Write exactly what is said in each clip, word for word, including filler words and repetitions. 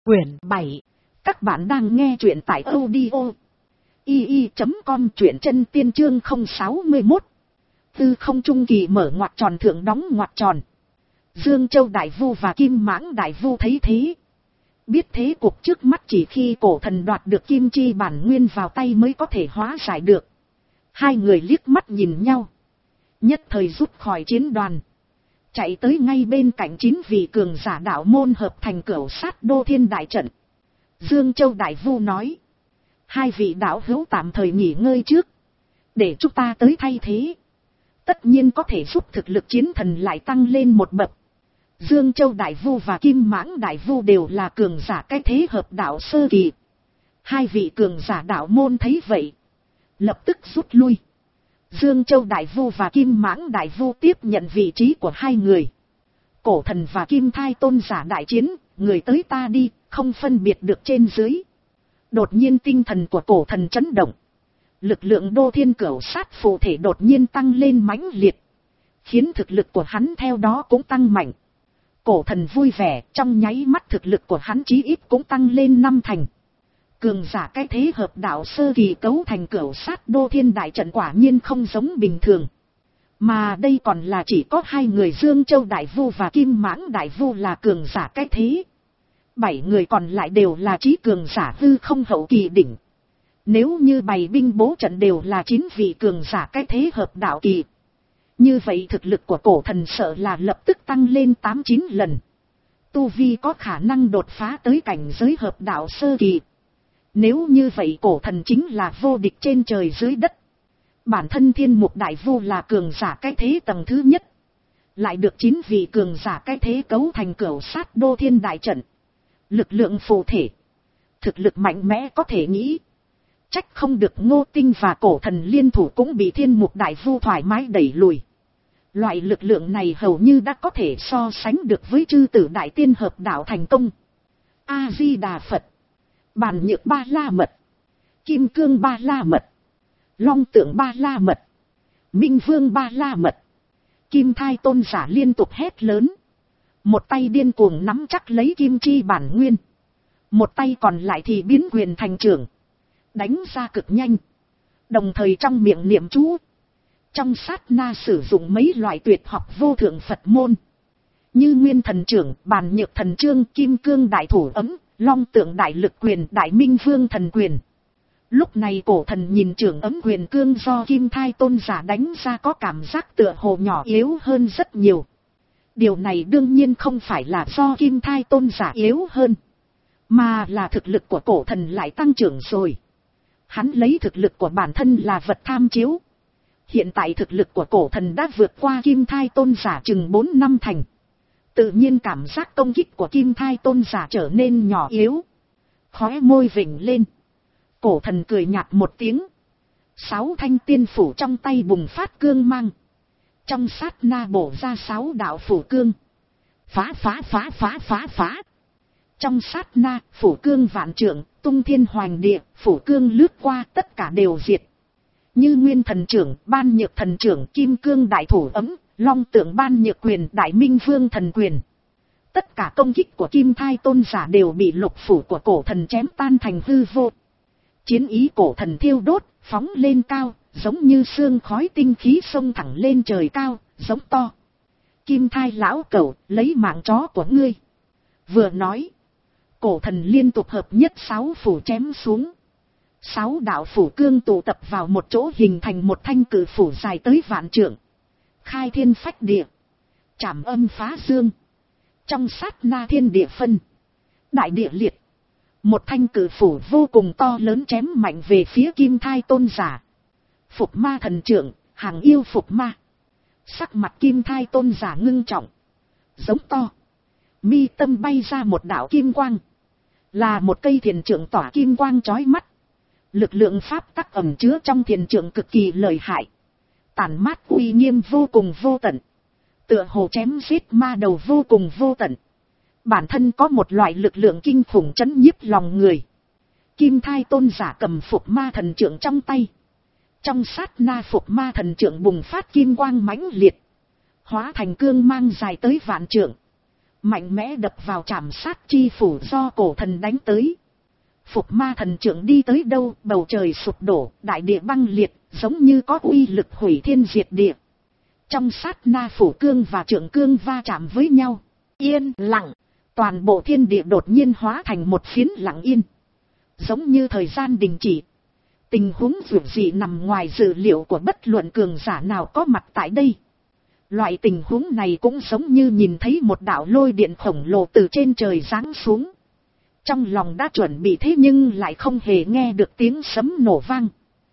Quyển bảy. Các bạn đang nghe truyện tại audio i i chấm com, truyện chân tiên chương không sáu mốt. Tư không trung kỳ mở ngoặc tròn thượng đóng ngoặc tròn. Dương Châu Đại Vu và Kim Mãng Đại Vu thấy thế, biết thế cục trước mắt chỉ khi cổ thần đoạt được kim chi bản nguyên vào tay mới có thể hóa giải được. Hai người liếc mắt nhìn nhau, nhất thời rút khỏi chiến đoàn, chạy tới ngay bên cạnh chín vị cường giả đạo môn hợp thành cửu sát đô thiên đại trận. Dương Châu Đại Vu nói: hai vị đạo hữu tạm thời nghỉ ngơi trước, để chúng ta tới thay thế, tất nhiên có thể giúp thực lực chiến thần lại tăng lên một bậc. Dương Châu Đại Vu và Kim Mãng Đại Vu đều là cường giả cái thế hợp đạo sơ kỳ. Hai vị cường giả đạo môn thấy vậy, lập tức rút lui. Dương Châu Đại Vu và Kim Mãng Đại Vu tiếp nhận vị trí của hai người. Cổ thần và Kim Thai tôn giả đại chiến, người tới ta đi, không phân biệt được trên dưới. Đột nhiên tinh thần của cổ thần chấn động, lực lượng đô thiên cửu sát phụ thể đột nhiên tăng lên mãnh liệt, khiến thực lực của hắn theo đó cũng tăng mạnh. Cổ thần vui vẻ, trong nháy mắt thực lực của hắn chí ít cũng tăng lên năm thành. Cường giả cái thế hợp đạo sơ kỳ cấu thành cửu sát đô thiên đại trận quả nhiên không giống bình thường. Mà đây còn là chỉ có hai người Dương Châu Đại Vu và Kim Mãng Đại Vu là cường giả cái thế. Bảy người còn lại đều là trí cường giả hư không hậu kỳ đỉnh. Nếu như bày binh bố trận đều là chín vị cường giả cái thế hợp đạo kỳ, như vậy thực lực của cổ thần sợ là lập tức tăng lên tám chín lần. Tu vi có khả năng đột phá tới cảnh giới hợp đạo sơ kỳ. Nếu như vậy cổ thần chính là vô địch trên trời dưới đất. Bản thân Thiên Mục Đại Vu là cường giả cái thế tầng thứ nhất, lại được chín vị cường giả cái thế cấu thành cửu sát đô thiên đại trận. Lực lượng phù thể, thực lực mạnh mẽ có thể nghĩ. Trách không được Ngô Tinh và cổ thần liên thủ cũng bị Thiên Mục Đại Vu thoải mái đẩy lùi. Loại lực lượng này hầu như đã có thể so sánh được với chư tử đại tiên hợp đạo thành công. A-di-đà Phật. Bàn Nhược Ba La Mật, Kim Cương Ba La Mật, Long Tượng Ba La Mật, Minh Vương Ba La Mật. Kim Thai tôn giả liên tục hét lớn, một tay điên cuồng nắm chắc lấy kim chi bản nguyên, một tay còn lại thì biến quyền thành trưởng, đánh ra cực nhanh, đồng thời trong miệng niệm chú. Trong sát na sử dụng mấy loại tuyệt học vô thượng Phật môn, như Nguyên Thần Trưởng, Bàn Nhược Thần Chương, Kim Cương Đại Thủ Ấm, Long Tượng Đại Lực Quyền, Đại Minh Vương Thần Quyền. Lúc này cổ thần nhìn trưởng ấm quyền cương do Kim Thai tôn giả đánh ra có cảm giác tựa hồ nhỏ yếu hơn rất nhiều. Điều này đương nhiên không phải là do Kim Thai tôn giả yếu hơn, mà là thực lực của cổ thần lại tăng trưởng rồi. Hắn lấy thực lực của bản thân là vật tham chiếu. Hiện tại thực lực của cổ thần đã vượt qua Kim Thai tôn giả chừng bốn năm thành. Tự nhiên cảm giác công kích của Kim Thai tôn giả trở nên nhỏ yếu. Khóe môi vểnh lên, cổ thần cười nhạt một tiếng. Sáu thanh tiên phủ trong tay bùng phát cương mang. Trong sát na bổ ra sáu đạo phủ cương. Phá phá phá phá phá phá. Trong sát na, phủ cương vạn trượng, tung thiên hoành địa, phủ cương lướt qua tất cả đều diệt. Như Nguyên Thần Trưởng, Ban Nhược Thần Trưởng, Kim Cương Đại Thủ Ấm, Long Tượng Ban Nhược Quyền, Đại Minh Vương Thần Quyền. Tất cả công kích của Kim Thai tôn giả đều bị lục phủ của cổ thần chém tan thành hư vô. Chiến ý cổ thần thiêu đốt, phóng lên cao, giống như sương khói tinh khí xông thẳng lên trời cao, giống to. Kim Thai lão cẩu, lấy mạng chó của ngươi. Vừa nói, cổ thần liên tục hợp nhất sáu phủ chém xuống. Sáu đạo phủ cương tụ tập vào một chỗ hình thành một thanh cử phủ dài tới vạn trượng. Khai thiên phách địa, trảm âm phá dương. Trong sát na thiên địa phân, đại địa liệt. Một thanh cử phủ vô cùng to lớn chém mạnh về phía Kim Thai tôn giả. Phục ma thần trưởng, hàng yêu phục ma. Sắc mặt Kim Thai tôn giả ngưng trọng, giống to. Mi tâm bay ra một đạo kim quang, là một cây thiền trưởng tỏa kim quang chói mắt. Lực lượng pháp tắc ẩn chứa trong thiền trưởng cực kỳ lợi hại, tản mát uy nghiêm vô cùng vô tận, tựa hồ chém giết ma đầu vô cùng vô tận. Bản thân có một loại lực lượng kinh khủng chấn nhiếp lòng người. Kim Thai tôn giả cầm phục ma thần trưởng trong tay. Trong sát na phục ma thần trưởng bùng phát kim quang mãnh liệt, hóa thành cương mang dài tới vạn trượng. mạnh mẽ đập vào trảm sát chi phủ do cổ thần đánh tới. Phục ma thần trượng đi tới đâu, bầu trời sụp đổ, đại địa băng liệt, giống như có uy lực hủy thiên diệt địa. Trong sát na phủ cương và trượng cương va chạm với nhau, yên lặng, toàn bộ thiên địa đột nhiên hóa thành một phiến lặng yên, giống như thời gian đình chỉ. Tình huống dường dị nằm ngoài dự liệu của bất luận cường giả nào có mặt tại đây. Loại tình huống này cũng giống như nhìn thấy một đạo lôi điện khổng lồ từ trên trời giáng xuống. Trong lòng đã chuẩn bị thế nhưng lại không hề nghe được tiếng sấm nổ vang.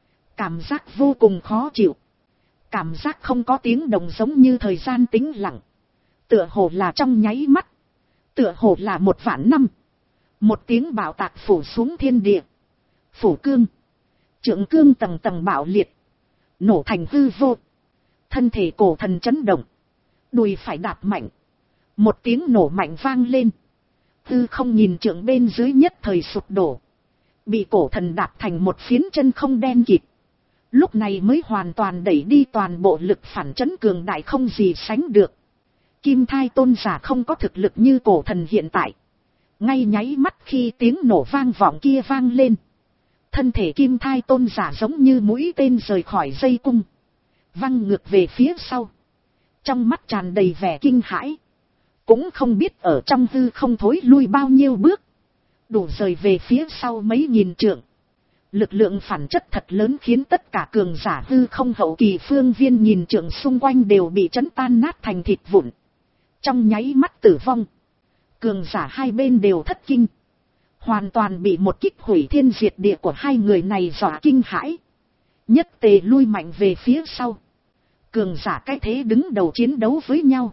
Cảm giác vô cùng khó chịu. Cảm giác không có tiếng động giống như thời gian tĩnh lặng. Tựa hồ là trong nháy mắt. Tựa hồ là một vạn năm. Một tiếng bạo tạc phủ xuống thiên địa. Phủ cương. Trượng cương tầng tầng bạo liệt. Nổ thành hư vô. Thân thể cổ thần chấn động. Đùi phải đạp mạnh. Một tiếng nổ mạnh vang lên. Hư không nhìn trượng bên dưới nhất thời sụp đổ. Bị cổ thần đạp thành một phiến chân không đen kịt. Lúc này mới hoàn toàn đẩy đi toàn bộ lực phản chấn cường đại không gì sánh được. Kim thai tôn giả không có thực lực như cổ thần hiện tại. Ngay nháy mắt khi tiếng nổ vang vọng kia vang lên. Thân thể kim thai tôn giả giống như mũi tên rời khỏi dây cung. Văng ngược về phía sau. Trong mắt tràn đầy vẻ kinh hãi. Cũng không biết ở trong hư không thối lui bao nhiêu bước. Đủ rời về phía sau mấy nghìn trượng. Lực lượng phản chất thật lớn khiến tất cả cường giả hư không hậu kỳ phương viên nghìn trượng xung quanh đều bị chấn tan nát thành thịt vụn. Trong nháy mắt tử vong. Cường giả hai bên đều thất kinh. Hoàn toàn bị một kích hủy thiên diệt địa của hai người này dọa kinh hãi. Nhất tề lui mạnh về phía sau. Cường giả cái thế đứng đầu chiến đấu với nhau.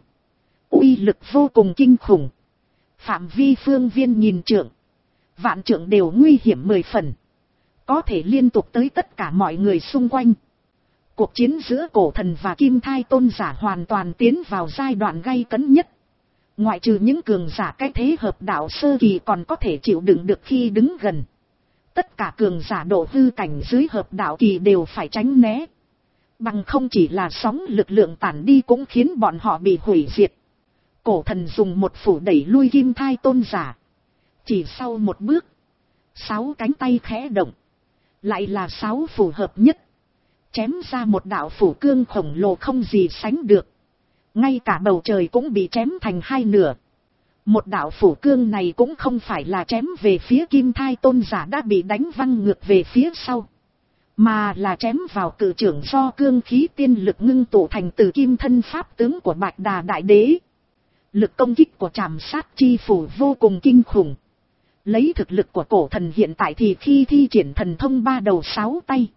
Uy lực vô cùng kinh khủng. Phạm vi phương viên nghìn trượng. Vạn trượng đều nguy hiểm mười phần. Có thể liên tục tới tất cả mọi người xung quanh. Cuộc chiến giữa cổ thần và kim thai tôn giả hoàn toàn tiến vào giai đoạn gay cấn nhất. Ngoại trừ những cường giả cái thế hợp đạo sơ kỳ còn có thể chịu đựng được khi đứng gần. Tất cả cường giả độ hư cảnh dưới hợp đạo kỳ đều phải tránh né. Bằng không chỉ là sóng lực lượng tản đi cũng khiến bọn họ bị hủy diệt. Cổ thần dùng một phủ đẩy lui kim thai tôn giả. Chỉ sau một bước. Sáu cánh tay khẽ động. Lại là sáu phủ hợp nhất. Chém ra một đạo phủ cương khổng lồ không gì sánh được. Ngay cả bầu trời cũng bị chém thành hai nửa. Một đạo phủ cương này cũng không phải là chém về phía kim thai tôn giả đã bị đánh văng ngược về phía sau. Mà là chém vào cự trưởng do cương khí tiên lực ngưng tụ thành từ kim thân pháp tướng của Bạch Đà Đại Đế. Lực công kích của trảm sát chi phủ vô cùng kinh khủng. Lấy thực lực của cổ thần hiện tại thì khi thi triển thần thông ba đầu sáu tay.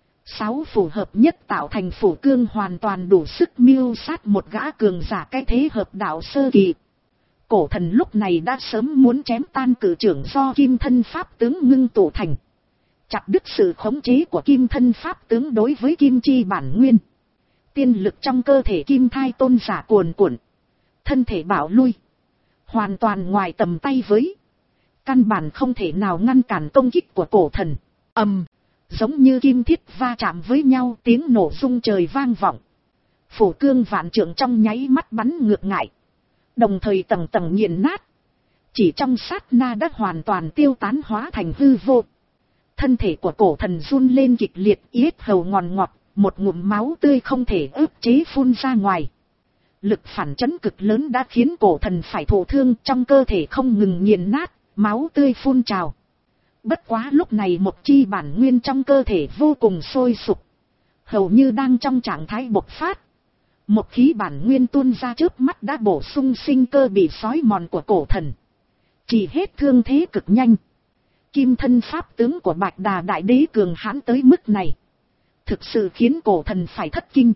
Sáu phủ hợp nhất tạo thành phủ cương hoàn toàn đủ sức miêu sát một gã cường giả cái thế hợp đạo sơ kỳ. Cổ thần lúc này đã sớm muốn chém tan cự trưởng do kim thân pháp tướng ngưng tụ thành. Chặt đứt sự khống chế của kim thân pháp tướng đối với kim chi bản nguyên. Tiên lực trong cơ thể kim thai tôn giả cuồn cuộn. Thân thể bảo lui. Hoàn toàn ngoài tầm tay với. Căn bản không thể nào ngăn cản công kích của cổ thần. Ầm, giống như kim thiết va chạm với nhau, tiếng nổ rung trời vang vọng. Phủ cương vạn trượng trong nháy mắt bắn ngược ngại. Đồng thời tầng tầng nghiền nát. Chỉ trong sát na đã hoàn toàn tiêu tán hóa thành hư vô. Thân thể của cổ thần run lên kịch liệt, yết hầu ngòn ngọt, một ngụm máu tươi không thể ức chế phun ra ngoài. Lực phản chấn cực lớn đã khiến cổ thần phải thụ thương, trong cơ thể không ngừng nghiền nát, máu tươi phun trào. Bất quá lúc này một chi bản nguyên trong cơ thể vô cùng sôi sục. Hầu như đang trong trạng thái bộc phát. Một khí bản nguyên tuôn ra trước mắt đã bổ sung sinh cơ bị xói mòn của cổ thần. Chỉ hết thương thế cực nhanh. Kim thân pháp tướng của Bạch Đà Đại Đế cường hãn tới mức này. Thực sự khiến cổ thần phải thất kinh.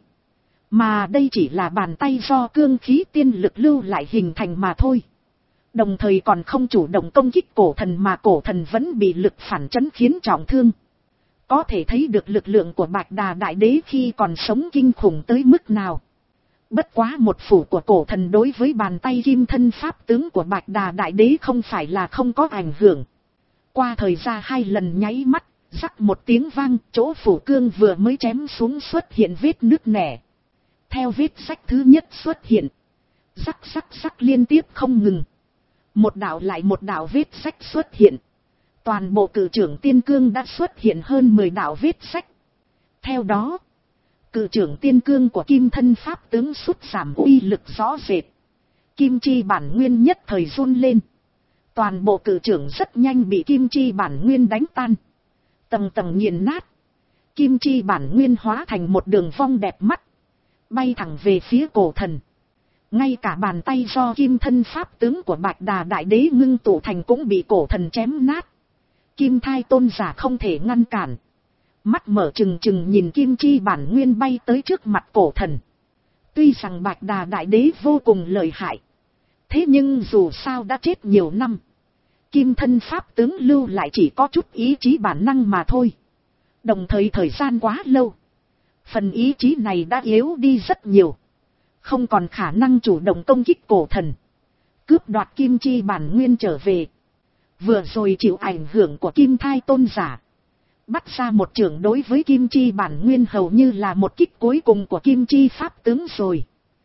Mà đây chỉ là bàn tay do cương khí tiên lực lưu lại hình thành mà thôi. Đồng thời còn không chủ động công kích cổ thần mà cổ thần vẫn bị lực phản chấn khiến trọng thương. Có thể thấy được lực lượng của Bạch Đà Đại Đế khi còn sống kinh khủng tới mức nào. Bất quá một phủ của cổ thần đối với bàn tay kim thân pháp tướng của Bạch Đà Đại Đế không phải là không có ảnh hưởng. Qua thời gian hai lần nháy mắt, rắc một tiếng vang, chỗ phủ cương vừa mới chém xuống xuất hiện vết nứt nẻ. Theo vết rách thứ nhất xuất hiện, Rắc rắc rắc liên tiếp không ngừng. Một đạo lại một đạo vết sách xuất hiện. Toàn bộ cự trưởng tiên cương đã xuất hiện hơn mười đạo vết sách. Theo đó, cự trưởng tiên cương của kim thân pháp tướng sút giảm uy lực rõ rệt. Kim chi bản nguyên nhất thời run lên. Toàn bộ cự trưởng rất nhanh bị kim chi bản nguyên đánh tan. Tầng tầng nghiền nát. Kim chi bản nguyên hóa thành một đường vong đẹp mắt. Bay thẳng về phía cổ thần. Ngay cả bàn tay do kim thân pháp tướng của Bạch Đà Đại Đế ngưng tụ thành cũng bị cổ thần chém nát. Kim thai tôn giả không thể ngăn cản. Mắt mở trừng trừng nhìn kim chi bản nguyên bay tới trước mặt cổ thần. Tuy rằng Bạch Đà Đại Đế vô cùng lợi hại. Thế nhưng dù sao đã chết nhiều năm. Kim thân pháp tướng lưu lại chỉ có chút ý chí bản năng mà thôi. Đồng thời thời gian quá lâu. Phần ý chí này đã yếu đi rất nhiều. Không còn khả năng chủ động công kích cổ thần. Cướp đoạt kim chi bản nguyên trở về. Vừa rồi chịu ảnh hưởng của kim thai tôn giả. Bắt ra một trường đối với kim chi bản nguyên hầu như là một kích cuối cùng của kim chi pháp tướng rồi.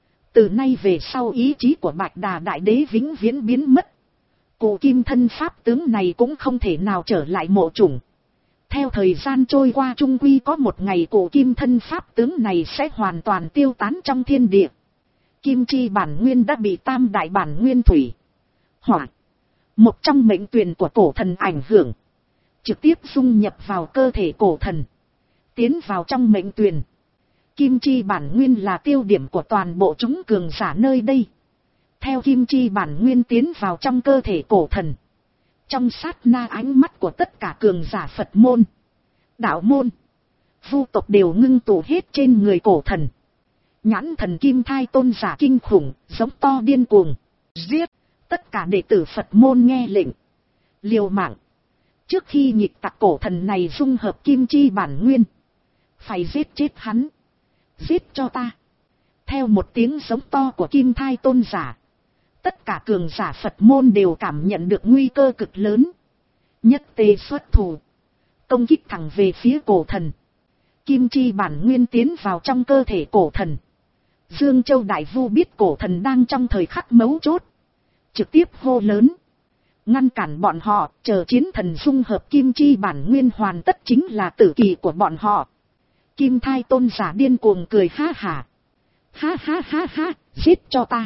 Từ nay về sau ý chí của Bạch Đà Đại Đế vĩnh viễn biến mất. Cụ kim thân pháp tướng này cũng không thể nào trở lại mộ chủng. Theo thời gian trôi qua trung quy có một ngày cụ kim thân pháp tướng này sẽ hoàn toàn tiêu tán trong thiên địa. Kim chi bản nguyên đã bị tam đại bản nguyên thủy, hỏa, một trong mệnh tuyển của cổ thần ảnh hưởng. Trực tiếp dung nhập vào cơ thể cổ thần. Tiến vào trong mệnh tuyển. Kim chi bản nguyên là tiêu điểm của toàn bộ chúng cường giả nơi đây. Theo kim chi bản nguyên tiến vào trong cơ thể cổ thần. Trong sát na ánh mắt của tất cả cường giả Phật môn, đạo môn, vu tộc đều ngưng tụ hết trên người cổ thần. Nhãn thần kim thai tôn giả kinh khủng, giống to điên cuồng. Giết, tất cả đệ tử Phật môn nghe lệnh. Liều mạng. Trước khi nhịp tặc cổ thần này dung hợp kim chi bản nguyên. Phải giết chết hắn. Giết cho ta. Theo một tiếng giống to của kim thai tôn giả. Tất cả cường giả Phật môn đều cảm nhận được nguy cơ cực lớn. Nhất tề xuất thủ. Công kích thẳng về phía cổ thần. Kim chi bản nguyên tiến vào trong cơ thể cổ thần. Dương Châu Đại Vu biết cổ thần đang trong thời khắc mấu chốt. Trực tiếp hô lớn. Ngăn cản bọn họ, chờ chiến thần dung hợp kim chi bản nguyên hoàn tất chính là tử kỳ của bọn họ. Kim thai tôn giả điên cuồng cười ha hả. Ha ha ha ha, giết cho ta.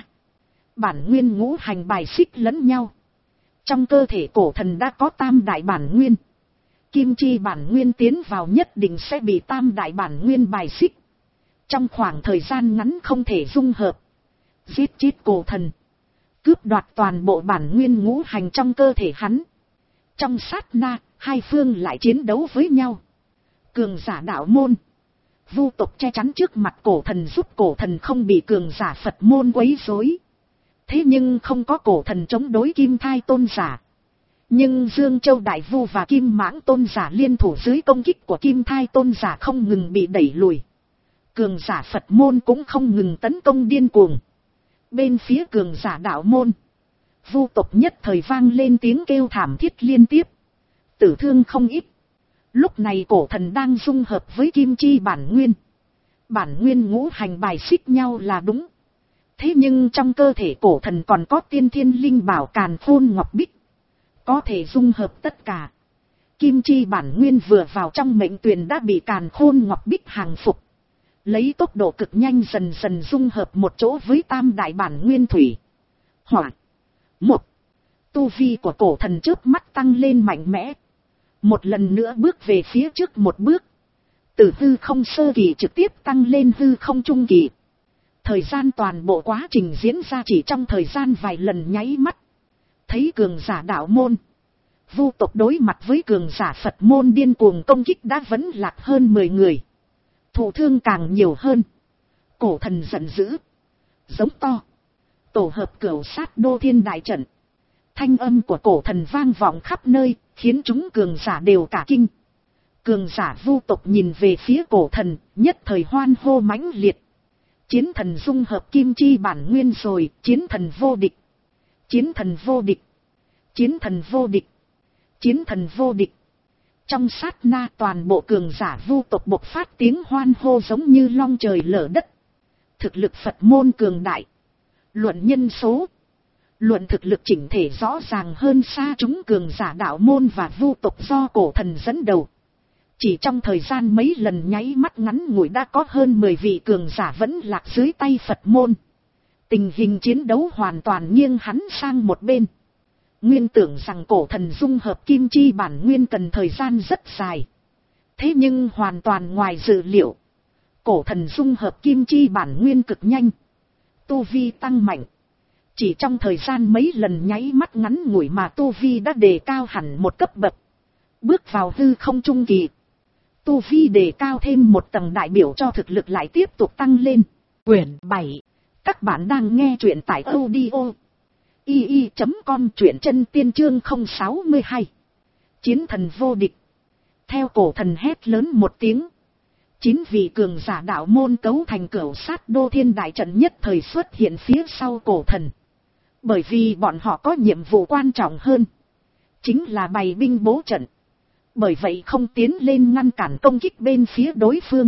Bản nguyên ngũ hành bài xích lẫn nhau. Trong cơ thể cổ thần đã có tam đại bản nguyên. Kim chi bản nguyên tiến vào nhất định sẽ bị tam đại bản nguyên bài xích. Trong khoảng thời gian ngắn không thể dung hợp. Giết chết cổ thần. Cướp đoạt toàn bộ bản nguyên ngũ hành trong cơ thể hắn. Trong sát na, hai phương lại chiến đấu với nhau. Cường giả đạo môn, vu tộc che chắn trước mặt cổ thần giúp cổ thần không bị cường giả Phật môn quấy rối. Thế nhưng không có cổ thần chống đối kim thai tôn giả. Nhưng Dương Châu Đại Vu và Kim Mãng tôn giả liên thủ dưới công kích của kim thai tôn giả không ngừng bị đẩy lùi. Cường giả Phật môn cũng không ngừng tấn công điên cuồng. Bên phía cường giả đạo môn, vu tộc nhất thời vang lên tiếng kêu thảm thiết liên tiếp. Tử thương không ít. Lúc này cổ thần đang dung hợp với kim chi bản nguyên. Bản nguyên ngũ hành bài xích nhau là đúng. Thế nhưng trong cơ thể cổ thần còn có tiên thiên linh bảo càn khôn ngọc bích. Có thể dung hợp tất cả. Kim chi bản nguyên vừa vào trong mệnh tuyển đã bị càn khôn ngọc bích hàng phục. Lấy tốc độ cực nhanh dần dần dung hợp một chỗ với tam đại bản nguyên thủy, hỏa, một. Tu vi của cổ thần chớp mắt tăng lên mạnh mẽ. Một lần nữa bước về phía trước một bước. Từ hư không sơ kỳ trực tiếp tăng lên hư không trung kỳ. Thời gian toàn bộ quá trình diễn ra chỉ trong thời gian vài lần nháy mắt. Thấy cường giả đạo môn, vu tộc đối mặt với cường giả Phật môn điên cuồng công kích đã vẫn lạc hơn mười người. Thụ thương càng nhiều hơn. Cổ thần giận dữ, giống to. Tổ hợp cửu sát đô thiên đại trận. Thanh âm của cổ thần vang vọng khắp nơi, khiến chúng cường giả đều cả kinh. Cường giả vu tộc nhìn về phía cổ thần, nhất thời hoan hô mãnh liệt. Chiến thần dung hợp kim chi bản nguyên rồi, chiến thần vô địch. Chiến thần vô địch. Chiến thần vô địch. Chiến thần vô địch. Trong sát na toàn bộ cường giả vu tộc bộc phát tiếng hoan hô giống như long trời lở đất. Thực lực Phật môn cường đại. Luận nhân số, luận thực lực chỉnh thể rõ ràng hơn xa chúng cường giả đạo môn và vu tộc do cổ thần dẫn đầu. Chỉ trong thời gian mấy lần nháy mắt ngắn ngủi đã có hơn mười vị cường giả vẫn lạc dưới tay Phật môn. Tình hình chiến đấu hoàn toàn nghiêng hắn sang một bên. Nguyên tưởng rằng cổ thần dung hợp kim chi bản nguyên cần thời gian rất dài. Thế nhưng hoàn toàn ngoài dự liệu. Cổ thần dung hợp kim chi bản nguyên cực nhanh. Tu vi tăng mạnh. Chỉ trong thời gian mấy lần nháy mắt ngắn ngủi mà tu vi đã đề cao hẳn một cấp bậc. Bước vào hư không trung kỳ. Tu vi đề cao thêm một tầng đại biểu cho thực lực lại tiếp tục tăng lên. Quyển bảy. Các bạn đang nghe truyện tại audio i i chấm com, truyện chân tiên chương không sáu hai. Chiến thần vô địch. Theo cổ thần hét lớn một tiếng. Chín vị cường giả đạo môn cấu thành cửu sát đô thiên đại trận nhất thời xuất hiện phía sau cổ thần. Bởi vì bọn họ có nhiệm vụ quan trọng hơn. Chính là bày binh bố trận. Bởi vậy không tiến lên ngăn cản công kích bên phía đối phương.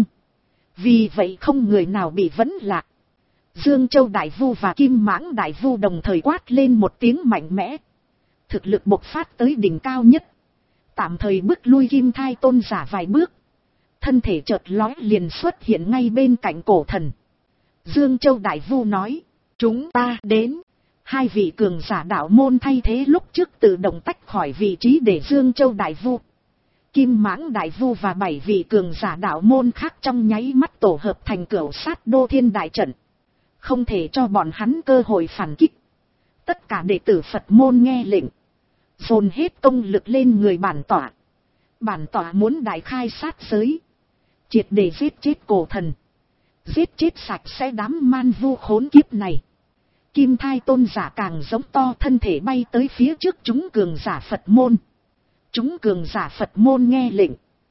Vì vậy không người nào bị vấn lạc. Dương Châu Đại Vu và Kim Mãng Đại Vu đồng thời quát lên một tiếng mạnh mẽ. Thực lực bộc phát tới đỉnh cao nhất. Tạm thời bước lui Kim Thai Tôn giả vài bước. Thân thể chợt lói liền xuất hiện ngay bên cạnh cổ thần. Dương Châu Đại Vu nói. Chúng ta đến. Hai vị cường giả đạo môn thay thế lúc trước tự động tách khỏi vị trí để Dương Châu Đại Vu, Kim Mãng Đại Vu và bảy vị cường giả đạo môn khác trong nháy mắt tổ hợp thành cửu sát đô thiên đại trận. Không thể cho bọn hắn cơ hội phản kích. Tất cả đệ tử Phật môn nghe lệnh. Dồn hết công lực lên người bản tọa. Bản tọa muốn đại khai sát giới. Triệt để giết chết cổ thần. Giết chết sạch sẽ đám man vu khốn kiếp này. Kim Thai Tôn giả càng giống to, thân thể bay tới phía trước chúng cường giả Phật môn. Chúng cường giả Phật môn nghe lệnh.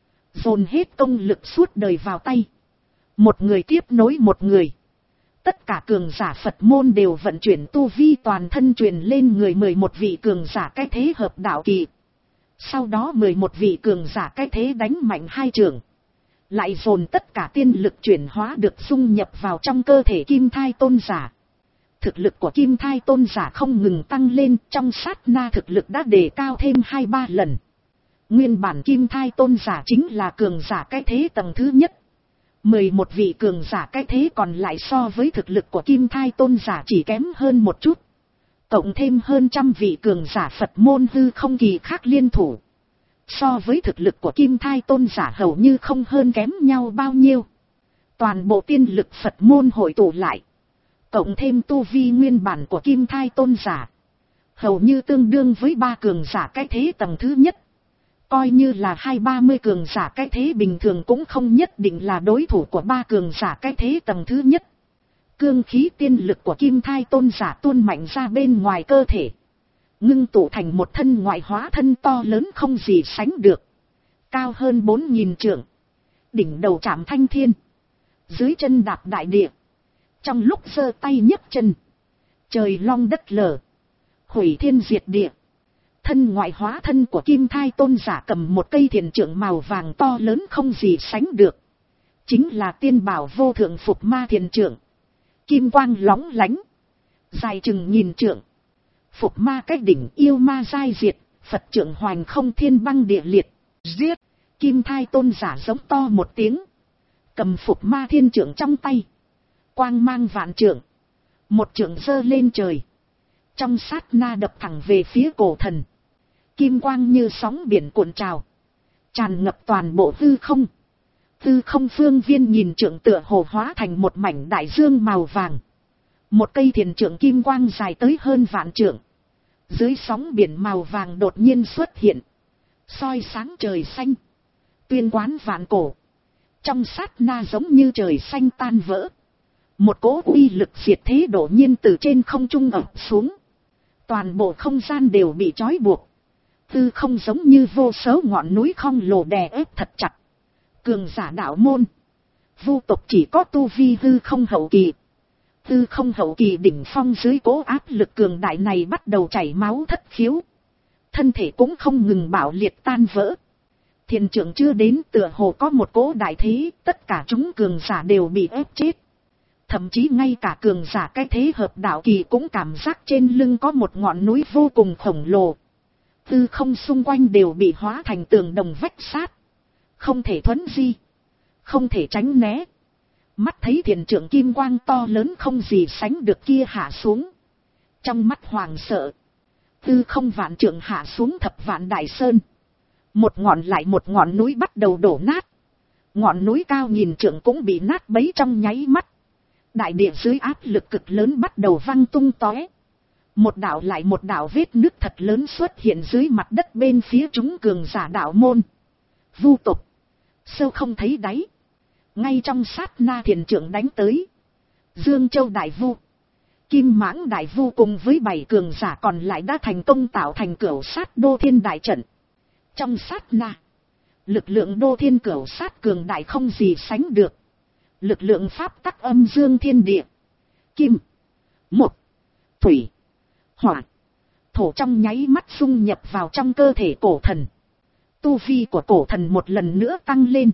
Dồn hết công lực suốt đời vào tay. Một người tiếp nối một người. Tất cả cường giả Phật môn đều vận chuyển tu vi toàn thân truyền lên người mười một vị cường giả cái thế hợp đạo kỳ. Sau đó mười một vị cường giả cái thế đánh mạnh hai trường. Lại dồn tất cả tiên lực chuyển hóa được dung nhập vào trong cơ thể Kim Thai Tôn giả. Thực lực của Kim Thai Tôn giả không ngừng tăng lên, trong sát na thực lực đã đề cao thêm hai ba lần. Nguyên bản Kim Thai Tôn giả chính là cường giả cái thế tầng thứ nhất. mười một vị cường giả cái thế còn lại so với thực lực của Kim Thai Tôn giả chỉ kém hơn một chút. Cộng thêm hơn trăm vị cường giả Phật môn hư không kỳ khác liên thủ. So với thực lực của Kim Thai Tôn giả hầu như không hơn kém nhau bao nhiêu. Toàn bộ tiên lực Phật môn hội tụ lại. Cộng thêm tu vi nguyên bản của Kim Thai Tôn giả. Hầu như tương đương với ba cường giả cái thế tầng thứ nhất. Coi như là hai ba mươi cường giả cái thế bình thường cũng không nhất định là đối thủ của ba cường giả cái thế tầng thứ nhất. Cương khí tiên lực của Kim Thai Tôn giả tuôn mạnh ra bên ngoài cơ thể. Ngưng tụ thành một thân ngoại hóa thân to lớn không gì sánh được. Cao hơn bốn nghìn trượng. Đỉnh đầu chạm thanh thiên. Dưới chân đạp đại địa. Trong lúc giơ tay nhấc chân. Trời long đất lở. Hủy thiên diệt địa. Thân ngoại hóa thân của Kim Thai Tôn giả cầm một cây thiền trượng màu vàng to lớn không gì sánh được. Chính là tiên bảo vô thượng Phục Ma thiền trượng. Kim quang lóng lánh. Dài chừng nghìn trượng. Phục Ma cách đỉnh yêu ma giai diệt. Phật trượng hoành không thiên băng địa liệt. Giết. Kim Thai Tôn giả giống to một tiếng. Cầm Phục Ma thiên trượng trong tay. Quang mang vạn trượng. Một trượng giơ lên trời. Trong sát na đập thẳng về phía cổ thần. Kim quang như sóng biển cuộn trào. Tràn ngập toàn bộ hư không. Hư không phương viên nhìn trượng tựa hồ hóa thành một mảnh đại dương màu vàng. Một cây thiền trượng kim quang dài tới hơn vạn trượng. Dưới sóng biển màu vàng đột nhiên xuất hiện. Soi sáng trời xanh. Tuyên quán vạn cổ. Trong sát na giống như trời xanh tan vỡ. Một cỗ uy lực diệt thế đột nhiên từ trên không trung ập xuống. Toàn bộ không gian đều bị trói buộc. Tư không giống như vô số ngọn núi khổng lồ đè ép thật chặt. Cường giả đạo môn. Vu tộc chỉ có tu vi hư không hậu kỳ. Hư không hậu kỳ đỉnh phong dưới cố áp lực cường đại này bắt đầu chảy máu thất khiếu. Thân thể cũng không ngừng bạo liệt tan vỡ. Thiền trưởng chưa đến tựa hồ có một cỗ đại thế, tất cả chúng cường giả đều bị ép chết. Thậm chí ngay cả cường giả cái thế hợp đạo kỳ cũng cảm giác trên lưng có một ngọn núi vô cùng khổng lồ. Hư không xung quanh đều bị hóa thành tường đồng vách sát. Không thể thuấn di. Không thể tránh né. Mắt thấy thiền trưởng kim quang to lớn không gì sánh được kia hạ xuống. Trong mắt hoàng sợ. Hư không vạn trượng hạ xuống thập vạn đại sơn. Một ngọn lại một ngọn núi bắt đầu đổ nát. Ngọn núi cao nghìn trượng cũng bị nát bấy trong nháy mắt. Đại địa dưới áp lực cực lớn bắt đầu văng tung tóe. Một đạo lại một đạo vết nứt thật lớn xuất hiện dưới mặt đất bên phía chúng cường giả đạo môn. Vu tục. Sâu không thấy đáy. Ngay trong sát na thiền trưởng đánh tới. Dương Châu Đại Vu. Kim Mãng Đại Vu cùng với bảy cường giả còn lại đã thành công tạo thành cửu sát đô thiên đại trận. Trong sát na. Lực lượng đô thiên cửu sát cường đại không gì sánh được. Lực lượng pháp tắc âm dương thiên địa. Kim. Một. Thủy. Hỏa. Thổ trong nháy mắt xung nhập vào trong cơ thể cổ thần. Tu vi của cổ thần một lần nữa tăng lên.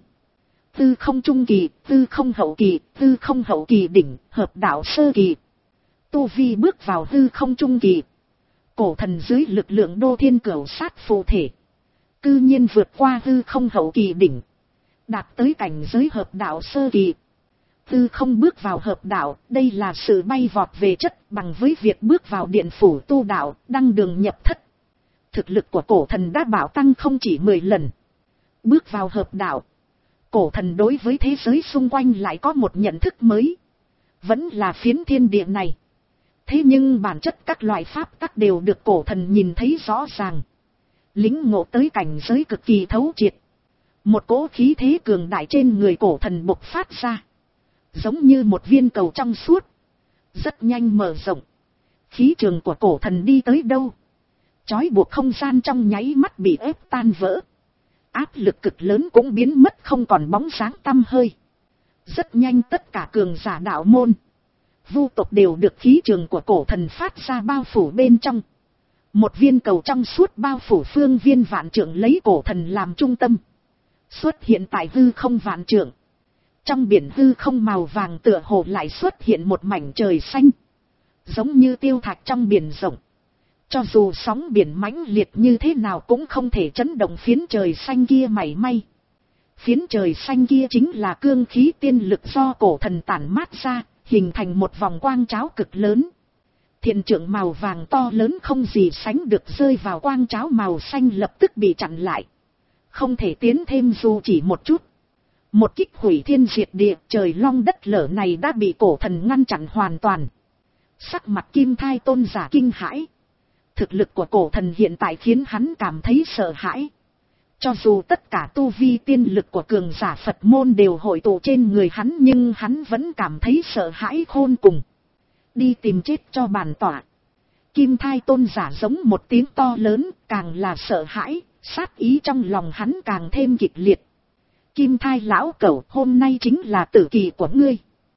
Tư không trung kỳ, tư không hậu kỳ, tư không hậu kỳ đỉnh, hợp đạo sơ kỳ. Tu vi bước vào tư không trung kỳ. Cổ thần dưới lực lượng đô thiên cửu sát phụ thể. Cư nhiên vượt qua tư không hậu kỳ đỉnh. Đạt tới cảnh giới hợp đạo sơ kỳ. Tư không bước vào hợp đạo, đây là sự bay vọt về chất bằng với việc bước vào điện phủ tu đạo, đăng đường nhập thất. Thực lực của cổ thần đã bảo tăng không chỉ mười lần. Bước vào hợp đạo. Cổ thần đối với thế giới xung quanh lại có một nhận thức mới. Vẫn là phiến thiên địa này. Thế nhưng bản chất các loại pháp tắc đều được cổ thần nhìn thấy rõ ràng. Lính ngộ tới cảnh giới cực kỳ thấu triệt. Một cỗ khí thế cường đại trên người cổ thần bộc phát ra. Giống như một viên cầu trong suốt. Rất nhanh mở rộng. Khí trường của cổ thần đi tới đâu. Chói buộc không gian trong nháy mắt bị ép tan vỡ. Áp lực cực lớn cũng biến mất không còn bóng sáng tăm hơi. Rất nhanh tất cả cường giả đạo môn. Vu tộc đều được khí trường của cổ thần phát ra bao phủ bên trong. Một viên cầu trong suốt bao phủ phương viên vạn trượng lấy cổ thần làm trung tâm. Xuất hiện tại hư không vạn trượng. Trong biển hư không màu vàng tựa hồ lại xuất hiện một mảnh trời xanh. Giống như tiêu thạch trong biển rộng. Cho dù sóng biển mãnh liệt như thế nào cũng không thể chấn động phiến trời xanh kia mảy may. Phiến trời xanh kia chính là cương khí tiên lực do cổ thần tản mát ra, hình thành một vòng quang cháo cực lớn. Thiền trưởng màu vàng to lớn không gì sánh được rơi vào quang cháo màu xanh lập tức bị chặn lại. Không thể tiến thêm dù chỉ một chút. Một kích hủy thiên diệt địa trời long đất lở này đã bị cổ thần ngăn chặn hoàn toàn. Sắc mặt Kim Thai tôn giả kinh hãi. Thực lực của cổ thần hiện tại khiến hắn cảm thấy sợ hãi. Cho dù tất cả tu vi tiên lực của cường giả Phật môn đều hội tụ trên người hắn nhưng hắn vẫn cảm thấy sợ hãi khôn cùng. Đi tìm chết cho bản tỏa. Kim Thai tôn giả giống một tiếng to lớn, càng là sợ hãi, sát ý trong lòng hắn càng thêm kịch liệt. Kim Thai lão cẩu, hôm nay chính là tử kỳ của ngươi.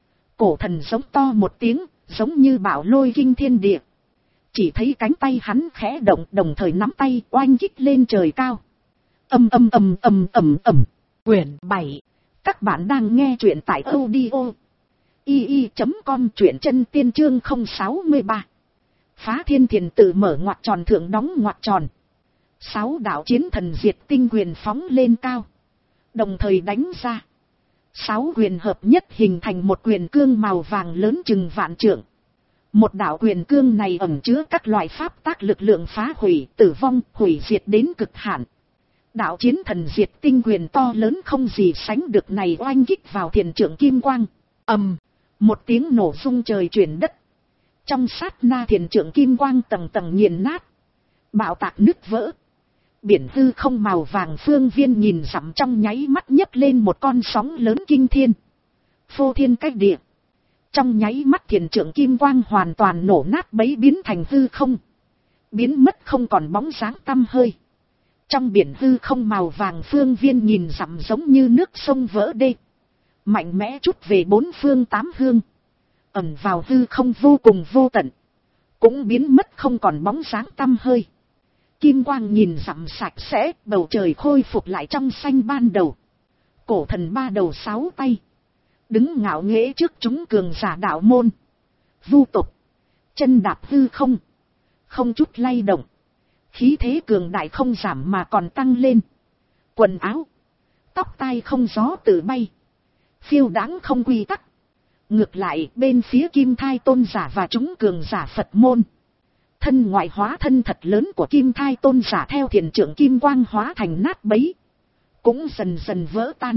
Cổ thần giống to một tiếng, giống như bão lôi kinh thiên địa. Chỉ thấy cánh tay hắn khẽ động, đồng thời nắm tay oanh kích lên trời cao. Âm âm âm âm âm âm. Quyển bảy. Các bạn đang nghe truyện tại audio i i chấm com, truyện chân tiên chương không sáu ba. Phá thiên thiền tự mở ngoặc tròn thượng đóng ngoặc tròn. Sáu đạo chiến thần diệt tinh quyền phóng lên cao. Đồng thời đánh ra. Sáu quyền hợp nhất hình thành một quyền cương màu vàng lớn chừng vạn trượng. Một đạo quyền cương này ẩn chứa các loại pháp tác lực lượng phá hủy, tử vong, hủy diệt đến cực hạn. Đạo chiến thần diệt tinh quyền to lớn không gì sánh được này oanh kích vào thiền trưởng kim quang. Ầm, một tiếng nổ rung trời chuyển đất. Trong sát na thiền trưởng kim quang tầng tầng nghiền nát. Bạo tạc nứt vỡ. Biển hư không màu vàng phương viên nhìn dặm trong nháy mắt nhấc lên một con sóng lớn kinh thiên. Phô thiên cách địa. Trong nháy mắt thiền trưởng kim quang hoàn toàn nổ nát bấy biến thành hư không. Biến mất không còn bóng dáng tăm hơi. Trong biển hư không màu vàng phương viên nhìn dặm giống như nước sông vỡ đê. Mạnh mẽ chút về bốn phương tám hương. Ẩn vào hư không vô cùng vô tận. Cũng biến mất không còn bóng dáng tăm hơi. Kim quang nhìn dặm sạch sẽ, bầu trời khôi phục lại trong xanh ban đầu. Cổ thần ba đầu sáu tay. đứng ngạo nghễ trước chúng cường giả đạo môn, vu tộc, chân đạp hư không, không chút lay động, khí thế cường đại không giảm mà còn tăng lên. Quần áo, tóc tai không gió tự bay, phiêu đáng không quy tắc. Ngược lại bên phía Kim Thai tôn giả và chúng cường giả Phật môn, thân ngoại hóa thân thật lớn của Kim Thai tôn giả theo thiền trưởng kim quang hóa thành nát bấy, cũng dần dần vỡ tan,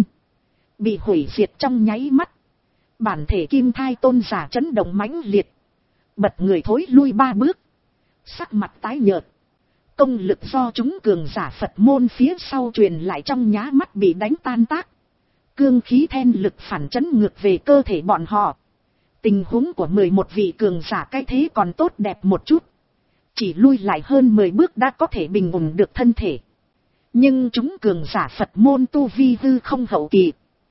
bị hủy diệt trong nháy mắt. Bản thể Kim Thai tôn giả chấn động mãnh liệt, bật người thối lui ba bước, sắc mặt tái nhợt. Công lực do chúng cường giả Phật môn phía sau truyền lại trong nhá mắt bị đánh tan tác. Cương khí then lực phản chấn ngược về cơ thể bọn họ. Tình huống của mười một vị cường giả cái thế còn tốt đẹp một chút, chỉ lui lại hơn mười bước đã có thể bình ổn được thân thể. Nhưng chúng cường giả Phật môn tu vi hư không hậu kỳ,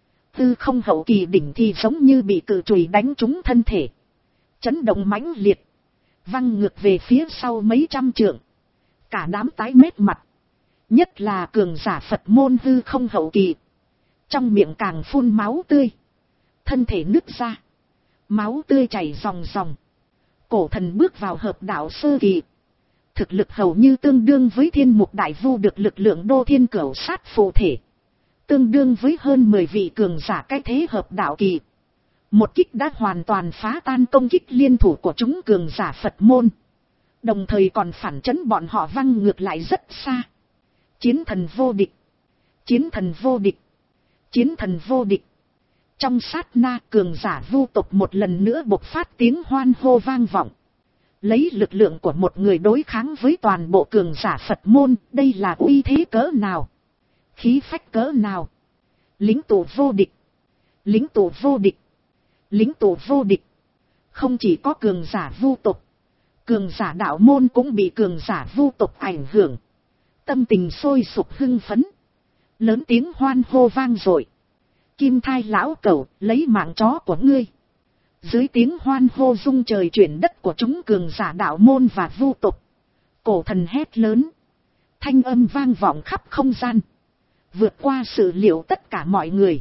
hư không hậu kỳ đỉnh thì giống như bị cự chùy đánh trúng thân thể, chấn động mãnh liệt, văng ngược về phía sau mấy trăm trượng. Cả đám tái mét mặt, nhất là cường giả Phật môn hư không hậu kỳ, trong miệng càng phun máu tươi, thân thể nứt ra, máu tươi chảy ròng ròng. Cổ thần bước vào hợp đạo sơ kỳ, thực lực hầu như tương đương với thiên mục đại vu được lực lượng đô thiên cửu sát phụ thể, tương đương với hơn mười vị cường giả cái thế hợp đạo kỳ. Một kích đã hoàn toàn phá tan công kích liên thủ của chúng cường giả Phật môn, đồng thời còn phản chấn bọn họ văng ngược lại rất xa. Chiến thần vô địch, chiến thần vô địch, chiến thần vô địch. Trong sát na, cường giả vu tộc một lần nữa bộc phát tiếng hoan hô vang vọng. Lấy lực lượng của một người đối kháng với toàn bộ cường giả Phật môn, đây là uy thế cỡ nào, khí phách cỡ nào. Lính tụ vô địch, lính tụ vô địch, lính tụ vô địch. Không chỉ có cường giả vu tộc, cường giả đạo môn cũng bị cường giả vu tộc ảnh hưởng, tâm tình sôi sục hưng phấn, lớn tiếng hoan hô vang dội. Kim Thai lão cẩu, lấy mạng chó của ngươi. Dưới tiếng hoan hô rung trời chuyển đất của chúng cường giả đạo môn và vu tộc, cổ thần hét lớn, thanh âm vang vọng khắp không gian, vượt qua sự liệu tất cả mọi người.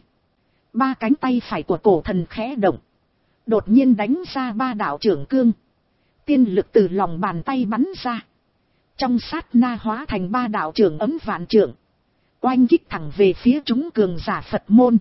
Ba cánh tay phải của cổ thần khẽ động, đột nhiên đánh ra ba đạo trưởng cương, tiên lực từ lòng bàn tay bắn ra, trong sát na hóa thành ba đạo trưởng ấm vạn trưởng, oanh kích thẳng về phía chúng cường giả Phật môn.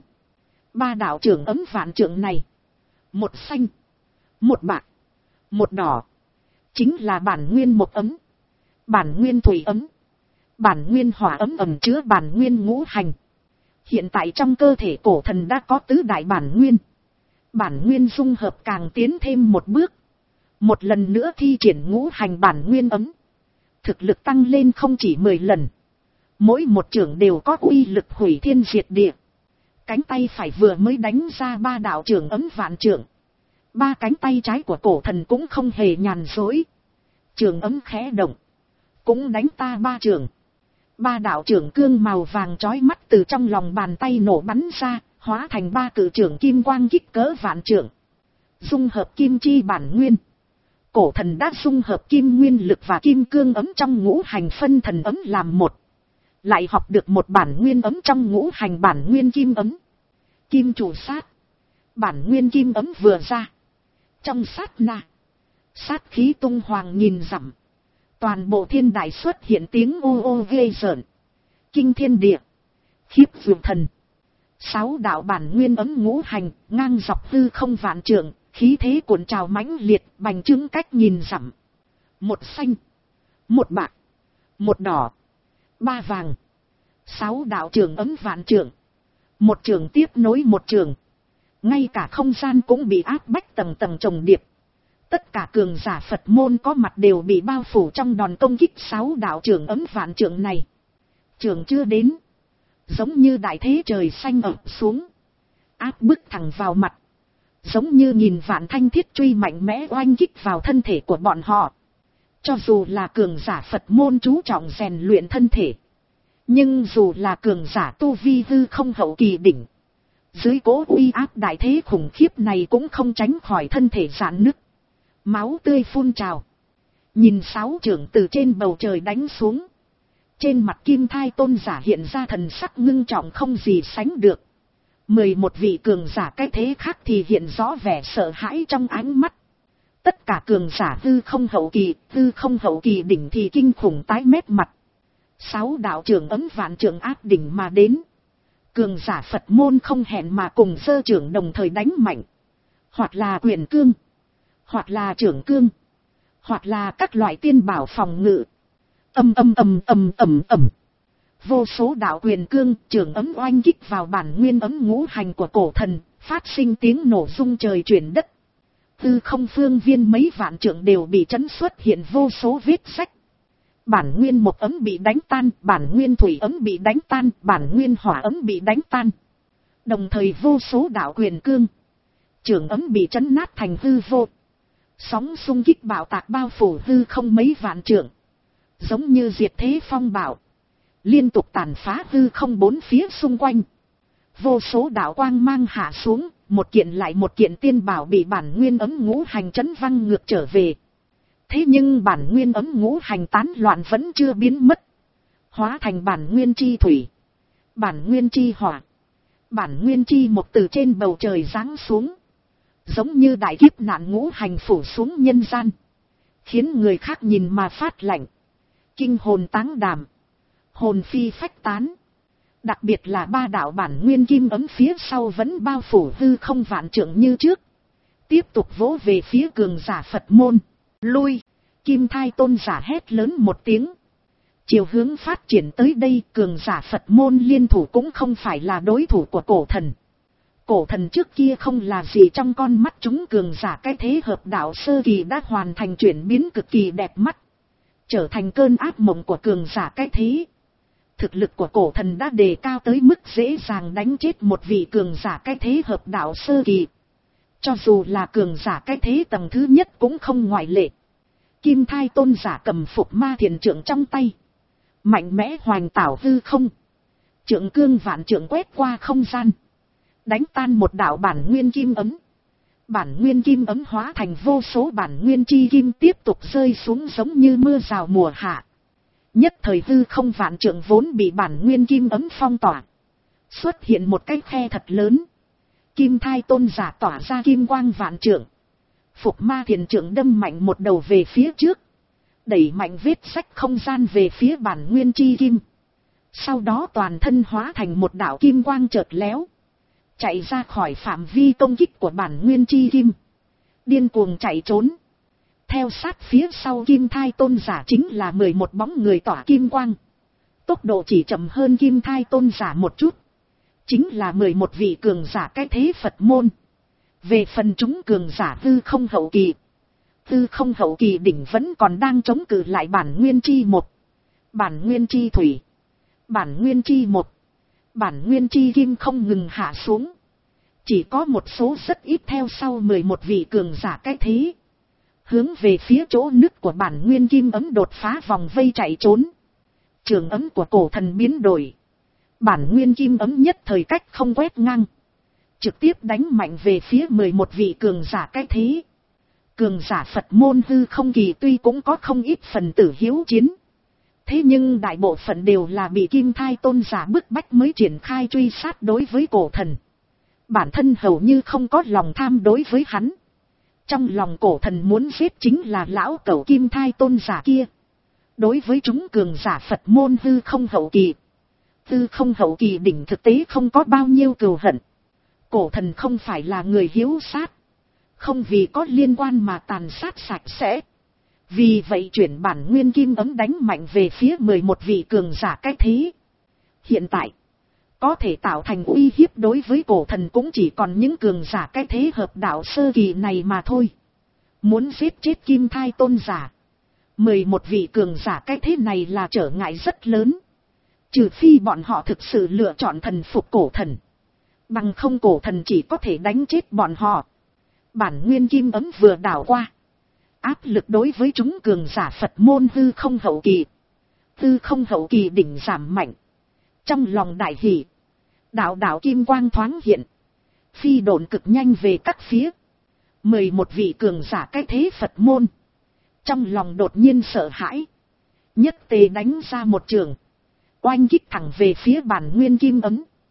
Ba đạo trưởng ấm vạn trưởng này, một xanh, một bạc, một đỏ, chính là bản nguyên một ấm, bản nguyên thủy ấm, bản nguyên hỏa ấm ẩm chứa bản nguyên ngũ hành. Hiện tại trong cơ thể cổ thần đã có tứ đại bản nguyên, bản nguyên dung hợp càng tiến thêm một bước, một lần nữa thi triển ngũ hành bản nguyên ấm, thực lực tăng lên không chỉ mười lần, mỗi một trưởng đều có uy lực hủy thiên diệt địa. Cánh tay phải vừa mới đánh ra ba đạo trưởng ấm vạn trưởng, ba cánh tay trái của cổ thần cũng không hề nhàn dối, trường ấm khẽ động, cũng đánh ta ba trường. Ba đạo trưởng cương màu vàng chói mắt từ trong lòng bàn tay nổ bắn ra, hóa thành ba cự trưởng kim quang kích cỡ vạn trưởng, dung hợp kim chi bản nguyên. Cổ thần đã dung hợp kim nguyên lực và kim cương ấm trong ngũ hành phân thần ấm làm một, lại học được một bản nguyên ấm trong ngũ hành bản nguyên kim ấm. Kim chủ sát, bản nguyên kim ấm vừa ra, trong sát na, sát khí tung hoàng nghìn dặm, toàn bộ thiên đại xuất hiện tiếng ô ô ghê rợn, kinh thiên địa, khiếp vượt thần. Sáu đạo bản nguyên ấm ngũ hành ngang dọc hư không vạn trượng, khí thế cuộn trào mãnh liệt, bành trướng cách nghìn dặm. Một xanh, một bạc, một đỏ, ba vàng, sáu đạo trường ấm vạn trượng, một trường tiếp nối một trường, ngay cả không gian cũng bị áp bách tầng tầng chồng điệp. Tất cả cường giả Phật môn có mặt đều bị bao phủ trong đòn công kích sáu đạo trường ấm vạn trượng này. Trường chưa đến, giống như đại thế trời xanh ập xuống, áp bức thẳng vào mặt, giống như nghìn vạn thanh thiết truy mạnh mẽ oanh kích vào thân thể của bọn họ. Cho dù là cường giả Phật môn chú trọng rèn luyện thân thể, nhưng dù là cường giả tu vi hư không hậu kỳ đỉnh, dưới cỗ uy áp đại thế khủng khiếp này cũng không tránh khỏi thân thể rạn nứt, máu tươi phun trào. Nhìn sáu trưởng từ trên bầu trời đánh xuống, trên mặt Kim Thai tôn giả hiện ra thần sắc ngưng trọng không gì sánh được. Mười một vị cường giả cái thế khác thì hiện rõ vẻ sợ hãi trong ánh mắt. Tất cả cường giả hư không hậu kỳ, hư không hậu kỳ đỉnh thì kinh khủng tái mét mặt. Sáu đạo trưởng ấm vạn trưởng áp đỉnh mà đến. Cường giả Phật môn không hẹn mà cùng sơ trưởng đồng thời đánh mạnh. Hoặc là quyền cương, hoặc là trưởng cương, hoặc là các loại tiên bảo phòng ngự. Âm âm âm âm ầm ầm. Vô số đạo quyền cương, trưởng ấm oanh kích vào bản nguyên ấm ngũ hành của cổ thần, phát sinh tiếng nổ rung trời chuyển đất. Tư không phương viên mấy vạn trượng đều bị chấn xuất hiện vô số vết rách. Bản nguyên một ấm bị đánh tan, bản nguyên thủy ấm bị đánh tan, bản nguyên hỏa ấm bị đánh tan. Đồng thời vô số đạo quyền cương, trưởng ấm bị chấn nát thành hư vô. Sóng xung kích bạo tạc bao phủ hư không mấy vạn trượng. Giống như diệt thế phong bạo. Liên tục tàn phá hư không bốn phía xung quanh. Vô số đạo quang mang hạ xuống, một kiện lại một kiện tiên bảo bị bản nguyên ấm ngũ hành chấn văng ngược trở về. Thế nhưng bản nguyên ấm ngũ hành tán loạn vẫn chưa biến mất. Hóa thành bản nguyên chi thủy, bản nguyên chi hỏa, bản nguyên chi một từ trên bầu trời giáng xuống. Giống như đại kiếp nạn ngũ hành phủ xuống nhân gian. Khiến người khác nhìn mà phát lạnh. Kinh hồn táng đàm. Hồn phi phách tán. Đặc biệt là ba đạo bản nguyên kim ấm phía sau vẫn bao phủ hư không vạn trượng như trước. Tiếp tục vỗ về phía cường giả Phật môn. Lui. Kim Thai Tôn giả hét lớn một tiếng. Chiều hướng phát triển tới đây, cường giả Phật môn liên thủ cũng không phải là đối thủ của cổ thần. Cổ thần trước kia không là gì trong con mắt chúng, cường giả cái thế hợp đạo sơ kỳ đã hoàn thành chuyển biến cực kỳ đẹp mắt. Trở thành cơn ác mộng của cường giả cái thế. Thực lực của cổ thần đã đề cao tới mức dễ dàng đánh chết một vị cường giả cái thế hợp đạo sơ kỳ. Cho dù là cường giả cái thế tầng thứ nhất cũng không ngoại lệ. Kim Thai Tôn giả cầm phục ma thiền trượng trong tay. Mạnh mẽ hoành tảo hư không. Trượng cương vạn trượng quét qua không gian. Đánh tan một đạo bản nguyên kim ấm. Bản nguyên kim ấm hóa thành vô số bản nguyên chi kim tiếp tục rơi xuống giống như mưa rào mùa hạ. Nhất thời hư không vạn trượng vốn bị bản nguyên kim ấm phong tỏa. Xuất hiện một cái khe thật lớn. Kim Thai Tôn giả tỏa ra kim quang vạn trượng. Phục ma thiền trượng đâm mạnh một đầu về phía trước. Đẩy mạnh vết sách không gian về phía bản nguyên chi kim. Sau đó toàn thân hóa thành một đạo kim quang chợt léo. Chạy ra khỏi phạm vi công kích của bản nguyên chi kim. Điên cuồng chạy trốn. Theo sát phía sau Kim Thai Tôn giả chính là mười một bóng người tỏa kim quang. Tốc độ chỉ chậm hơn Kim Thai Tôn giả một chút. Chính là mười một vị cường giả cái thế Phật môn. Về phần chúng cường giả hư không hậu kỳ. Hư không hậu kỳ đỉnh vẫn còn đang chống cự lại bản nguyên chi một. Bản nguyên chi thủy. Bản nguyên chi một. Bản nguyên chi kim không ngừng hạ xuống. Chỉ có một số rất ít theo sau mười một vị cường giả cái thế. Hướng về phía chỗ nứt của bản nguyên kim ấm đột phá vòng vây chạy trốn. Trường ấm của cổ thần biến đổi. Bản nguyên kim ấm nhất thời cách không quét ngang. Trực tiếp đánh mạnh về phía mười một vị cường giả cái thế. Cường giả Phật môn hư không kỳ tuy cũng có không ít phần tử hiếu chiến. Thế nhưng đại bộ phận đều là bị Kim Thai Tôn giả bức bách mới triển khai truy sát đối với cổ thần. Bản thân hầu như không có lòng tham đối với hắn. Trong lòng cổ thần muốn giết chính là lão cẩu Kim Thai Tôn giả kia. Đối với chúng cường giả Phật môn hư không hậu kỳ. Hư không hậu kỳ đỉnh thực tế không có bao nhiêu cừu hận. Cổ thần không phải là người hiếu sát. Không vì có liên quan mà tàn sát sạch sẽ. Vì vậy chuyển bản nguyên kim ấm đánh mạnh về phía mười một vị cường giả cái thế. Hiện tại, có thể tạo thành uy hiếp đối với cổ thần cũng chỉ còn những cường giả cái thế hợp đạo sơ kỳ này mà thôi. Muốn giết chết Kim Thai Tôn giả. mười một vị cường giả cái thế này là trở ngại rất lớn. Trừ phi bọn họ thực sự lựa chọn thần phục cổ thần. Bằng không cổ thần chỉ có thể đánh chết bọn họ. Bản nguyên kim ấm vừa đảo qua. Áp lực đối với chúng cường giả Phật môn hư không hậu kỳ. Hư không hậu kỳ đỉnh giảm mạnh. Trong lòng đại hỷ. Đạo đạo kim quang thoáng hiện. Phi độn cực nhanh về các phía. Mười một vị cường giả cái thế Phật môn. Trong lòng đột nhiên sợ hãi. Nhất tề đánh ra một trường. Oanh kích thẳng về phía bản nguyên kim ấm.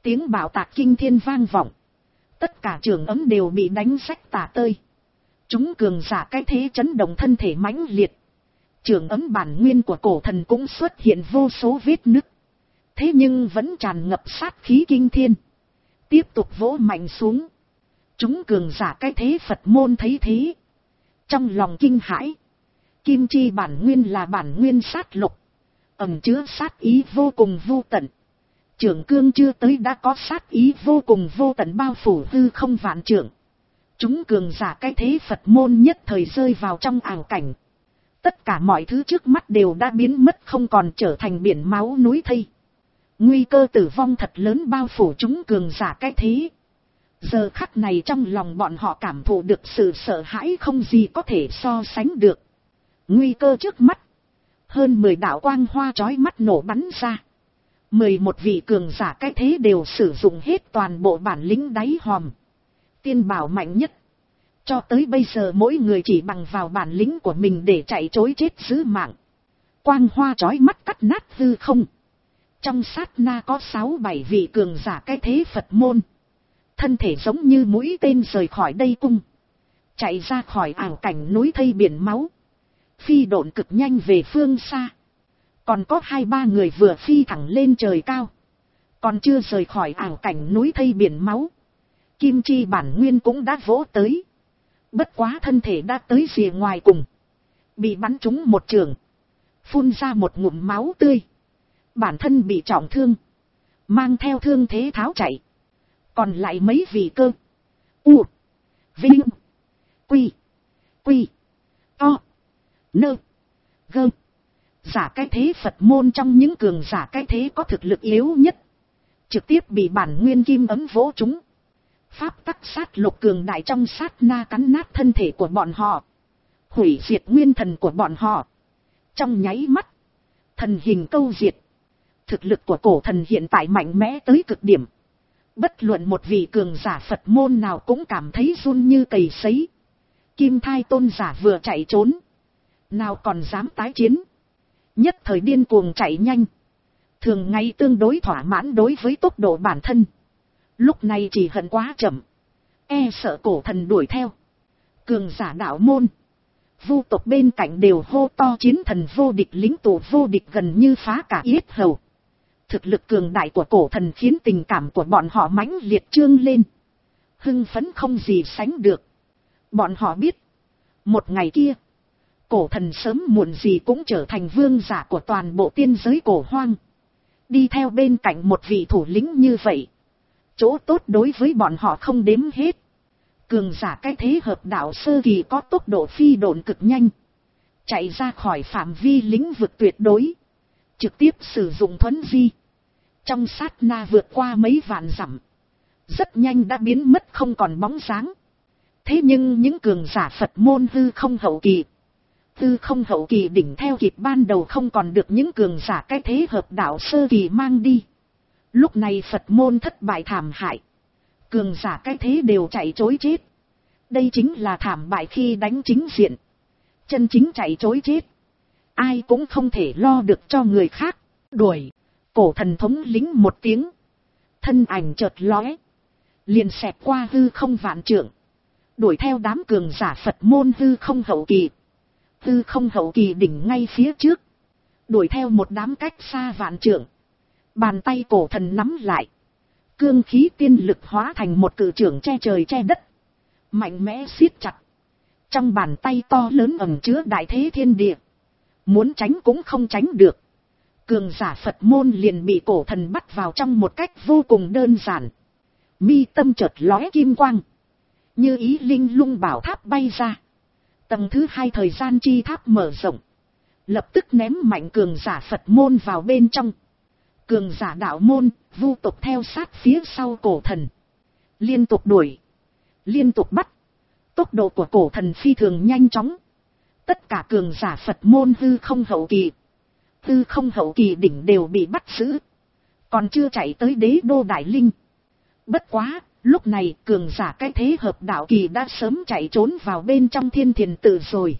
Tiếng bạo tạc kinh thiên vang vọng. Tất cả trường ấm đều bị đánh rách tả tơi. Chúng cường giả cái thế chấn động thân thể mãnh liệt. Trường ấm bản nguyên của cổ thần cũng xuất hiện vô số vết nứt. Thế nhưng vẫn tràn ngập sát khí kinh thiên. Tiếp tục vỗ mạnh xuống. Chúng cường giả cái thế Phật môn thấy thế. Trong lòng kinh hãi. Kim chi bản nguyên là bản nguyên sát lục. Ẩn chứa sát ý vô cùng vô tận. Trưởng cương chưa tới đã có sát ý vô cùng vô tận bao phủ hư không vạn trượng. Chúng cường giả cái thế Phật môn nhất thời rơi vào trong ảo cảnh. Tất cả mọi thứ trước mắt đều đã biến mất không còn trở thành biển máu núi thây. Nguy cơ tử vong thật lớn bao phủ chúng cường giả cái thế. Giờ khắc này trong lòng bọn họ cảm thụ được sự sợ hãi không gì có thể so sánh được. Nguy cơ trước mắt. Hơn mười đạo quang hoa chói mắt nổ bắn ra. Mười một vị cường giả cái thế đều sử dụng hết toàn bộ bản lĩnh đáy hòm. Tiên bảo mạnh nhất. Cho tới bây giờ mỗi người chỉ bằng vào bản lĩnh của mình để chạy trối chết giữ mạng. Quang hoa chói mắt cắt nát hư không. Trong sát na có sáu bảy vị cường giả cái thế Phật môn. Thân thể giống như mũi tên rời khỏi đây cung. Chạy ra khỏi ảo cảnh núi thây biển máu. Phi độn cực nhanh về phương xa. Còn có hai ba người vừa phi thẳng lên trời cao. Còn chưa rời khỏi ảo cảnh núi thây biển máu. Kim chi bản nguyên cũng đã vỗ tới. Bất quá thân thể đã tới rìa ngoài cùng. Bị bắn trúng một trường. Phun ra một ngụm máu tươi. Bản thân bị trọng thương. Mang theo thương thế tháo chạy. Còn lại mấy vị cơ. U. Vinh. Quy. Quy. To. Nơ. Gơ. Giả cái thế Phật môn trong những cường giả cái thế có thực lực yếu nhất. Trực tiếp bị bản nguyên kim ấm vỗ chúng. Pháp tắc sát lục cường đại trong sát na cắn nát thân thể của bọn họ. Hủy diệt nguyên thần của bọn họ. Trong nháy mắt. Thần hình câu diệt. Thực lực của cổ thần hiện tại mạnh mẽ tới cực điểm. Bất luận một vị cường giả Phật môn nào cũng cảm thấy run như cầy sấy. Kim thai tôn giả vừa chạy trốn. Nào còn dám tái chiến. Nhất thời điên cuồng chạy nhanh. Thường ngày tương đối thỏa mãn đối với tốc độ bản thân. Lúc này chỉ hận quá chậm. E sợ cổ thần đuổi theo. Cường giả đạo môn. Vu tộc bên cạnh đều hô to chiến thần vô địch lính tù vô địch gần như phá cả yết hầu. Thực lực cường đại của cổ thần khiến tình cảm của bọn họ mãnh liệt trương lên. Hưng phấn không gì sánh được. Bọn họ biết. Một ngày kia. Cổ thần sớm muộn gì cũng trở thành vương giả của toàn bộ tiên giới cổ hoang. Đi theo bên cạnh một vị thủ lĩnh như vậy. Chỗ tốt đối với bọn họ không đếm hết. Cường giả cái thế hợp đạo sơ kỳ có tốc độ phi độn cực nhanh. Chạy ra khỏi phạm vi lĩnh vực tuyệt đối. Trực tiếp sử dụng thuấn di. Trong sát na vượt qua mấy vạn dặm. Rất nhanh đã biến mất không còn bóng dáng. Thế nhưng những cường giả Phật môn hư không hậu kỳ. Hư không hậu kỳ đỉnh theo kịp ban đầu không còn được những cường giả cái thế hợp đạo sơ kỳ mang đi. Lúc này Phật môn thất bại thảm hại. Cường giả cái thế đều chạy trối chết. Đây chính là thảm bại khi đánh chính diện. Chân chính chạy trối chết. Ai cũng không thể lo được cho người khác. Đuổi. Cổ thần thống lĩnh một tiếng. Thân ảnh chợt lóe. Liền xẹt qua hư không vạn trượng. Đuổi theo đám cường giả Phật môn hư không hậu kỳ. Hư không hậu kỳ đỉnh ngay phía trước. Đuổi theo một đám cách xa vạn trượng. Bàn tay cổ thần nắm lại. Cương khí tiên lực hóa thành một cự trưởng che trời che đất. Mạnh mẽ siết chặt. Trong bàn tay to lớn ẩn chứa đại thế thiên địa. Muốn tránh cũng không tránh được. Cường giả Phật môn liền bị cổ thần bắt vào trong một cách vô cùng đơn giản. Mi tâm chợt lóe kim quang. Như ý linh lung bảo tháp bay ra. Tầng thứ hai thời gian chi tháp mở rộng. Lập tức ném mạnh cường giả Phật môn vào bên trong. Cường giả đạo môn, vu tộc theo sát phía sau cổ thần. Liên tục đuổi. Liên tục bắt. Tốc độ của cổ thần phi thường nhanh chóng. Tất cả cường giả Phật môn hư không hậu kỳ. Hư không hậu kỳ đỉnh đều bị bắt giữ. Còn chưa chạy tới đế đô Đại Linh. Bất quá, lúc này cường giả cái thế hợp đạo kỳ đã sớm chạy trốn vào bên trong thiên thiền tự rồi.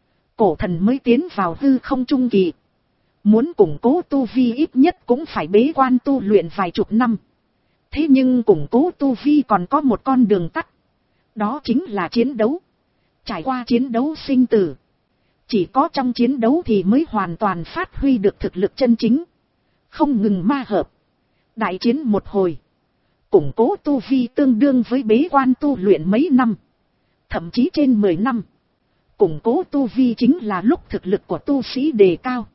Cổ thần mới tiến vào hư không trung kỳ. Muốn củng cố tu vi ít nhất cũng phải bế quan tu luyện vài chục năm. Thế nhưng củng cố tu vi còn có một con đường tắt. Đó chính là chiến đấu. Trải qua chiến đấu sinh tử. Chỉ có trong chiến đấu thì mới hoàn toàn phát huy được thực lực chân chính. Không ngừng ma hợp. Đại chiến một hồi. Củng cố tu vi tương đương với bế quan tu luyện mấy năm. Thậm chí trên mười năm. Củng cố tu vi chính là lúc thực lực của tu sĩ đề cao.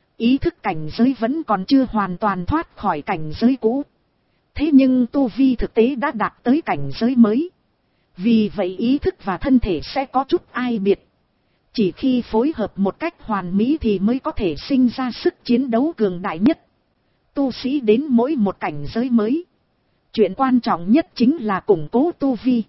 Ý thức cảnh giới vẫn còn chưa hoàn toàn thoát khỏi cảnh giới cũ. Thế nhưng tu vi thực tế đã đạt tới cảnh giới mới. Vì vậy ý thức và thân thể sẽ có chút ai biệt. Chỉ khi phối hợp một cách hoàn mỹ thì mới có thể sinh ra sức chiến đấu cường đại nhất. Tu sĩ đến mỗi một cảnh giới mới. Chuyện quan trọng nhất chính là củng cố tu vi.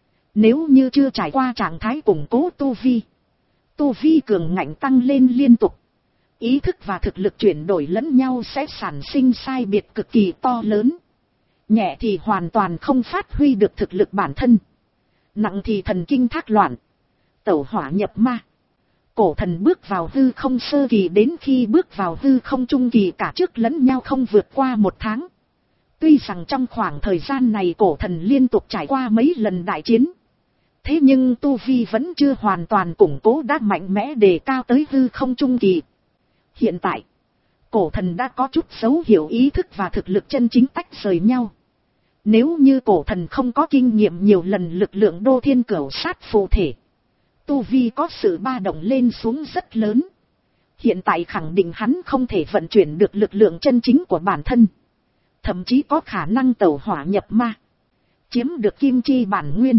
Nếu như chưa trải qua trạng thái củng cố tu vi, tu vi cường ngạnh tăng lên liên tục. Ý thức và thực lực chuyển đổi lẫn nhau sẽ sản sinh sai biệt cực kỳ to lớn. Nhẹ thì hoàn toàn không phát huy được thực lực bản thân. Nặng thì thần kinh thác loạn, tẩu hỏa nhập ma. Cổ thần bước vào hư không sơ kỳ đến khi bước vào hư không trung kỳ cả trước lẫn nhau không vượt qua một tháng. Tuy rằng trong khoảng thời gian này cổ thần liên tục trải qua mấy lần đại chiến. Thế nhưng tu vi vẫn chưa hoàn toàn củng cố đã mạnh mẽ đề cao tới hư không trung kỳ. Hiện tại, cổ thần đã có chút dấu hiệu ý thức và thực lực chân chính tách rời nhau. Nếu như cổ thần không có kinh nghiệm nhiều lần lực lượng đô thiên cửu sát phụ thể, tu vi có sự ba động lên xuống rất lớn. Hiện tại khẳng định hắn không thể vận chuyển được lực lượng chân chính của bản thân. Thậm chí có khả năng tẩu hỏa nhập ma. Chiếm được kim chi bản nguyên.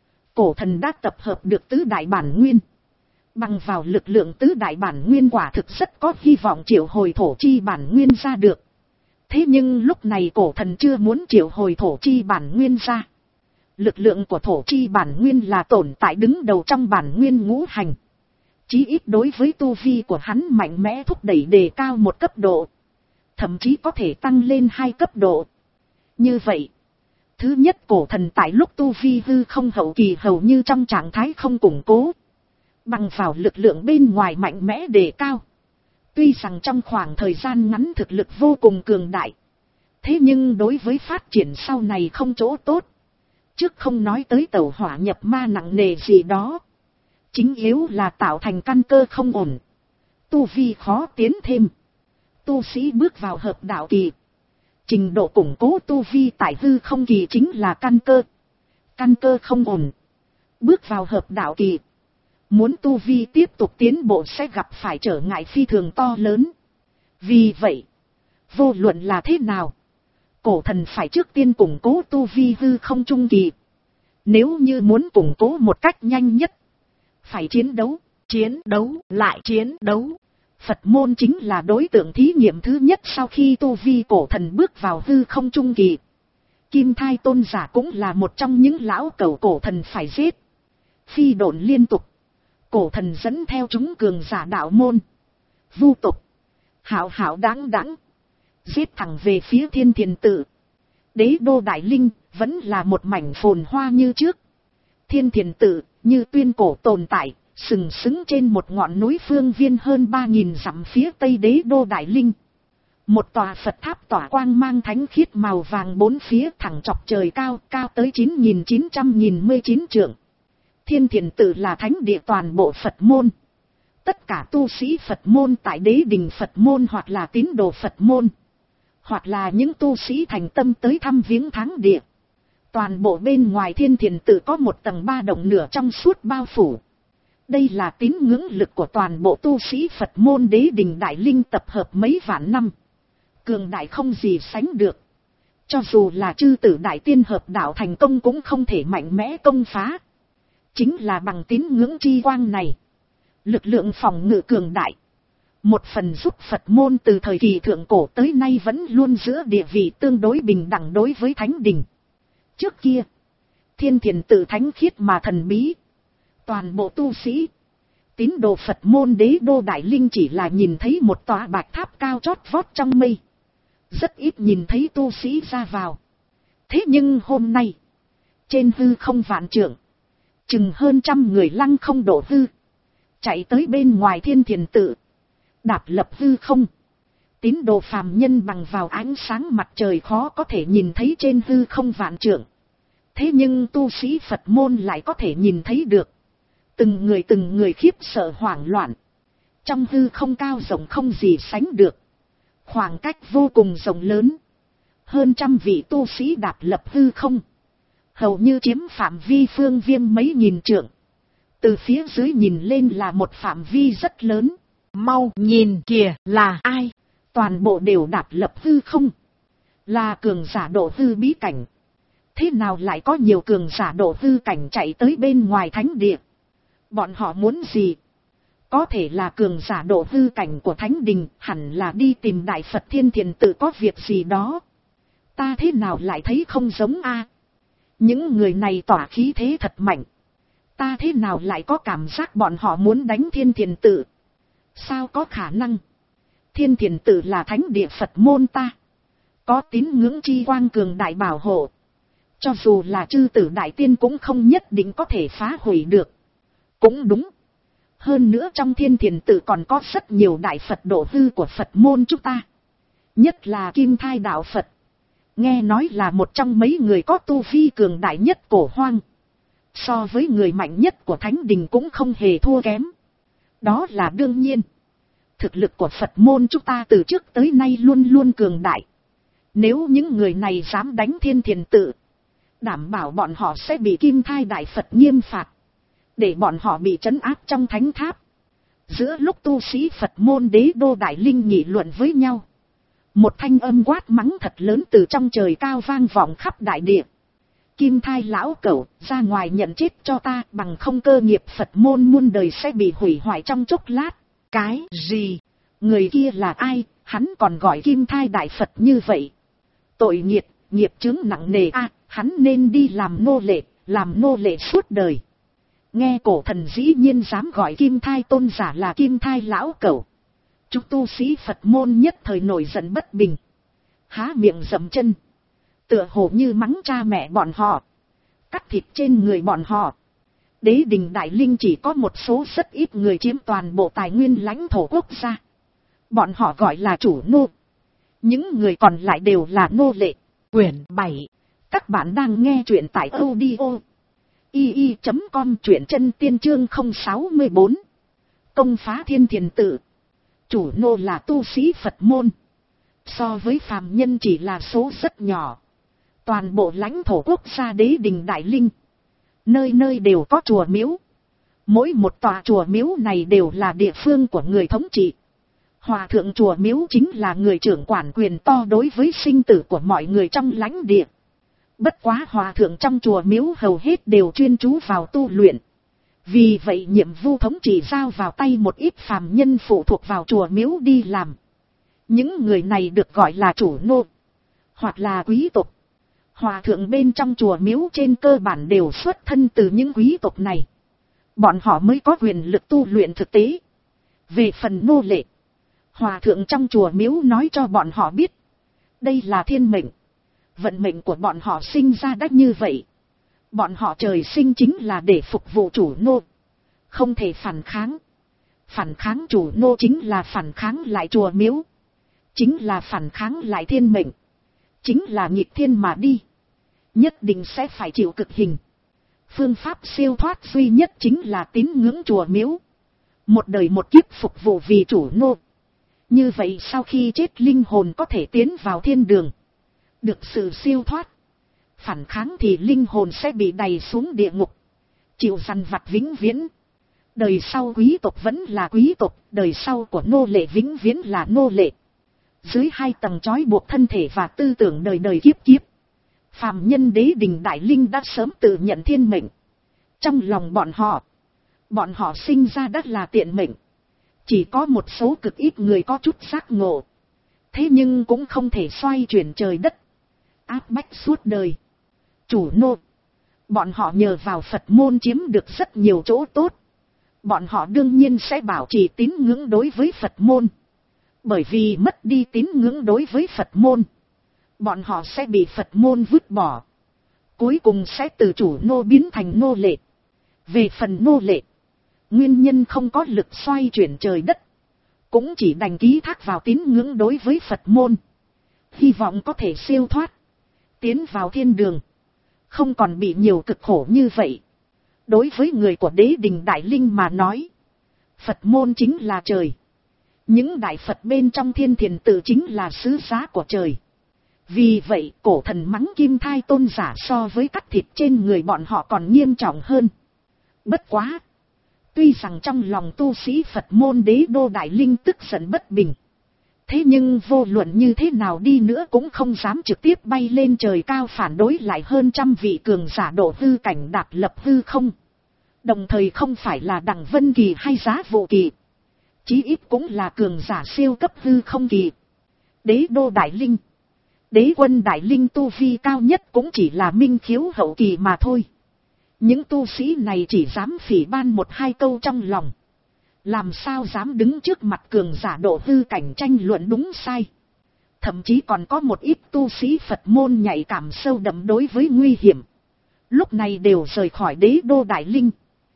Cổ thần đã tập hợp được tứ đại bản nguyên. Bằng vào lực lượng tứ đại bản nguyên quả thực rất có hy vọng triệu hồi thổ chi bản nguyên ra được. Thế nhưng lúc này cổ thần chưa muốn triệu hồi thổ chi bản nguyên ra. Lực lượng của thổ chi bản nguyên là tồn tại đứng đầu trong bản nguyên ngũ hành. Chí ít đối với tu vi của hắn mạnh mẽ thúc đẩy đề cao một cấp độ. Thậm chí có thể tăng lên hai cấp độ. Như vậy, thứ nhất cổ thần tại lúc tu vi hư không hậu kỳ hầu như trong trạng thái không củng cố. Bằng vào lực lượng bên ngoài mạnh mẽ đề cao. Tuy rằng trong khoảng thời gian ngắn thực lực vô cùng cường đại. Thế nhưng đối với phát triển sau này không chỗ tốt. Trước không nói tới tẩu hỏa nhập ma nặng nề gì đó. Chính yếu là tạo thành căn cơ không ổn. Tu vi khó tiến thêm. Tu sĩ bước vào hợp đạo kỳ. Trình độ củng cố tu vi tại hư không kỳ chính là căn cơ. Căn cơ không ổn. Bước vào hợp đạo kỳ. Muốn tu vi tiếp tục tiến bộ sẽ gặp phải trở ngại phi thường to lớn. Vì vậy, vô luận là thế nào, cổ thần phải trước tiên củng cố tu vi hư không trung kỳ. Nếu như muốn củng cố một cách nhanh nhất, phải chiến đấu, chiến đấu, lại chiến đấu. Phật môn chính là đối tượng thí nghiệm thứ nhất sau khi tu vi cổ thần bước vào hư không trung kỳ. Kim Thai tôn giả cũng là một trong những lão cẩu cổ thần phải giết. Phi độn liên tục. Cổ thần dẫn theo chúng cường giả đạo môn. Vu tục. Hảo hảo đáng đáng. Giết thẳng về phía Thiên Thiền Tự. Đế đô Đại Linh vẫn là một mảnh phồn hoa như trước. Thiên Thiền Tự như tuyên cổ tồn tại. Sừng sững trên một ngọn núi phương viên hơn ba nghìn dặm phía tây đế đô Đại Linh. Một tòa Phật tháp tỏa quang mang thánh khiết màu vàng bốn phía thẳng chọc trời cao, cao tới chín nghìn chín trăm chín mươi chín trượng. Thiên Thiền Tự là thánh địa toàn bộ Phật môn. Tất cả tu sĩ Phật môn tại đế đình Phật môn hoặc là tín đồ Phật môn, hoặc là những tu sĩ thành tâm tới thăm viếng thắng địa. Toàn bộ bên ngoài Thiên Thiền Tự có một tầng ba động nửa trong suốt bao phủ. Đây là tín ngưỡng lực của toàn bộ tu sĩ Phật môn đế đình Đại Linh tập hợp mấy vạn năm. Cường đại không gì sánh được. Cho dù là chư tử đại tiên hợp đạo thành công cũng không thể mạnh mẽ công phá. Chính là bằng tín ngưỡng chi quang này. Lực lượng phòng ngự cường đại. Một phần giúp Phật môn từ thời kỳ thượng cổ tới nay vẫn luôn giữa địa vị tương đối bình đẳng đối với thánh đình. Trước kia, Thiên Thiền Tự thánh khiết mà thần bí. Toàn bộ tu sĩ, tín đồ Phật môn đế đô Đại Linh chỉ là nhìn thấy một tòa bạch tháp cao chót vót trong mây. Rất ít nhìn thấy tu sĩ ra vào. Thế nhưng hôm nay, trên hư không vạn trượng, chừng hơn trăm người lăng không đổ hư. Chạy tới bên ngoài Thiên Thiền Tự. Đạp lập hư không. Tín đồ phàm nhân bằng vào ánh sáng mặt trời khó có thể nhìn thấy trên hư không vạn trượng. Thế nhưng tu sĩ Phật môn lại có thể nhìn thấy được. Từng người từng người khiếp sợ hoảng loạn. Trong hư không cao rộng không gì sánh được. Khoảng cách vô cùng rộng lớn. Hơn trăm vị tu sĩ đạp lập hư không. Hầu như chiếm phạm vi phương viên mấy nghìn trượng. Từ phía dưới nhìn lên là một phạm vi rất lớn. Mau nhìn kìa, là ai? Toàn bộ đều đạp lập hư không. Là cường giả độ hư bí cảnh. Thế nào lại có nhiều cường giả độ hư cảnh chạy tới bên ngoài thánh địa? Bọn họ muốn gì? Có thể là cường giả độ hư cảnh của thánh đình, hẳn là đi tìm Đại Phật Thiên Thiền Tự có việc gì đó. Ta thế nào lại thấy không giống a? Những người này tỏa khí thế thật mạnh. Ta thế nào lại có cảm giác bọn họ muốn đánh Thiên Thiền Tự? Sao có khả năng? Thiên Thiền Tự là thánh địa Phật môn ta. Có tín ngưỡng chi quang cường đại bảo hộ. Cho dù là chư tử đại tiên cũng không nhất định có thể phá hủy được. Cũng đúng. Hơn nữa trong Thiên Thiền Tự còn có rất nhiều đại Phật độ hư của Phật môn chúng ta. Nhất là Kim Thai đạo Phật. Nghe nói là một trong mấy người có tu vi cường đại nhất cổ hoang. So với người mạnh nhất của thánh đình cũng không hề thua kém. Đó là đương nhiên. Thực lực của Phật môn chúng ta từ trước tới nay luôn luôn cường đại. Nếu những người này dám đánh Thiên Thiền Tự, đảm bảo bọn họ sẽ bị Kim Thai đại Phật nghiêm phạt. Để bọn họ bị trấn áp trong thánh tháp. Giữa lúc tu sĩ Phật môn Đế Đô Đại Linh nghị luận với nhau. Một thanh âm quát mắng thật lớn từ trong trời cao vang vọng khắp đại địa. Kim Thai lão cẩu, ra ngoài nhận chết cho ta, bằng không cơ nghiệp Phật môn muôn đời sẽ bị hủy hoại trong chốc lát. Cái gì? Người kia là ai? Hắn còn gọi Kim Thai đại Phật như vậy. Tội nghiệp, nghiệp chướng nặng nề a, hắn nên đi làm nô lệ, làm nô lệ suốt đời. Nghe cổ thần dĩ nhiên dám gọi Kim Thai tôn giả là Kim Thai lão cẩu. Chúng tu sĩ Phật môn nhất thời nổi giận bất bình. Há miệng dậm chân. Tựa hồ như mắng cha mẹ bọn họ. Cắt thịt trên người bọn họ. Đế đình Đại Linh chỉ có một số rất ít người chiếm toàn bộ tài nguyên lãnh thổ quốc gia. Bọn họ gọi là chủ nô. Những người còn lại đều là nô lệ. Quyển bảy. Các bạn đang nghe truyện tại audio i i chấm com, truyện chân tiên chương không sáu bốn. Công phá Thiên Thiền Tự. Chủ nô là tu sĩ Phật môn. So với phàm nhân chỉ là số rất nhỏ. Toàn bộ lãnh thổ quốc gia Đế đình Đại Linh. Nơi nơi đều có chùa miếu. Mỗi một tòa chùa miếu này đều là địa phương của người thống trị. Hòa thượng chùa miếu chính là người trưởng quản quyền to đối với sinh tử của mọi người trong lãnh địa. Bất quá hòa thượng trong chùa miếu hầu hết đều chuyên chú vào tu luyện. Vì vậy nhiệm vụ thống trị giao vào tay một ít phàm nhân phụ thuộc vào chùa miếu đi làm. Những người này được gọi là chủ nô, hoặc là quý tộc. Hòa thượng bên trong chùa miếu trên cơ bản đều xuất thân từ những quý tộc này. Bọn họ mới có quyền lực tu luyện thực tế. Về phần nô lệ, hòa thượng trong chùa miếu nói cho bọn họ biết. Đây là thiên mệnh. Vận mệnh của bọn họ sinh ra đã như vậy. Bọn họ trời sinh chính là để phục vụ chủ nô. Không thể phản kháng. Phản kháng chủ nô chính là phản kháng lại chùa miếu. Chính là phản kháng lại thiên mệnh. Chính là nghịch thiên mà đi. Nhất định sẽ phải chịu cực hình. Phương pháp siêu thoát duy nhất chính là tín ngưỡng chùa miếu. Một đời một kiếp phục vụ vì chủ nô. Như vậy sau khi chết linh hồn có thể tiến vào thiên đường. Được sự siêu thoát. Phản kháng thì linh hồn sẽ bị đày xuống địa ngục. Chịu săn vặt vĩnh viễn. Đời sau quý tộc vẫn là quý tộc. Đời sau của nô lệ vĩnh viễn là nô lệ. Dưới hai tầng trói buộc thân thể và tư tưởng đời đời kiếp kiếp. Phàm nhân Đế đình Đại Linh đã sớm tự nhận thiên mệnh. Trong lòng bọn họ. Bọn họ sinh ra đất là tiện mệnh. Chỉ có một số cực ít người có chút giác ngộ. Thế nhưng cũng không thể xoay chuyển trời đất. Áp bách suốt đời. Chủ nô. Bọn họ nhờ vào Phật môn chiếm được rất nhiều chỗ tốt. Bọn họ đương nhiên sẽ bảo trì tín ngưỡng đối với Phật môn. Bởi vì mất đi tín ngưỡng đối với Phật môn. Bọn họ sẽ bị Phật môn vứt bỏ. Cuối cùng sẽ từ chủ nô biến thành nô lệ. Về phần nô lệ. Nguyên nhân không có lực xoay chuyển trời đất. cũng chỉ đành ký thác vào tín ngưỡng đối với Phật môn, hy vọng có thể siêu thoát, tiến vào thiên đường, không còn bị nhiều cực khổ như vậy. Đối với người của Đế Đình Đại Linh mà nói, Phật môn chính là trời, những đại Phật bên trong Thiên Thiền Tự chính là sứ giá của trời. Vì vậy cổ thần mắng Kim Thai tôn giả so với cắt thịt trên người bọn họ còn nghiêm trọng hơn. Bất quá, tuy rằng trong lòng tu sĩ Phật môn Đế Đô Đại Linh tức giận bất bình, thế nhưng vô luận như thế nào đi nữa cũng không dám trực tiếp bay lên trời cao phản đối lại hơn trăm vị cường giả độ hư cảnh đạp lập hư không. Đồng thời không phải là Đằng Vân Kỳ hay Giá Vụ Kỳ, chí ít cũng là cường giả siêu cấp hư không kỳ. Đế Đô Đại Linh, Đế Quân Đại Linh tu vi cao nhất cũng chỉ là Minh Khiếu hậu kỳ mà thôi. Những tu sĩ này chỉ dám phỉ ban một hai câu trong lòng, làm sao dám đứng trước mặt cường giả độ hư cảnh tranh luận đúng sai. Thậm chí còn có một ít tu sĩ Phật môn nhạy cảm sâu đậm đối với nguy hiểm, lúc này đều rời khỏi Đế Đô Đại Linh,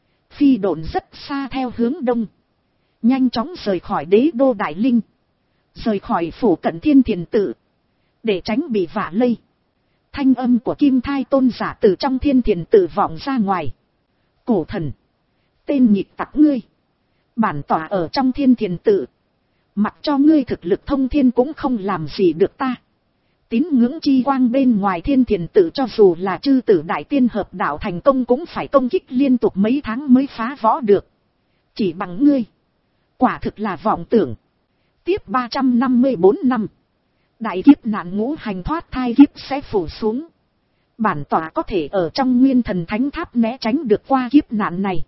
phi độn rất xa theo hướng đông, nhanh chóng rời khỏi Đế Đô Đại Linh, rời khỏi phủ cận Thiên Thiền Tự, để tránh bị vạ lây. Thanh âm của Kim Thai tôn giả từ trong Thiên Thiền Tự vọng ra ngoài. Cổ thần, tên nhịp tặc ngươi, bản tỏa ở trong Thiên Thiền Tự, mặc cho ngươi thực lực thông thiên cũng không làm gì được ta. Tín ngưỡng chi quang bên ngoài Thiên Thiền Tự cho dù là chư tử đại tiên hợp đạo thành công cũng phải công kích liên tục mấy tháng mới phá võ được. Chỉ bằng ngươi, quả thực là vọng tưởng. Tiếp ba trăm năm mươi bốn năm, đại kiếp nạn ngũ hành thoát thai kiếp sẽ phủ xuống. Bản tỏa có thể ở trong Nguyên Thần Thánh Tháp né tránh được qua kiếp nạn này,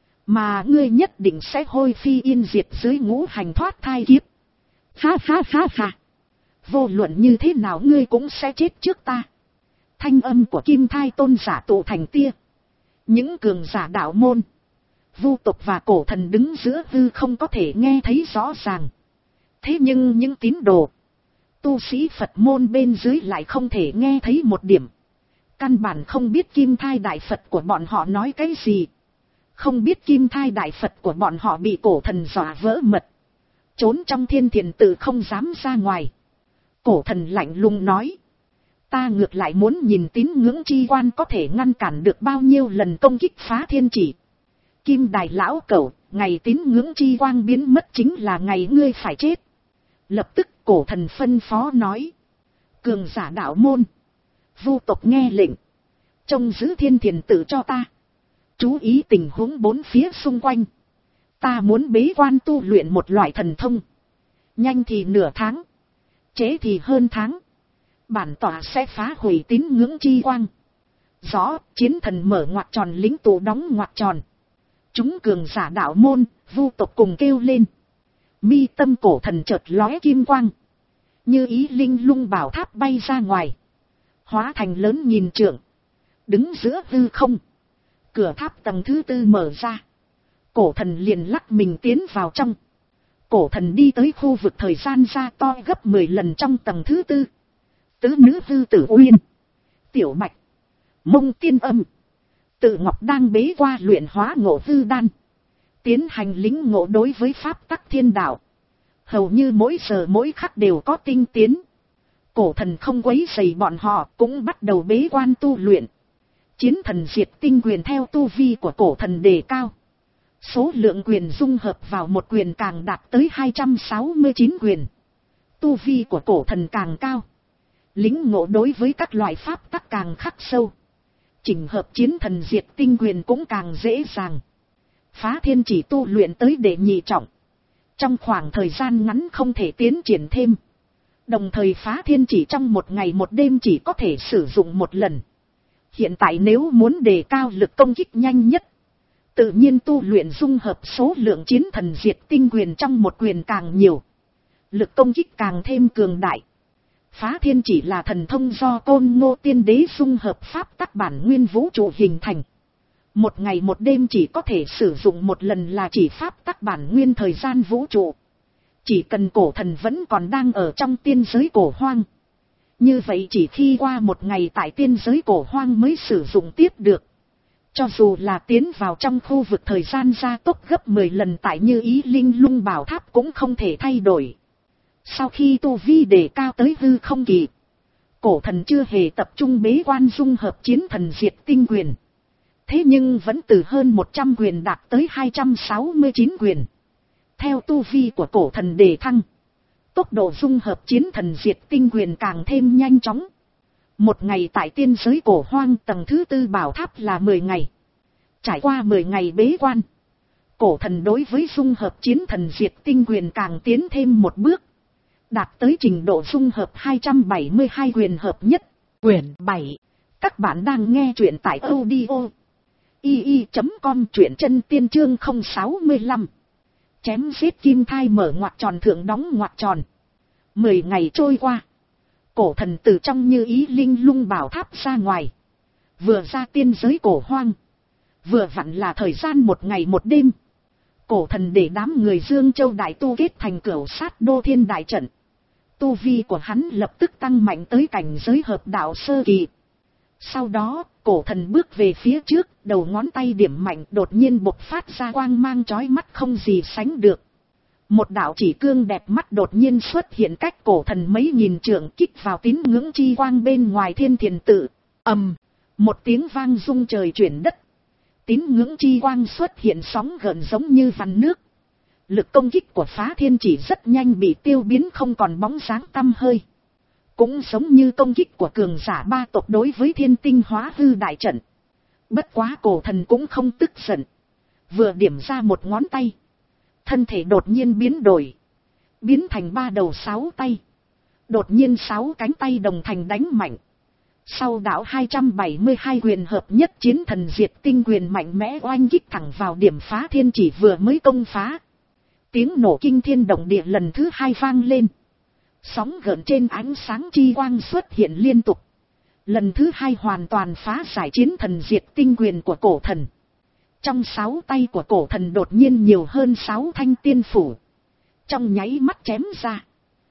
mà ngươi nhất định sẽ hôi phi yên diệt dưới ngũ hành thoát thai kiếp. Ha ha ha ha. Vô luận như thế nào ngươi cũng sẽ chết trước ta. Thanh âm của Kim Thai tôn giả tụ thành tia. Những cường giả đạo môn, vu tộc và cổ thần đứng giữa hư không có thể nghe thấy rõ ràng. Thế nhưng những tín đồ, tu sĩ Phật môn bên dưới lại không thể nghe thấy một điểm. Căn bản không biết Kim Thai Đại Phật của bọn họ nói cái gì. Không biết Kim Thai Đại Phật của bọn họ bị cổ thần dọa vỡ mật, trốn trong Thiên Thiền Tự không dám ra ngoài. Cổ thần lạnh lùng nói, ta ngược lại muốn nhìn tín ngưỡng chi quan có thể ngăn cản được bao nhiêu lần công kích phá thiên chỉ. Kim Đài lão cẩu, ngày tín ngưỡng chi quang biến mất chính là ngày ngươi phải chết. Lập tức cổ thần phân phó nói, cường giả đạo môn, vu tộc nghe lệnh, trông giữ Thiên Thiền Tự cho ta, chú ý tình huống bốn phía xung quanh. Ta muốn bế quan tu luyện một loại thần thông, nhanh thì nửa tháng, trễ thì hơn tháng, bản tỏa sẽ phá hủy tín ngưỡng chi quang. Rõ. Chiến thần mở ngoặc tròn lính tụ đóng ngoặc tròn. Chúng cường giả đạo môn, vu tộc cùng kêu lên. Mi tâm cổ thần chợt lóe kim quang, như ý linh lung bảo tháp bay ra ngoài, hóa thành lớn nghìn trượng, đứng giữa hư không. Cửa tháp tầng thứ tư mở ra, cổ thần liền lắc mình tiến vào trong. Cổ thần đi tới khu vực thời gian ra to gấp mười lần trong tầng thứ tư. Tứ nữ hư Tử Uyên, Tiểu Bạch, Mông Tiên Âm, Tự Ngọc đang bế qua luyện hóa ngộ hư đan, tiến hành lính ngộ đối với pháp tắc thiên đạo. Hầu như mỗi giờ mỗi khắc đều có tinh tiến. Cổ thần không quấy rầy bọn họ, cũng bắt đầu bế quan tu luyện. Chiến thần diệt tinh quyền theo tu vi của cổ thần đề cao. Số lượng quyền dung hợp vào một quyền càng đạt tới hai trăm sáu mươi chín quyền. Tu vi của cổ thần càng cao, lính ngộ đối với các loại pháp tắc càng khắc sâu. Chỉnh hợp chiến thần diệt tinh quyền cũng càng dễ dàng. Phá thiên chỉ tu luyện tới đệ nhị trọng, trong khoảng thời gian ngắn không thể tiến triển thêm. Đồng thời phá thiên chỉ trong một ngày một đêm chỉ có thể sử dụng một lần. Hiện tại nếu muốn đề cao lực công kích nhanh nhất, tự nhiên tu luyện dung hợp số lượng chiến thần diệt tinh quyền trong một quyền càng nhiều, lực công kích càng thêm cường đại. Phá thiên chỉ là thần thông do Côn Ngô Tiên Đế dung hợp pháp tắc bản nguyên vũ trụ hình thành. Một ngày một đêm chỉ có thể sử dụng một lần là chỉ pháp tắc bản nguyên thời gian vũ trụ. Chỉ cần cổ thần vẫn còn đang ở trong tiên giới cổ hoang, như vậy chỉ khi qua một ngày tại tiên giới cổ hoang mới sử dụng tiếp được. Cho dù là tiến vào trong khu vực thời gian gia tốc gấp mười lần tại Như Ý Linh Lung Bảo Tháp cũng không thể thay đổi. Sau khi tu vi đề cao tới hư không kỳ, cổ thần chưa hề tập trung bế quan dung hợp chiến thần diệt tinh quyền. Thế nhưng vẫn từ hơn một trăm quyền đạt tới hai trăm sáu mươi chín quyền. Theo tu vi của cổ thần đề thăng, tốc độ dung hợp chiến thần diệt tinh quyền càng thêm nhanh chóng. Một ngày tại tiên giới cổ hoang tầng thứ tư bảo tháp là mười ngày. Trải qua mười ngày bế quan, cổ thần đối với dung hợp chiến thần diệt tinh quyền càng tiến thêm một bước. Đạt tới trình độ dung hợp hai trăm bảy mươi hai quyền hợp nhất. Quyển bảy. Các bạn đang nghe truyện tại audio i i chấm com, truyện chân tiên chương không sáu lăm. Chém giết kim thai mở ngoặc tròn thượng đóng ngoặc tròn. Mười ngày trôi qua, cổ thần từ trong Như Ý Linh Lung Bảo Tháp ra ngoài. Vừa ra tiên giới cổ hoang, vừa vặn là thời gian một ngày một đêm. Cổ thần để đám người Dương Châu đại tu kết thành cửu sát đô thiên đại trận. Tu vi của hắn lập tức tăng mạnh tới cảnh giới hợp đạo sơ kỳ. Sau đó, cổ thần bước về phía trước, đầu ngón tay điểm mạnh đột nhiên bộc phát ra quang mang chói mắt không gì sánh được. Một đạo chỉ cương đẹp mắt đột nhiên xuất hiện cách cổ thần mấy nghìn trượng, kích vào tín ngưỡng chi quang bên ngoài thiên thiền tự. Ầm, một tiếng vang rung trời chuyển đất. Tín ngưỡng chi quang xuất hiện sóng gợn giống như vằn nước. Lực công kích của phá thiên chỉ rất nhanh bị tiêu biến không còn bóng dáng tăm hơi. Cũng giống như công kích của cường giả ba tộc đối với thiên tinh hóa hư đại trận. Bất quá cổ thần cũng không tức giận. Vừa điểm ra một ngón tay, thân thể đột nhiên biến đổi, biến thành ba đầu sáu tay. Đột nhiên sáu cánh tay đồng thành đánh mạnh. Sau đạo hai trăm bảy mươi hai quyền hợp nhất chiến thần diệt tinh quyền mạnh mẽ oanh kích thẳng vào điểm phá thiên chỉ vừa mới công phá. Tiếng nổ kinh thiên động địa lần thứ hai vang lên. Sóng gợn trên ánh sáng chi quang xuất hiện liên tục. Lần thứ hai hoàn toàn phá giải chiến thần diệt tinh quyền của cổ thần. Trong sáu tay của cổ thần đột nhiên nhiều hơn sáu thanh tiên phủ. Trong nháy mắt chém ra,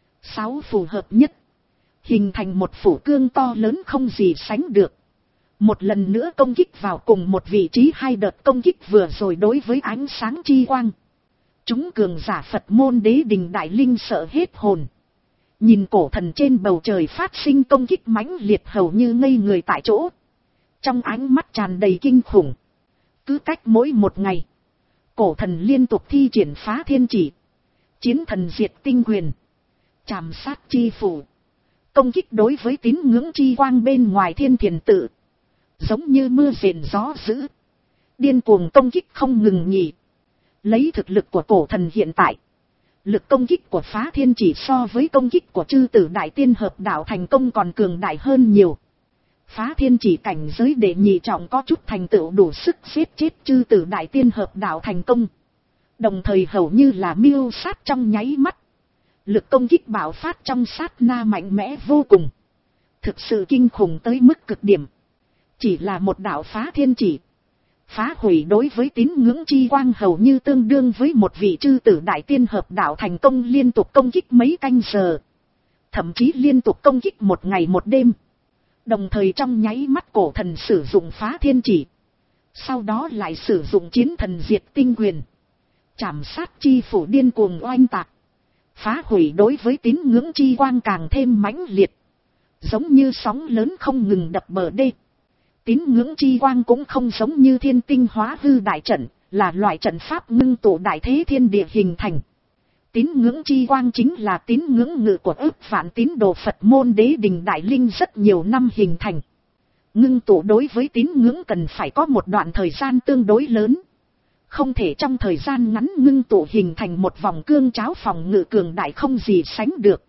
sáu phủ hợp nhất, hình thành một phủ cương to lớn không gì sánh được. Một lần nữa công kích vào cùng một vị trí, hai đợt công kích vừa rồi đối với ánh sáng chi quang. Chúng cường giả Phật môn đế đình đại linh sợ hết hồn. Nhìn cổ thần trên bầu trời phát sinh công kích mãnh liệt hầu như ngây người tại chỗ. Trong ánh mắt tràn đầy kinh khủng. Cứ cách mỗi một ngày, cổ thần liên tục thi triển phá thiên chỉ, chiến thần diệt tinh quyền, chạm sát chi phủ, công kích đối với tín ngưỡng chi quang bên ngoài thiên thiền tự. Giống như mưa rền gió dữ, điên cuồng công kích không ngừng nghỉ. Lấy thực lực của cổ thần hiện tại, lực công kích của phá thiên chỉ so với công kích của chư tử đại tiên hợp đạo thành công còn cường đại hơn nhiều. Phá thiên chỉ cảnh giới đệ nhị trọng có chút thành tựu đủ sức giết chết chư tử đại tiên hợp đạo thành công. Đồng thời hầu như là miêu sát trong nháy mắt. Lực công kích bạo phát trong sát na mạnh mẽ vô cùng. Thực sự kinh khủng tới mức cực điểm. Chỉ là một đạo phá thiên chỉ, phá hủy đối với tín ngưỡng chi quang hầu như tương đương với một vị chư tử đại tiên hợp đạo thành công liên tục công kích mấy canh giờ. Thậm chí liên tục công kích một ngày một đêm. Đồng thời trong nháy mắt cổ thần sử dụng phá thiên chỉ. Sau đó lại sử dụng chiến thần diệt tinh quyền. Chảm sát chi phủ điên cuồng oanh tạc. Phá hủy đối với tín ngưỡng chi quang càng thêm mãnh liệt. Giống như sóng lớn không ngừng đập bờ đê. Tín ngưỡng chi quang cũng không giống như thiên tinh hóa hư đại trận, là loại trận pháp ngưng tụ đại thế thiên địa hình thành. Tín ngưỡng chi quang chính là tín ngưỡng ngự của ức vạn tín đồ Phật môn đế đình đại linh rất nhiều năm hình thành. Ngưng tụ đối với tín ngưỡng cần phải có một đoạn thời gian tương đối lớn. Không thể trong thời gian ngắn ngưng tụ hình thành một vòng cương cháo phòng ngự cường đại không gì sánh được.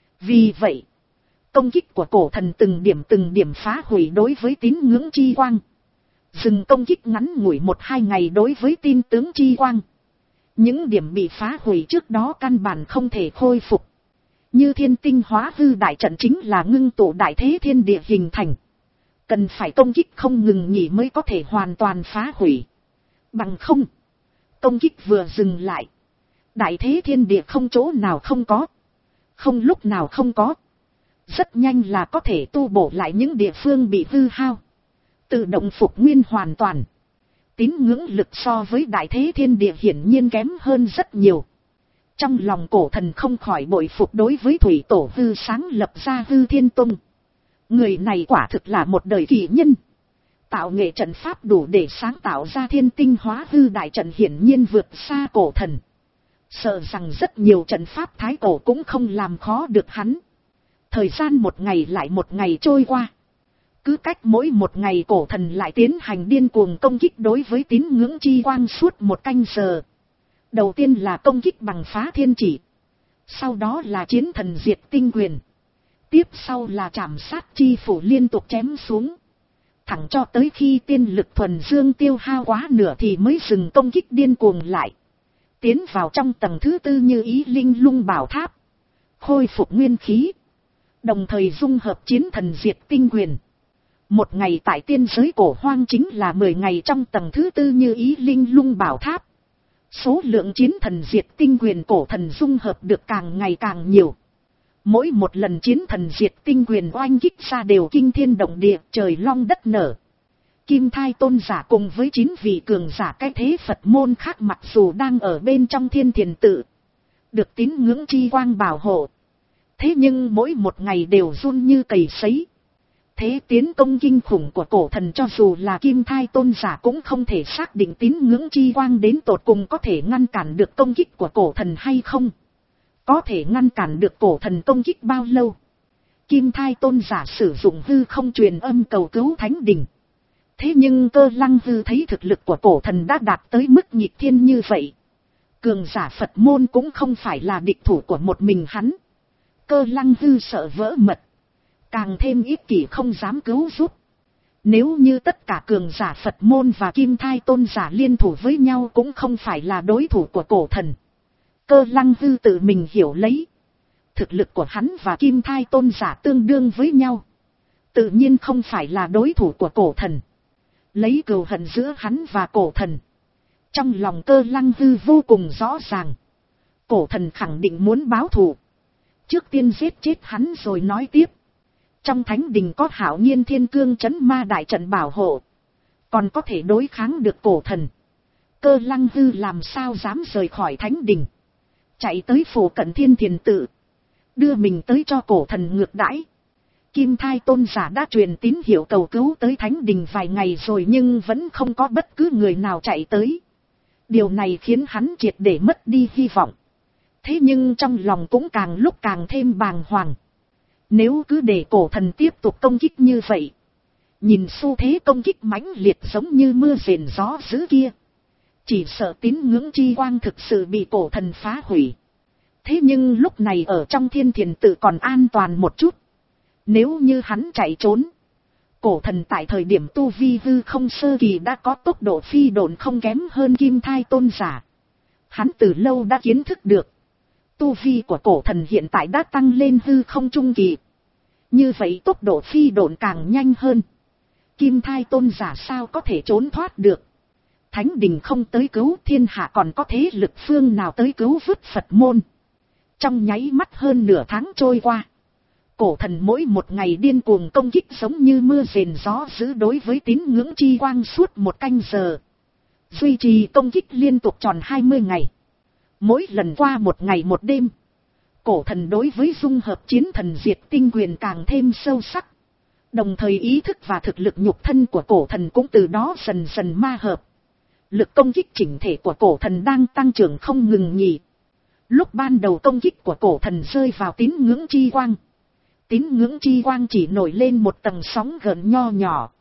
Vì vậy, công kích của cổ thần từng điểm từng điểm phá hủy đối với tín ngưỡng chi quang. Dừng công kích ngắn ngủi một hai ngày đối với tin tướng chi quang. Những điểm bị phá hủy trước đó căn bản không thể khôi phục. Như thiên tinh hóa hư đại trận chính là ngưng tụ đại thế thiên địa hình thành. Cần phải công kích không ngừng nghỉ mới có thể hoàn toàn phá hủy. Bằng không, công kích vừa dừng lại, đại thế thiên địa không chỗ nào không có, không lúc nào không có. Rất nhanh là có thể tu bổ lại những địa phương bị hư hao, tự động phục nguyên hoàn toàn. tín ngưỡng lực so với đại thế thiên địa hiển nhiên kém hơn rất nhiều. Trong lòng cổ thần không khỏi bội phục đối với thủy tổ Hư sáng lập ra Hư Thiên Tông. Người này quả thực là một đời kỳ nhân. Tạo nghệ trận pháp đủ để sáng tạo ra thiên tinh hóa hư đại trận hiển nhiên vượt xa cổ thần. Sợ rằng rất nhiều trận pháp thái cổ cũng không làm khó được hắn. Thời gian một ngày lại một ngày trôi qua. Cứ cách mỗi một ngày cổ thần lại tiến hành điên cuồng công kích đối với tín ngưỡng chi quang suốt một canh giờ. Đầu tiên là công kích bằng phá thiên chỉ. Sau đó là chiến thần diệt tinh quyền. Tiếp sau là trảm sát chi phủ liên tục chém xuống. Thẳng cho tới khi tiên lực thuần dương tiêu hao quá nửa thì mới dừng công kích điên cuồng lại. Tiến vào trong tầng thứ tư như ý linh lung bảo tháp. Khôi phục nguyên khí. Đồng thời dung hợp chiến thần diệt tinh quyền. Một ngày tại tiên giới cổ hoang chính là mười ngày trong tầng thứ tư như ý linh lung bảo tháp. Số lượng chiến thần diệt tinh quyền cổ thần dung hợp được càng ngày càng nhiều. Mỗi một lần chiến thần diệt tinh quyền oanh kích ra đều kinh thiên động địa, trời long đất nở. Kim Thai tôn giả cùng với chín vị cường giả cái thế Phật môn khác mặc dù đang ở bên trong thiên thiền tự, được tín ngưỡng chi quang bảo hộ. Thế nhưng mỗi một ngày đều run như cầy sấy. Thế tiến công kinh khủng của cổ thần cho dù là Kim Thai tôn giả cũng không thể xác định tín ngưỡng chi quang đến tột cùng có thể ngăn cản được công kích của cổ thần hay không. Có thể ngăn cản được cổ thần công kích bao lâu. Kim Thai tôn giả sử dụng hư không truyền âm cầu cứu thánh đình. Thế nhưng Cơ Lăng Hư thấy thực lực của cổ thần đã đạt tới mức nghịch thiên như vậy. Cường giả Phật môn cũng không phải là địch thủ của một mình hắn. Cơ Lăng Hư sợ vỡ mật. Càng thêm ích kỷ không dám cứu giúp. Nếu như tất cả cường giả Phật môn và Kim Thai tôn giả liên thủ với nhau cũng không phải là đối thủ của cổ thần. Cơ Lăng Hư tự mình hiểu lấy. Thực lực của hắn và Kim Thai tôn giả tương đương với nhau. Tự nhiên không phải là đối thủ của cổ thần. Lấy cừu hận giữa hắn và cổ thần. Trong lòng Cơ Lăng Hư vô cùng rõ ràng. Cổ thần khẳng định muốn báo thù. Trước tiên giết chết hắn rồi nói tiếp. Trong thánh đình có Hạo Nhiên Thiên Cương Trấn Ma đại trận bảo hộ. Còn có thể đối kháng được cổ thần. Cơ Lăng Hư làm sao dám rời khỏi thánh đình. Chạy tới phủ cận thiên thiền tự. Đưa mình tới cho cổ thần ngược đãi. Kim Thai tôn giả đã truyền tín hiệu cầu cứu tới thánh đình vài ngày rồi nhưng vẫn không có bất cứ người nào chạy tới. Điều này khiến hắn triệt để mất đi hy vọng. Thế nhưng trong lòng cũng càng lúc càng thêm bàng hoàng. Nếu cứ để cổ thần tiếp tục công kích như vậy. Nhìn xu thế công kích mãnh liệt giống như mưa rền gió dữ kia. Chỉ sợ tín ngưỡng chi quang thực sự bị cổ thần phá hủy. Thế nhưng lúc này ở trong thiên thiền tự còn an toàn một chút. Nếu như hắn chạy trốn. Cổ thần tại thời điểm tu vi hư không sơ kỳ đã có tốc độ phi độn không kém hơn Kim Thai tôn giả. Hắn từ lâu đã kiến thức được. Tu vi của cổ thần hiện tại đã tăng lên hư không trung kỳ. Như vậy tốc độ phi độn càng nhanh hơn. Kim Thai tôn giả sao có thể trốn thoát được. Thánh đình không tới cứu thiên hạ còn có thế lực phương nào tới cứu vớt Phật môn. Trong nháy mắt hơn nửa tháng trôi qua. Cổ thần mỗi một ngày điên cuồng công kích giống như mưa rền gió dữ đối với tín ngưỡng chi quang suốt một canh giờ. Duy trì công kích liên tục tròn hai mươi ngày. Mỗi lần qua một ngày một đêm. Cổ thần đối với dung hợp chiến thần diệt tinh quyền càng thêm sâu sắc. Đồng thời ý thức và thực lực nhục thân của cổ thần cũng từ đó dần dần ma hợp. Lực công kích chỉnh thể của cổ thần đang tăng trưởng không ngừng nghỉ. Lúc ban đầu công kích của cổ thần rơi vào tín ngưỡng chi quang. Tín ngưỡng chi quang chỉ nổi lên một tầng sóng gợn nho nhỏ.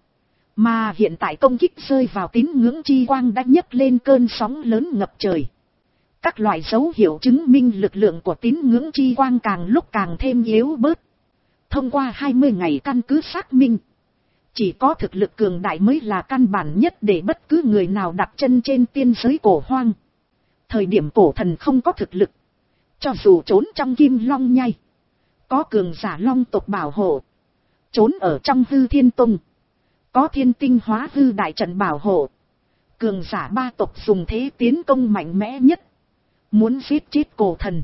Mà hiện tại công kích rơi vào tín ngưỡng chi quang đã nhấc lên cơn sóng lớn ngập trời. Các loại dấu hiệu chứng minh lực lượng của tín ngưỡng chi quang càng lúc càng thêm yếu bớt. Thông qua hai mươi ngày căn cứ xác minh. Chỉ có thực lực cường đại mới là căn bản nhất để bất cứ người nào đặt chân trên tiên giới cổ hoang. Thời điểm cổ thần không có thực lực. Cho dù trốn trong Kim Long Nhai. Có cường giả long tộc bảo hộ. Trốn ở trong Hư Thiên Tông. Có thiên tinh hóa hư đại trận bảo hộ. Cường giả ba tộc dùng thế tiến công mạnh mẽ nhất. Muốn giết chết cổ thần.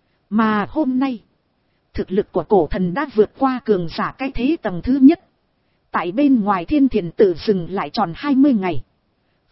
Mà hôm nay. Thực lực của cổ thần đã vượt qua cường giả cái thế tầng thứ nhất. Tại bên ngoài thiên thiền tự dừng lại tròn hai mươi ngày.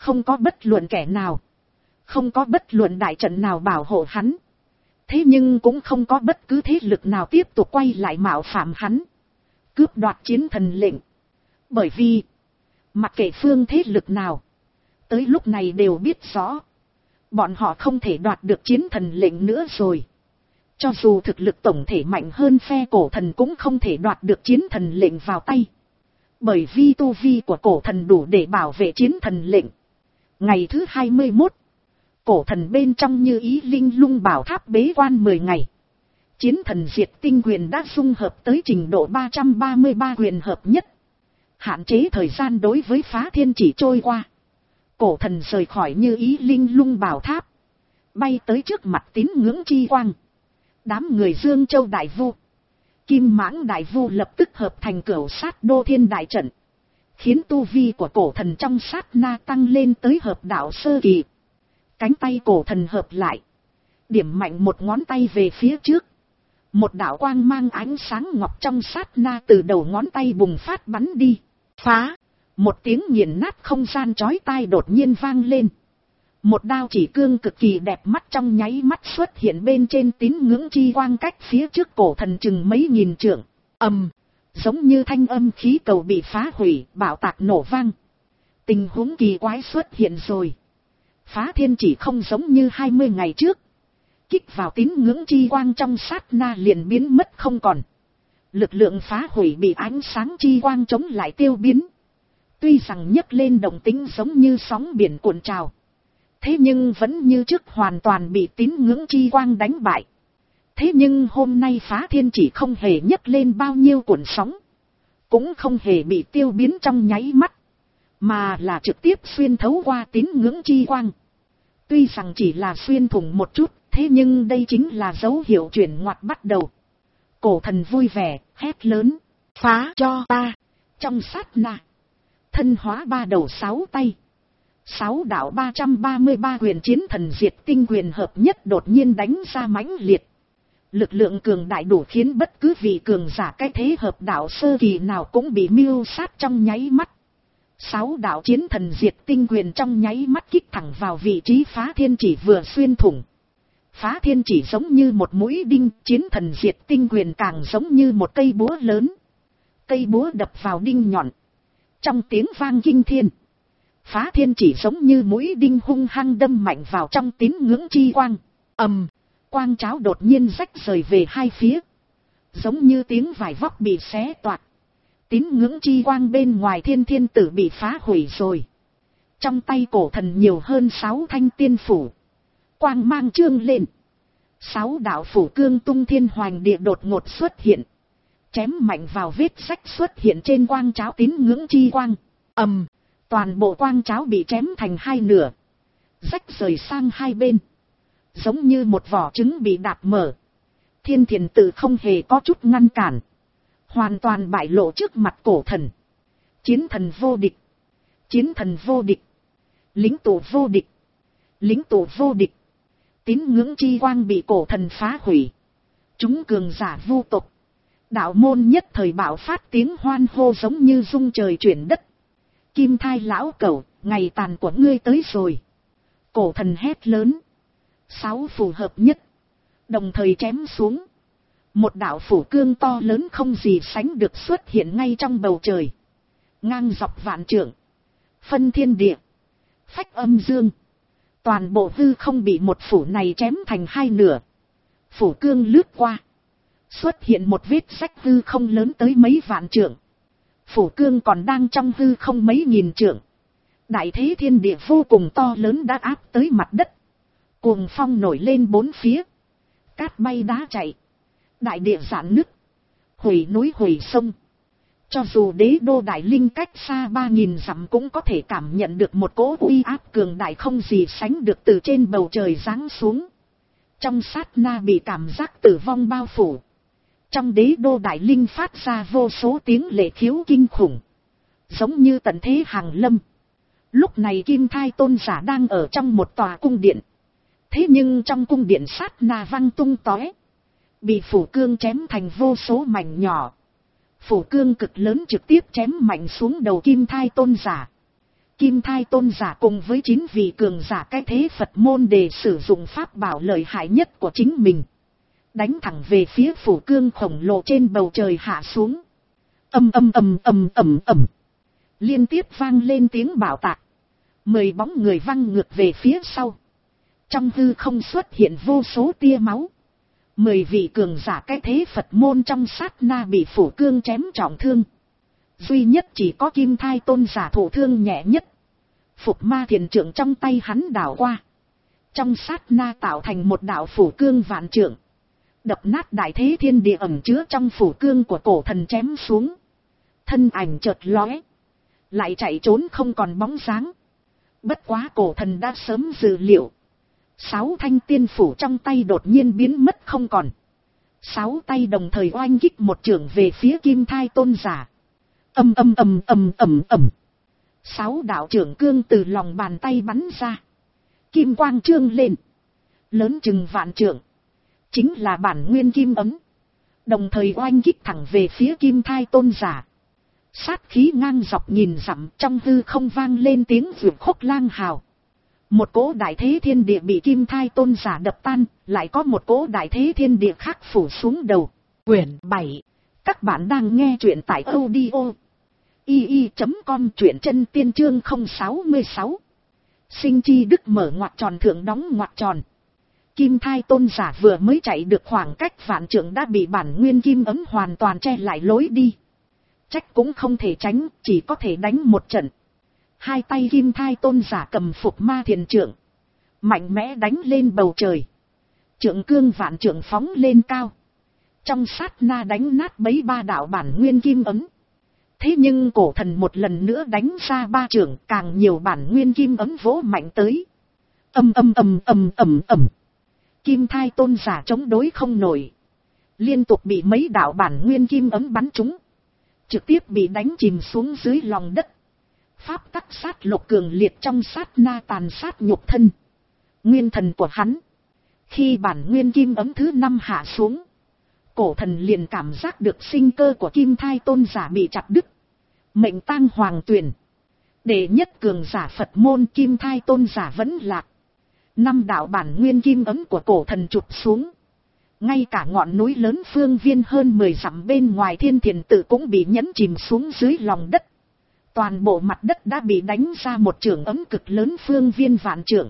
Không có bất luận kẻ nào, không có bất luận đại trận nào bảo hộ hắn. Thế nhưng cũng không có bất cứ thế lực nào tiếp tục quay lại mạo phạm hắn, cướp đoạt chiến thần lệnh. Bởi vì, mặc kệ phương thế lực nào, tới lúc này đều biết rõ, bọn họ không thể đoạt được chiến thần lệnh nữa rồi. Cho dù thực lực tổng thể mạnh hơn phe cổ thần cũng không thể đoạt được chiến thần lệnh vào tay. Bởi vì tu vi của cổ thần đủ để bảo vệ chiến thần lệnh. Ngày thứ hai mươi mốt, cổ thần bên trong Như Ý Linh Lung Bảo Tháp bế quan mười ngày. Chiến thần diệt tinh quyền đã dung hợp tới trình độ ba trăm ba mươi ba quyền hợp nhất. Hạn chế thời gian đối với Phá Thiên Chỉ trôi qua. Cổ thần rời khỏi Như Ý Linh Lung Bảo Tháp, bay tới trước mặt tín ngưỡng chi quang. Đám người Dương Châu Đại Vu, Kim Mãng Đại Vu lập tức hợp thành cửu sát đô thiên đại trận, khiến tu vi của cổ thần trong sát na tăng lên tới hợp đạo sơ kỳ. Cánh tay cổ thần hợp lại, điểm mạnh một ngón tay về phía trước. Một đạo quang mang ánh sáng ngọc trong sát na từ đầu ngón tay bùng phát bắn đi. Phá! Một tiếng nghiền nát không gian chói tai đột nhiên vang lên. Một đao chỉ cương cực kỳ đẹp mắt trong nháy mắt xuất hiện bên trên tín ngưỡng chi quang cách phía trước cổ thần chừng mấy nghìn trượng. Ầm, giống như thanh âm khí cầu bị phá hủy, bạo tạc nổ vang. Tình huống kỳ quái xuất hiện rồi. Phá Thiên Chỉ không giống như hai mươi ngày trước, kích vào tín ngưỡng chi quang trong sát na liền biến mất không còn. Lực lượng phá hủy bị ánh sáng chi quang chống lại tiêu biến. Tuy rằng nhấc lên động tĩnh giống như sóng biển cuộn trào, thế nhưng vẫn như trước hoàn toàn bị tín ngưỡng chi quang đánh bại. Thế nhưng hôm nay Phá Thiên Chỉ không hề nhấc lên bao nhiêu cuộn sóng, cũng không hề bị tiêu biến trong nháy mắt, mà là trực tiếp xuyên thấu qua tín ngưỡng chi quang. Tuy rằng chỉ là xuyên thủng một chút, thế nhưng đây chính là dấu hiệu chuyển ngoặt bắt đầu. Cổ thần vui vẻ, hét lớn, phá cho ta. Trong sát na, thân hóa ba đầu sáu tay, sáu đạo ba trăm ba mươi ba quyền chiến thần diệt tinh quyền hợp nhất đột nhiên đánh ra mãnh liệt. Lực lượng cường đại đủ khiến bất cứ vị cường giả cái thế hợp đạo sơ kỳ nào cũng bị miêu sát trong nháy mắt. Sáu đạo chiến thần diệt tinh quyền trong nháy mắt kích thẳng vào vị trí Phá Thiên Chỉ vừa xuyên thủng. Phá Thiên Chỉ giống như một mũi đinh, chiến thần diệt tinh quyền càng giống như một cây búa lớn. Cây búa đập vào đinh nhọn, trong tiếng vang kinh thiên. Phá Thiên Chỉ giống như mũi đinh hung hăng đâm mạnh vào trong tín ngưỡng chi quang. Ầm, quang cháo đột nhiên rách rời về hai phía, giống như tiếng vải vóc bị xé toạc. Tín ngưỡng chi quang bên ngoài thiên thiên tử bị phá hủy rồi. Trong tay cổ thần nhiều hơn sáu thanh tiên phủ, quang mang trương lên. Sáu đạo phủ cương tung thiên hoành địa đột ngột xuất hiện, chém mạnh vào vết rách xuất hiện trên quang cháo tín ngưỡng chi quang. Ầm, toàn bộ quang cháo bị chém thành hai nửa, rách rời sang hai bên, giống như một vỏ trứng bị đạp mở. Thiên thiền tử không hề có chút ngăn cản, hoàn toàn bại lộ trước mặt cổ thần. Chiến thần vô địch, chiến thần vô địch, lính tụ vô địch, lính tụ vô địch. Tín ngưỡng chi quang bị cổ thần phá hủy. Chúng cường giả vô tục, đạo môn nhất thời bạo phát tiếng hoan hô giống như rung trời chuyển đất. Kim thai lão cẩu, ngày tàn của ngươi tới rồi. Cổ thần hét lớn. Sáu phù hợp nhất, đồng thời chém xuống. Một đạo phủ cương to lớn không gì sánh được xuất hiện ngay trong bầu trời, ngang dọc vạn trượng, phân thiên địa, phách âm dương. Toàn bộ hư không bị một phủ này chém thành hai nửa. Phủ cương lướt qua, xuất hiện một vết rách hư không lớn tới mấy vạn trượng. Phủ cương còn đang trong hư không mấy nghìn trượng. Đại thế thiên địa vô cùng to lớn đã áp tới mặt đất. Cuồng phong nổi lên bốn phía, cát bay đá chạy, đại địa giãn nứt, hủy núi hủy sông. Cho dù đế đô Đại Linh cách xa ba nghìn dặm cũng có thể cảm nhận được một cỗ uy áp cường đại không gì sánh được từ trên bầu trời giáng xuống. Trong sát na bị cảm giác tử vong bao phủ. Trong đế đô Đại Linh phát ra vô số tiếng lệ khiếu kinh khủng, giống như tận thế hàng lâm. Lúc này Kim Thai tôn giả đang ở trong một tòa cung điện. Thế nhưng trong cung điện sát na văng tung tóe, bị phủ cương chém thành vô số mảnh nhỏ. Phủ cương cực lớn trực tiếp chém mạnh xuống đầu Kim Thai tôn giả. Kim Thai tôn giả cùng với chín vị cường giả cái thế Phật môn để sử dụng pháp bảo lợi hại nhất của chính mình. Đánh thẳng về phía phủ cương khổng lồ trên bầu trời hạ xuống. Âm âm âm âm ầm ầm. Liên tiếp vang lên tiếng bạo tạc. Mười bóng người văng ngược về phía sau. Trong hư không xuất hiện vô số tia máu. Mười vị cường giả cái thế Phật môn trong sát na bị phủ cương chém trọng thương. Duy nhất chỉ có Kim Thai tôn giả thụ thương nhẹ nhất. Phục ma thiền trượng trong tay hắn đảo qua. Trong sát na tạo thành một đạo phủ cương vạn trượng. Đập nát đại thế thiên địa ẩn chứa trong phủ cương của cổ thần chém xuống. Thân ảnh chợt lóe. Lại chạy trốn không còn bóng dáng. Bất quá cổ thần đã sớm dự liệu. Sáu thanh tiên phủ trong tay đột nhiên biến mất không còn. Sáu tay đồng thời oanh kích một chưởng về phía Kim Thai tôn giả. Âm âm âm âm ầm ầm. Sáu đạo trưởng cương từ lòng bàn tay bắn ra. Kim quang trương lên. Lớn chừng vạn trượng. Chính là bản nguyên kim ấm. Đồng thời oanh kích thẳng về phía Kim Thai tôn giả. Sát khí ngang dọc nhìn dặm, trong hư không vang lên tiếng vượt khúc lang hào. Một cỗ đại thế thiên địa bị Kim Thai tôn giả đập tan, lại có một cỗ đại thế thiên địa khác phủ xuống đầu. Quyển bảy. Các bạn đang nghe truyện tại audio i i chấm com, truyện chân tiên chương không sáu sáu. Sinh chi đức mở ngoặc tròn thượng đóng ngoặc tròn. Kim Thai tôn giả vừa mới chạy được khoảng cách vạn trượng đã bị bản nguyên kim ấm hoàn toàn che lại lối đi. Trách cũng không thể tránh, chỉ có thể đánh một trận. Hai tay Kim Thai tôn giả cầm phục ma thiền trượng. Mạnh mẽ đánh lên bầu trời. Trượng cương vạn trượng phóng lên cao. Trong sát na đánh nát bấy ba đạo bản nguyên kim ấm. Thế nhưng cổ thần một lần nữa đánh ra ba trượng, càng nhiều bản nguyên kim ấm vỗ mạnh tới. Âm âm âm âm ầm ầm. Kim Thai tôn giả chống đối không nổi. Liên tục bị mấy đạo bản nguyên kim ấm bắn trúng. Trực tiếp bị đánh chìm xuống dưới lòng đất. Pháp tắc sát lục cường liệt trong sát na tàn sát nhục thân. Nguyên thần của hắn. Khi bản nguyên kim ấm thứ năm hạ xuống. Cổ thần liền cảm giác được sinh cơ của Kim Thai tôn giả bị chặt đứt. Mệnh tang hoàng tuyển. Đệ nhất cường giả Phật môn Kim Thai tôn giả vẫn lạc. Năm đạo bản nguyên kim ấm của cổ thần chụp xuống. Ngay cả ngọn núi lớn phương viên hơn mười dặm bên ngoài Thiên Thiền Tự cũng bị nhấn chìm xuống dưới lòng đất. Toàn bộ mặt đất đã bị đánh ra một chưởng ấm cực lớn phương viên vạn trượng.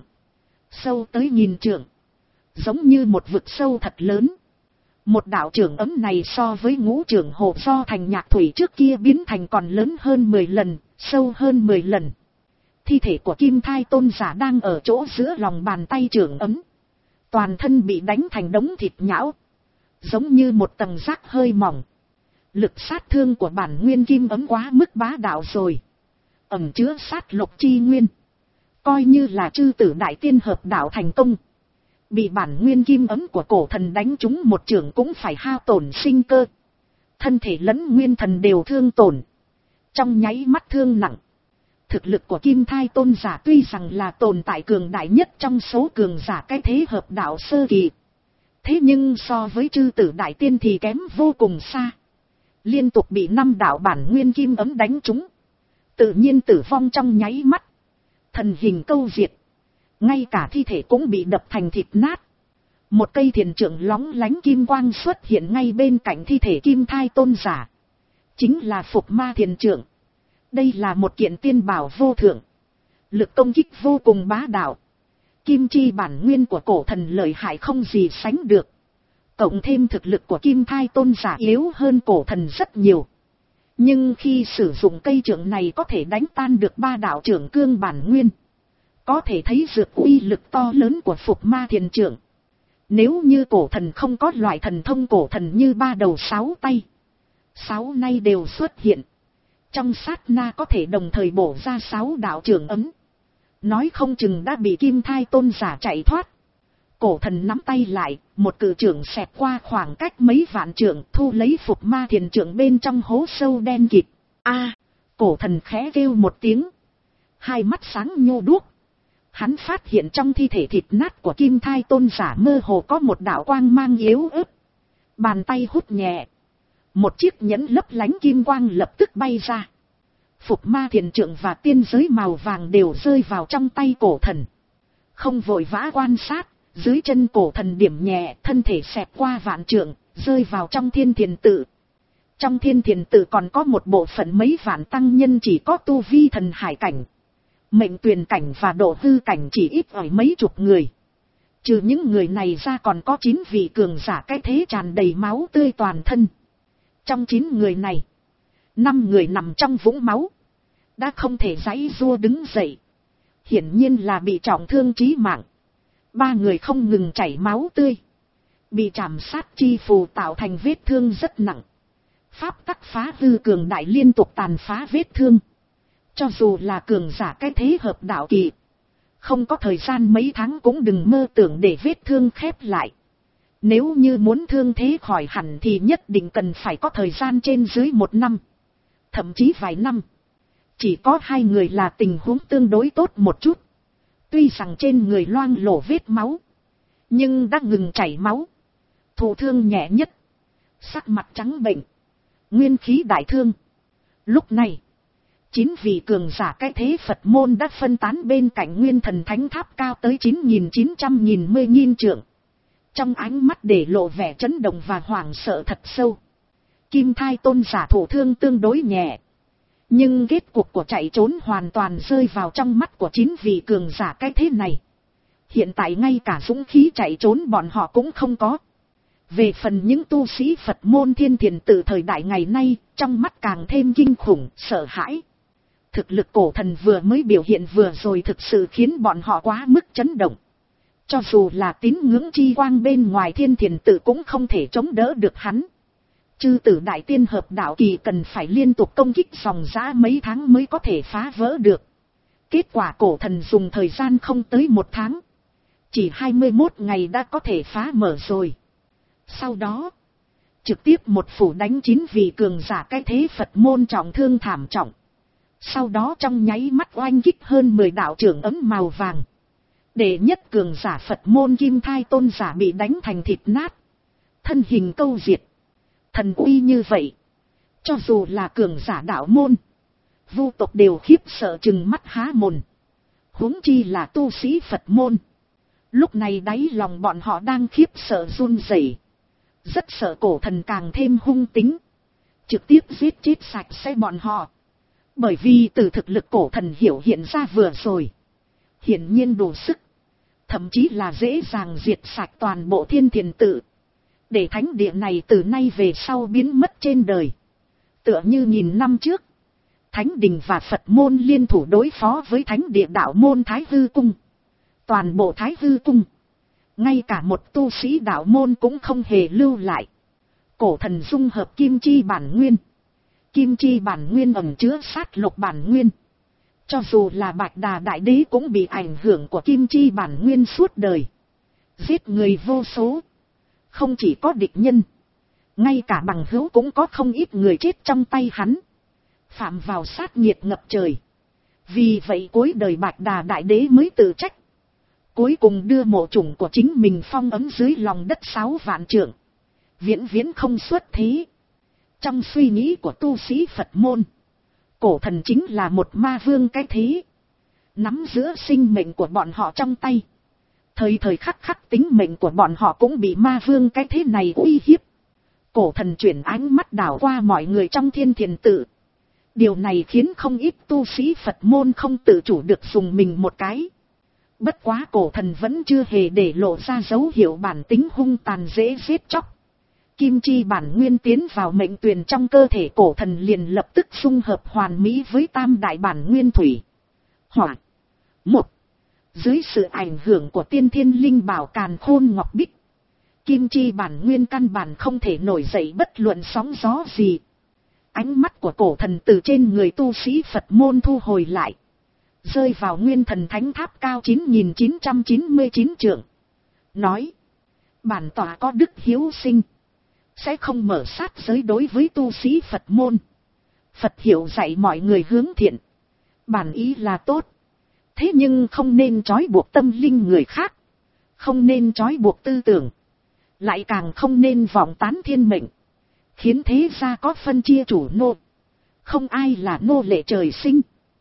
Sâu tới nghìn trượng. Giống như một vực sâu thật lớn. Một đạo trưởng ấm này so với ngũ trưởng hồ do thành nhạc thủy trước kia biến thành còn lớn hơn mười lần, sâu hơn mười lần. Thi thể của Kim Thai tôn giả đang ở chỗ giữa lòng bàn tay trưởng ấm. Toàn thân bị đánh thành đống thịt nhão. Giống như một tầng rác hơi mỏng. Lực sát thương của bản nguyên kim ấm quá mức bá đạo rồi. Ẩn chứa sát lục chi nguyên. Coi như là chư tử đại tiên hợp đạo thành công. Bị bản nguyên kim ấm của cổ thần đánh trúng một trường cũng phải hao tổn sinh cơ. Thân thể lẫn nguyên thần đều thương tổn. Trong nháy mắt thương nặng. Thực lực của Kim Thai tôn giả tuy rằng là tồn tại cường đại nhất trong số cường giả cái thế hợp đạo sơ kỳ. Thế nhưng so với chư tử đại tiên thì kém vô cùng xa. Liên tục bị năm đạo bản nguyên kim ấm đánh trúng. Tự nhiên tử vong trong nháy mắt. Thần hình câu diệt. Ngay cả thi thể cũng bị đập thành thịt nát. Một cây thiền trượng lóng lánh kim quang xuất hiện ngay bên cạnh thi thể Kim Thai tôn giả. Chính là phục ma thiền trượng. Đây là một kiện tiên bảo vô thượng. Lực công kích vô cùng bá đạo. Kim chi bản nguyên của cổ thần lợi hại không gì sánh được. Cộng thêm thực lực của Kim Thai tôn giả yếu hơn cổ thần rất nhiều. Nhưng khi sử dụng cây trượng này có thể đánh tan được ba đạo trưởng cương bản nguyên. Có thể thấy dược uy lực to lớn của phục ma thiền trượng. Nếu như cổ thần không có loại thần thông cổ thần như ba đầu sáu tay. Sáu nay đều xuất hiện. Trong sát na có thể đồng thời bổ ra sáu đạo trưởng ấm. Nói không chừng đã bị Kim Thai tôn giả chạy thoát. Cổ thần nắm tay lại, một cự trưởng xẹt qua khoảng cách mấy vạn trượng thu lấy phục ma thiền trượng bên trong hố sâu đen kịt. A, cổ thần khẽ kêu một tiếng. Hai mắt sáng nhô đuốc. Hắn phát hiện trong thi thể thịt nát của Kim Thai tôn giả mơ hồ có một đạo quang mang yếu ớt. Bàn tay hút nhẹ. Một chiếc nhẫn lấp lánh kim quang lập tức bay ra. Phục ma thiền trượng và tiên giới màu vàng đều rơi vào trong tay cổ thần. Không vội vã quan sát, dưới chân cổ thần điểm nhẹ, thân thể xẹt qua vạn trượng, rơi vào trong thiên thiền tự. Trong thiên thiền tự còn có một bộ phận mấy vạn tăng nhân chỉ có tu vi thần hải cảnh. Mệnh tuyền cảnh và độ hư cảnh chỉ ít ỏi mấy chục người. Trừ những người này ra còn có chín vị cường giả cái thế tràn đầy máu tươi toàn thân. Trong chín người này, năm người nằm trong vũng máu, đã không thể giãy giụa đứng dậy. Hiển nhiên là bị trọng thương chí mạng. Ba người không ngừng chảy máu tươi, bị trảm sát chi phù tạo thành vết thương rất nặng. Pháp tắc phá hư cường đại liên tục tàn phá vết thương. Cho dù là cường giả cái thế hợp đạo kỳ, không có thời gian mấy tháng cũng đừng mơ tưởng để vết thương khép lại. Nếu như muốn thương thế khỏi hẳn thì nhất định cần phải có thời gian trên dưới một năm, thậm chí vài năm. Chỉ có hai người là tình huống tương đối tốt một chút. Tuy rằng trên người loang lổ vết máu, nhưng đã ngừng chảy máu. Thụ thương nhẹ nhất, sắc mặt trắng bệnh, nguyên khí đại thương. Lúc này, chín vị cường giả cái thế Phật môn đã phân tán bên cạnh nguyên thần thánh tháp cao tới chín nghìn chín trăm nghìn mươi nghìn trượng. Trong ánh mắt để lộ vẻ chấn động và hoảng sợ thật sâu. Kim Thai tôn giả thổ thương tương đối nhẹ, nhưng kết cục của chạy trốn hoàn toàn rơi vào trong mắt của chín vị cường giả cái thế này. Hiện tại ngay cả dũng khí chạy trốn bọn họ cũng không có. Về phần những tu sĩ Phật môn thiên thiền tự thời đại ngày nay, trong mắt càng thêm kinh khủng, sợ hãi. Thực lực cổ thần vừa mới biểu hiện vừa rồi thực sự khiến bọn họ quá mức chấn động. Cho dù là tín ngưỡng chi quang bên ngoài thiên thiền tự cũng không thể chống đỡ được hắn. Chư tử đại tiên hợp đạo kỳ cần phải liên tục công kích dòng dã mấy tháng mới có thể phá vỡ được. Kết quả cổ thần dùng thời gian không tới một tháng, chỉ hai mươi mốt ngày đã có thể phá mở rồi. Sau đó, trực tiếp một phủ đánh chín vị cường giả cái thế Phật môn trọng thương thảm trọng. Sau đó trong nháy mắt oanh kích hơn mười đạo trưởng ấm màu vàng. Đệ nhất cường giả Phật môn Kim Thai tôn giả bị đánh thành thịt nát, thân hình câu diệt. Thần uy như vậy, cho dù là cường giả đạo môn, vu tộc đều khiếp sợ chừng mắt há mồm. Huống chi là tu sĩ Phật môn. Lúc này đáy lòng bọn họ đang khiếp sợ run rẩy, rất sợ cổ thần càng thêm hung tính, trực tiếp giết chết sạch sẽ bọn họ. Bởi vì từ thực lực cổ thần hiểu hiện ra vừa rồi, hiển nhiên đủ sức, thậm chí là dễ dàng diệt sạch toàn bộ thiên thiền tự, để thánh địa này từ nay về sau biến mất trên đời. Tựa như nghìn năm trước, Thánh đình và Phật môn liên thủ đối phó với thánh địa đạo môn Thái Hư Cung. Toàn bộ Thái Hư Cung, ngay cả một tu sĩ đạo môn cũng không hề lưu lại. Cổ thần dung hợp kim chi bản nguyên. Kim chi bản nguyên ẩn chứa sát lục bản nguyên. Cho dù là Bạch Đà Đại Đế cũng bị ảnh hưởng của kim chi bản nguyên suốt đời. Giết người vô số. Không chỉ có địch nhân, ngay cả bằng hữu cũng có không ít người chết trong tay hắn. Phạm vào sát nghiệt ngập trời. Vì vậy cuối đời Bạch Đà Đại Đế mới tự trách. Cuối cùng đưa mộ chủng của chính mình phong ấn dưới lòng đất sáu vạn trượng. Viễn viễn không xuất thế. Trong suy nghĩ của tu sĩ Phật môn, cổ thần chính là một ma vương cái thế, nắm giữa sinh mệnh của bọn họ trong tay. Thời thời khắc khắc tính mệnh của bọn họ cũng bị ma vương cái thế này uy hiếp. Cổ thần chuyển ánh mắt đảo qua mọi người trong thiên thiền tự. Điều này khiến không ít tu sĩ Phật môn không tự chủ được dùng mình một cái. Bất quá cổ thần vẫn chưa hề để lộ ra dấu hiệu bản tính hung tàn dễ giết chóc. Kim chi bản nguyên tiến vào mệnh tuyền trong cơ thể cổ thần liền lập tức dung hợp hoàn mỹ với tam đại bản nguyên thủy, hỏa, một. Dưới sự ảnh hưởng của tiên thiên linh bảo càn khôn ngọc bích, kim chi bản nguyên căn bản không thể nổi dậy bất luận sóng gió gì. Ánh mắt của cổ thần từ trên người tu sĩ Phật môn thu hồi lại, rơi vào nguyên thần thánh tháp cao chín nghìn chín trăm chín mươi chín trượng. Nói, bản tọa có đức hiếu sinh, sẽ không mở sát giới đối với tu sĩ Phật môn. Phật hiểu dạy mọi người hướng thiện, bản ý là tốt. Thế nhưng không nên trói buộc tâm linh người khác, không nên trói buộc tư tưởng, lại càng không nên vọng tán thiên mệnh, khiến thế gia có phân chia chủ nô, Không ai là nô lệ trời sinh.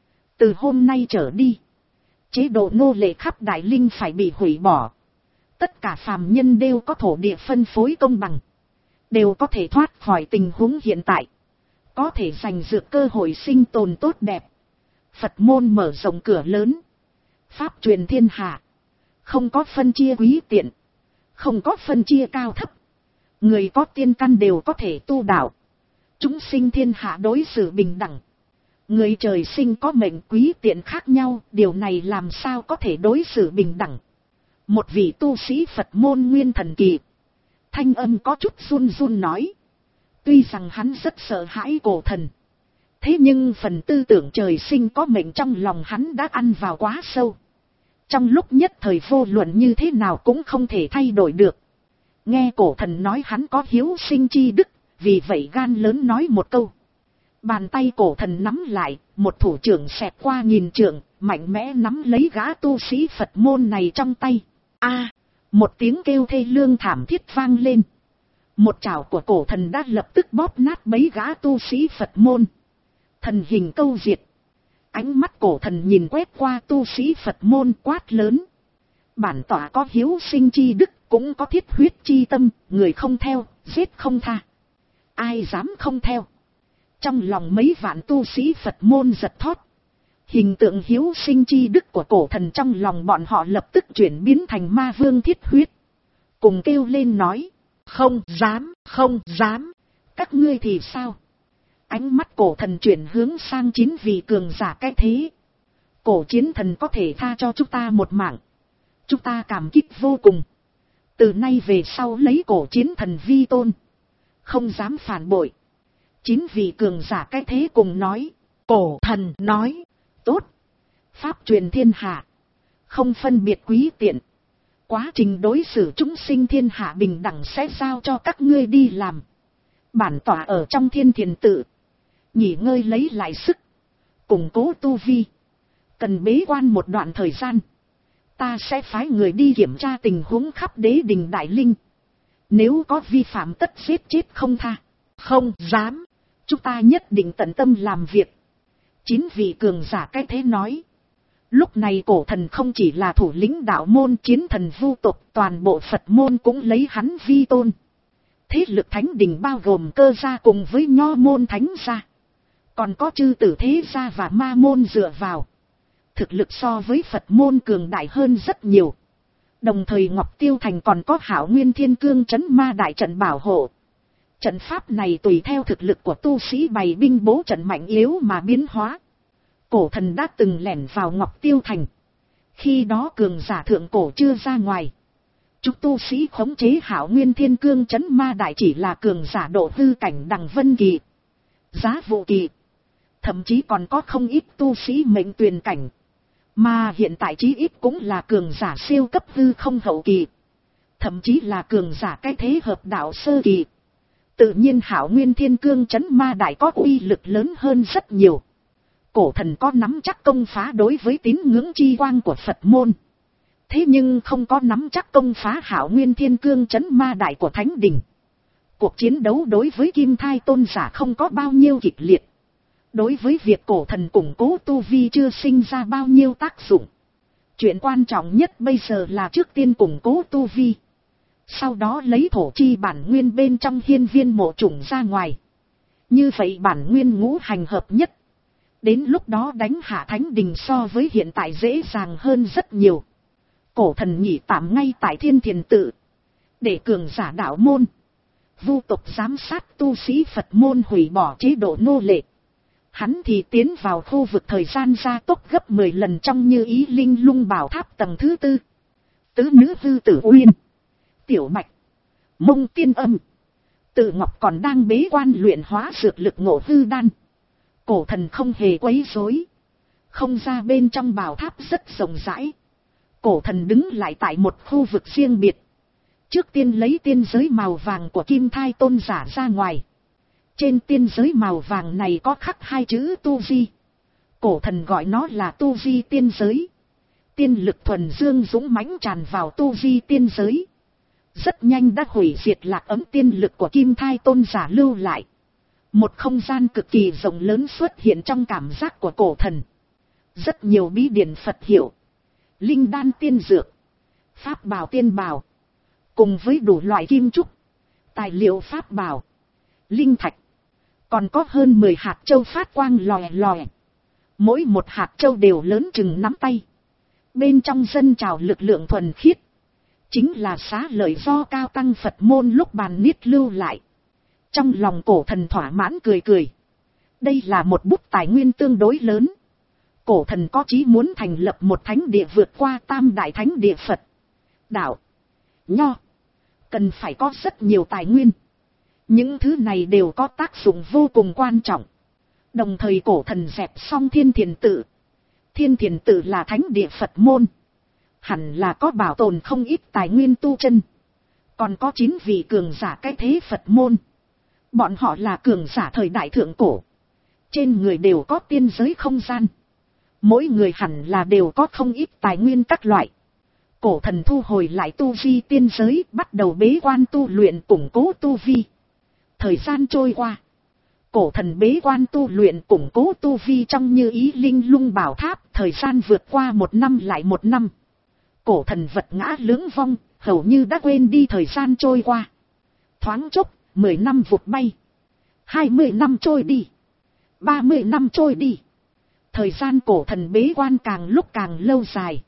Từ hôm nay trở đi, chế độ nô lệ khắp Đại Linh phải bị hủy bỏ. Tất cả phàm nhân đều có thổ địa phân phối công bằng, đều có thể thoát khỏi tình huống hiện tại, có thể giành được cơ hội sinh tồn tốt đẹp. Phật môn mở rộng cửa lớn, pháp truyền thiên hạ, không có phân chia quý tiện, không có phân chia cao thấp. Người có tiên căn đều có thể tu đạo. Chúng sinh thiên hạ đối xử bình đẳng. Người trời sinh có mệnh quý tiện khác nhau, điều này làm sao có thể đối xử bình đẳng. Một vị tu sĩ Phật môn Nguyên Thần Kỳ, thanh âm có chút run run nói. Tuy rằng hắn rất sợ hãi cổ thần, thế nhưng phần tư tưởng trời sinh có mệnh trong lòng hắn đã ăn vào quá sâu. Trong lúc nhất thời vô luận như thế nào cũng không thể thay đổi được. Nghe cổ thần nói hắn có hiếu sinh chi đức, vì vậy gan lớn nói một câu. Bàn tay cổ thần nắm lại, một thủ trưởng xẹt qua nghìn trượng, mạnh mẽ nắm lấy gã tu sĩ Phật môn này trong tay. A, một tiếng kêu thê lương thảm thiết vang lên. Một chảo của cổ thần đã lập tức bóp nát bấy gã tu sĩ Phật môn. Thần hình câu diệt. Ánh mắt cổ thần nhìn quét qua tu sĩ Phật môn quát lớn. Bản tỏa có hiếu sinh chi đức, cũng có thiết huyết chi tâm, người không theo, giết không tha. Ai dám không theo? Trong lòng mấy vạn tu sĩ Phật môn giật thót. Hình tượng hiếu sinh chi đức của cổ thần trong lòng bọn họ lập tức chuyển biến thành ma vương thiết huyết. Cùng kêu lên nói, không dám, không dám. Các ngươi thì sao? Ánh mắt cổ thần chuyển hướng sang chín vị cường giả cái thế. Cổ chiến thần có thể tha cho chúng ta một mạng, chúng ta cảm kích vô cùng. Từ nay về sau lấy cổ chiến thần vi tôn, không dám phản bội. Chín vị cường giả cái thế cùng nói. Cổ thần nói, tốt, pháp truyền thiên hạ, không phân biệt quý tiện. Quá trình đối xử chúng sinh thiên hạ bình đẳng sẽ giao cho các ngươi đi làm. Bản tỏa ở trong Thiên Thiền tự, nghỉ ngơi lấy lại sức, củng cố tu vi. Cần bế quan một đoạn thời gian, ta sẽ phái người đi kiểm tra tình huống khắp đế đình Đại Linh. Nếu có vi phạm tất giết chết không tha. Không dám, chúng ta nhất định tận tâm làm việc. Chín vị cường giả cái thế nói. Lúc này cổ thần không chỉ là thủ lĩnh đạo môn chiến thần vu tộc, toàn bộ Phật môn cũng lấy hắn vi tôn. Thế lực thánh đình bao gồm cơ gia cùng với nho môn thánh gia, còn có chư tử thế gia và ma môn dựa vào. Thực lực so với Phật môn cường đại hơn rất nhiều. Đồng thời Ngọc Tiêu Thành còn có Hảo Nguyên Thiên Cương trấn ma đại trận bảo hộ. Trận pháp này tùy theo thực lực của tu sĩ bày binh bố trận mạnh yếu mà biến hóa. Cổ thần đã từng lẻn vào Ngọc Tiêu Thành. Khi đó cường giả thượng cổ chưa ra ngoài. Chúng tu sĩ khống chế Hảo Nguyên Thiên Cương trấn ma đại chỉ là cường giả độ hư cảnh đằng vân kỳ, giá vụ kỳ. Thậm chí còn có không ít tu sĩ mệnh tuyền cảnh. Mà hiện tại chí ít cũng là cường giả siêu cấp hư không hậu kỳ. Thậm chí là cường giả cái thế hợp đạo sơ kỳ. Tự nhiên Hảo Nguyên Thiên Cương trấn ma đại có uy lực lớn hơn rất nhiều. Cổ thần có nắm chắc công phá đối với tín ngưỡng chi quang của Phật môn. Thế nhưng không có nắm chắc công phá Hảo Nguyên Thiên Cương trấn ma đại của Thánh Đình. Cuộc chiến đấu đối với Kim Thai tôn giả không có bao nhiêu kịch liệt. Đối với việc cổ thần củng cố tu vi chưa sinh ra bao nhiêu tác dụng. Chuyện quan trọng nhất bây giờ là trước tiên củng cố tu vi. Sau đó lấy thổ chi bản nguyên bên trong hiên viên mộ chủng ra ngoài. Như vậy bản nguyên ngũ hành hợp nhất. Đến lúc đó đánh hạ Thánh Đình so với hiện tại dễ dàng hơn rất nhiều. Cổ thần nghỉ tạm ngay tại Thiên Thiền tự. Để cường giả đạo môn, vu tộc giám sát tu sĩ Phật môn hủy bỏ chế độ nô lệ. Hắn thì tiến vào khu vực thời gian gia tốc gấp mười lần trong Như Ý Linh Lung Bảo Tháp tầng thứ tư. Tứ nữ hư tử Uyên, Tiểu Bạch, Mông Tiên Âm, Tự Ngọc còn đang bế quan luyện hóa dược lực Ngộ Hư Đan. Cổ thần không hề quấy rối. Không ra bên trong bảo tháp rất rộng rãi. Cổ thần đứng lại tại một khu vực riêng biệt. Trước tiên lấy tiên giới màu vàng của Kim Thai tôn giả ra ngoài. Trên tiên giới màu vàng này có khắc hai chữ tu vi. Cổ thần gọi nó là tu vi tiên giới. Tiên lực thuần dương dũng mãnh tràn vào tu vi tiên giới. Rất nhanh đã hủy diệt lạc ấm tiên lực của Kim Thai tôn giả lưu lại. Một không gian cực kỳ rộng lớn xuất hiện trong cảm giác của cổ thần. Rất nhiều bí điển Phật hiệu, linh đan tiên dược, pháp bảo tiên bảo, cùng với đủ loại kim trúc, tài liệu pháp bảo, linh thạch. Còn có hơn mười hạt châu phát quang lòe lòe. Mỗi một hạt châu đều lớn chừng nắm tay. Bên trong dân trào lực lượng thuần khiết. Chính là xá lợi do cao tăng Phật môn lúc bàn niết lưu lại. Trong lòng cổ thần thỏa mãn cười cười. Đây là một bút tài nguyên tương đối lớn. Cổ thần có chí muốn thành lập một thánh địa vượt qua tam đại thánh địa Phật, đạo, Nho. Cần phải có rất nhiều tài nguyên. Những thứ này đều có tác dụng vô cùng quan trọng. Đồng thời cổ thần dẹp xong Thiên Thiền Tự. Thiên Thiền Tự là thánh địa Phật môn. Hẳn là có bảo tồn không ít tài nguyên tu chân. Còn có chín vị cường giả cái thế Phật môn. Bọn họ là cường giả thời đại thượng cổ. Trên người đều có tiên giới không gian. Mỗi người hẳn là đều có không ít tài nguyên các loại. Cổ thần thu hồi lại tu vi tiên giới, bắt đầu bế quan tu luyện củng cố tu vi. Thời gian trôi qua. Cổ thần bế quan tu luyện củng cố tu vi trong Như Ý Linh Lung Bảo Tháp. Thời gian vượt qua một năm lại một năm. Cổ thần vật ngã lưỡng vong, hầu như đã quên đi thời gian trôi qua. Thoáng chốc, mười năm vụt bay. Hai mươi năm trôi đi. Ba mươi năm trôi đi. Thời gian cổ thần bế quan càng lúc càng lâu dài.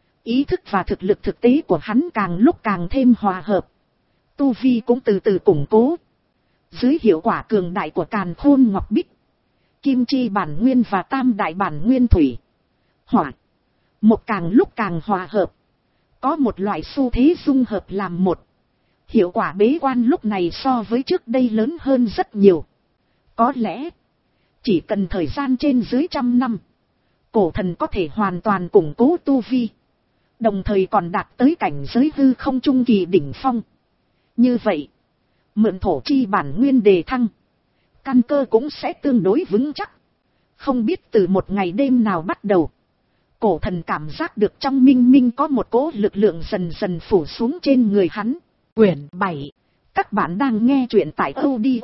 Ý thức và thực lực thực tế của hắn càng lúc càng thêm hòa hợp. Tu vi cũng từ từ củng cố. Dưới hiệu quả cường đại của Càn Khôn Ngọc Bích, Kim Chi bản nguyên và Tam đại bản nguyên thủy, hỏa, một càng lúc càng hòa hợp. Có một loại xu thế dung hợp làm một. Hiệu quả bế quan lúc này so với trước đây lớn hơn rất nhiều. Có lẽ, chỉ cần thời gian trên dưới trăm năm, cổ thần có thể hoàn toàn củng cố tu vi. Đồng thời còn đạt tới cảnh giới hư không trung kỳ đỉnh phong. Như vậy, mượn thổ chi bản nguyên đề thăng, căn cơ cũng sẽ tương đối vững chắc. Không biết từ một ngày đêm nào bắt đầu, cổ thần cảm giác được trong minh minh có một cỗ lực lượng dần dần phủ xuống trên người hắn. Quyển bảy. Các bạn đang nghe truyện tại audio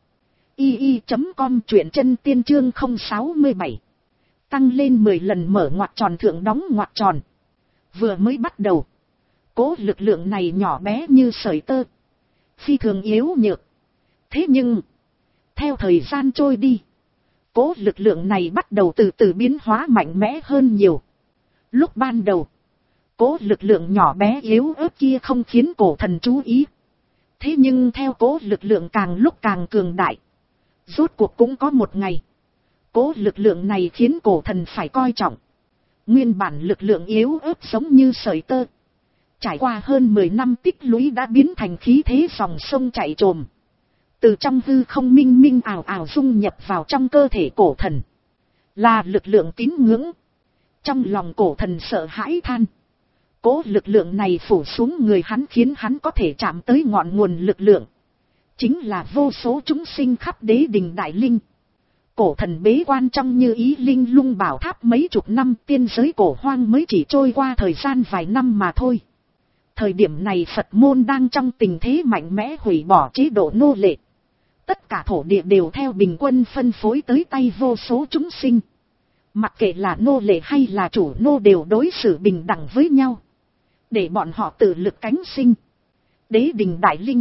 i i chấm com, truyện chân tiên chương không sáu bảy. Tăng lên mười lần mở ngoặc tròn thượng đóng ngoặc tròn. Vừa mới bắt đầu, cỗ lực lượng này nhỏ bé như sợi tơ, phi thường yếu nhược. Thế nhưng, theo thời gian trôi đi, cỗ lực lượng này bắt đầu từ từ biến hóa mạnh mẽ hơn nhiều. Lúc ban đầu, cỗ lực lượng nhỏ bé yếu ớt kia không khiến cổ thần chú ý. Thế nhưng theo cỗ lực lượng càng lúc càng cường đại, rốt cuộc cũng có một ngày, cỗ lực lượng này khiến cổ thần phải coi trọng. Nguyên bản lực lượng yếu ớt giống như sợi tơ, trải qua hơn mười năm tích lũy đã biến thành khí thế dòng sông chảy trồm. Từ trong hư không minh minh ảo ảo dung nhập vào trong cơ thể cổ thần. Là lực lượng tín ngưỡng. Trong lòng cổ thần sợ hãi than. Cố lực lượng này phủ xuống người hắn khiến hắn có thể chạm tới ngọn nguồn lực lượng. Chính là vô số chúng sinh khắp đế đình đại linh. Cổ thần bế quan trong Như Ý Linh Lung Bảo Tháp mấy chục năm, tiên giới cổ hoang mới chỉ trôi qua thời gian vài năm mà thôi. Thời điểm này Phật môn đang trong tình thế mạnh mẽ hủy bỏ chế độ nô lệ. Tất cả thổ địa đều theo bình quân phân phối tới tay vô số chúng sinh. Mặc kệ là nô lệ hay là chủ nô đều đối xử bình đẳng với nhau. Để bọn họ tự lực cánh sinh. Đế đình đại linh,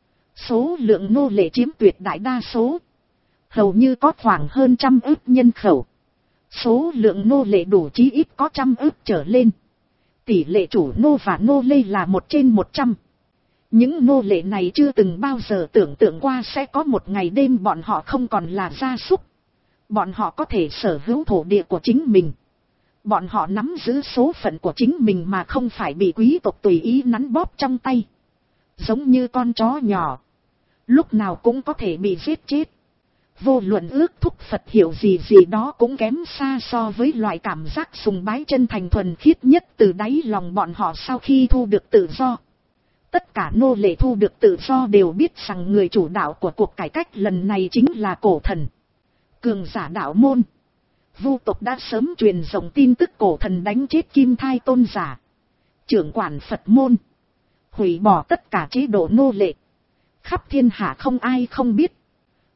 số lượng nô lệ chiếm tuyệt đại đa số. Hầu như có khoảng hơn trăm ức nhân khẩu. Số lượng nô lệ đủ chí ít có trăm ức trở lên. Tỷ lệ chủ nô và nô lê là một trên một trăm. Những nô lệ này chưa từng bao giờ tưởng tượng qua sẽ có một ngày đêm bọn họ không còn là gia súc. Bọn họ có thể sở hữu thổ địa của chính mình. Bọn họ nắm giữ số phận của chính mình mà không phải bị quý tộc tùy ý nắn bóp trong tay. Giống như con chó nhỏ, lúc nào cũng có thể bị giết chết. Vô luận ước thúc Phật hiểu gì gì đó cũng kém xa so với loại cảm giác sùng bái chân thành thuần khiết nhất từ đáy lòng bọn họ sau khi thu được tự do. Tất cả nô lệ thu được tự do đều biết rằng người chủ đạo của cuộc cải cách lần này chính là cổ thần. Cường giả đạo môn, vu tộc đã sớm truyền rộng tin tức cổ thần đánh chết Kim Thai tôn giả, trưởng quản Phật môn, hủy bỏ tất cả chế độ nô lệ. Khắp thiên hạ không ai không biết.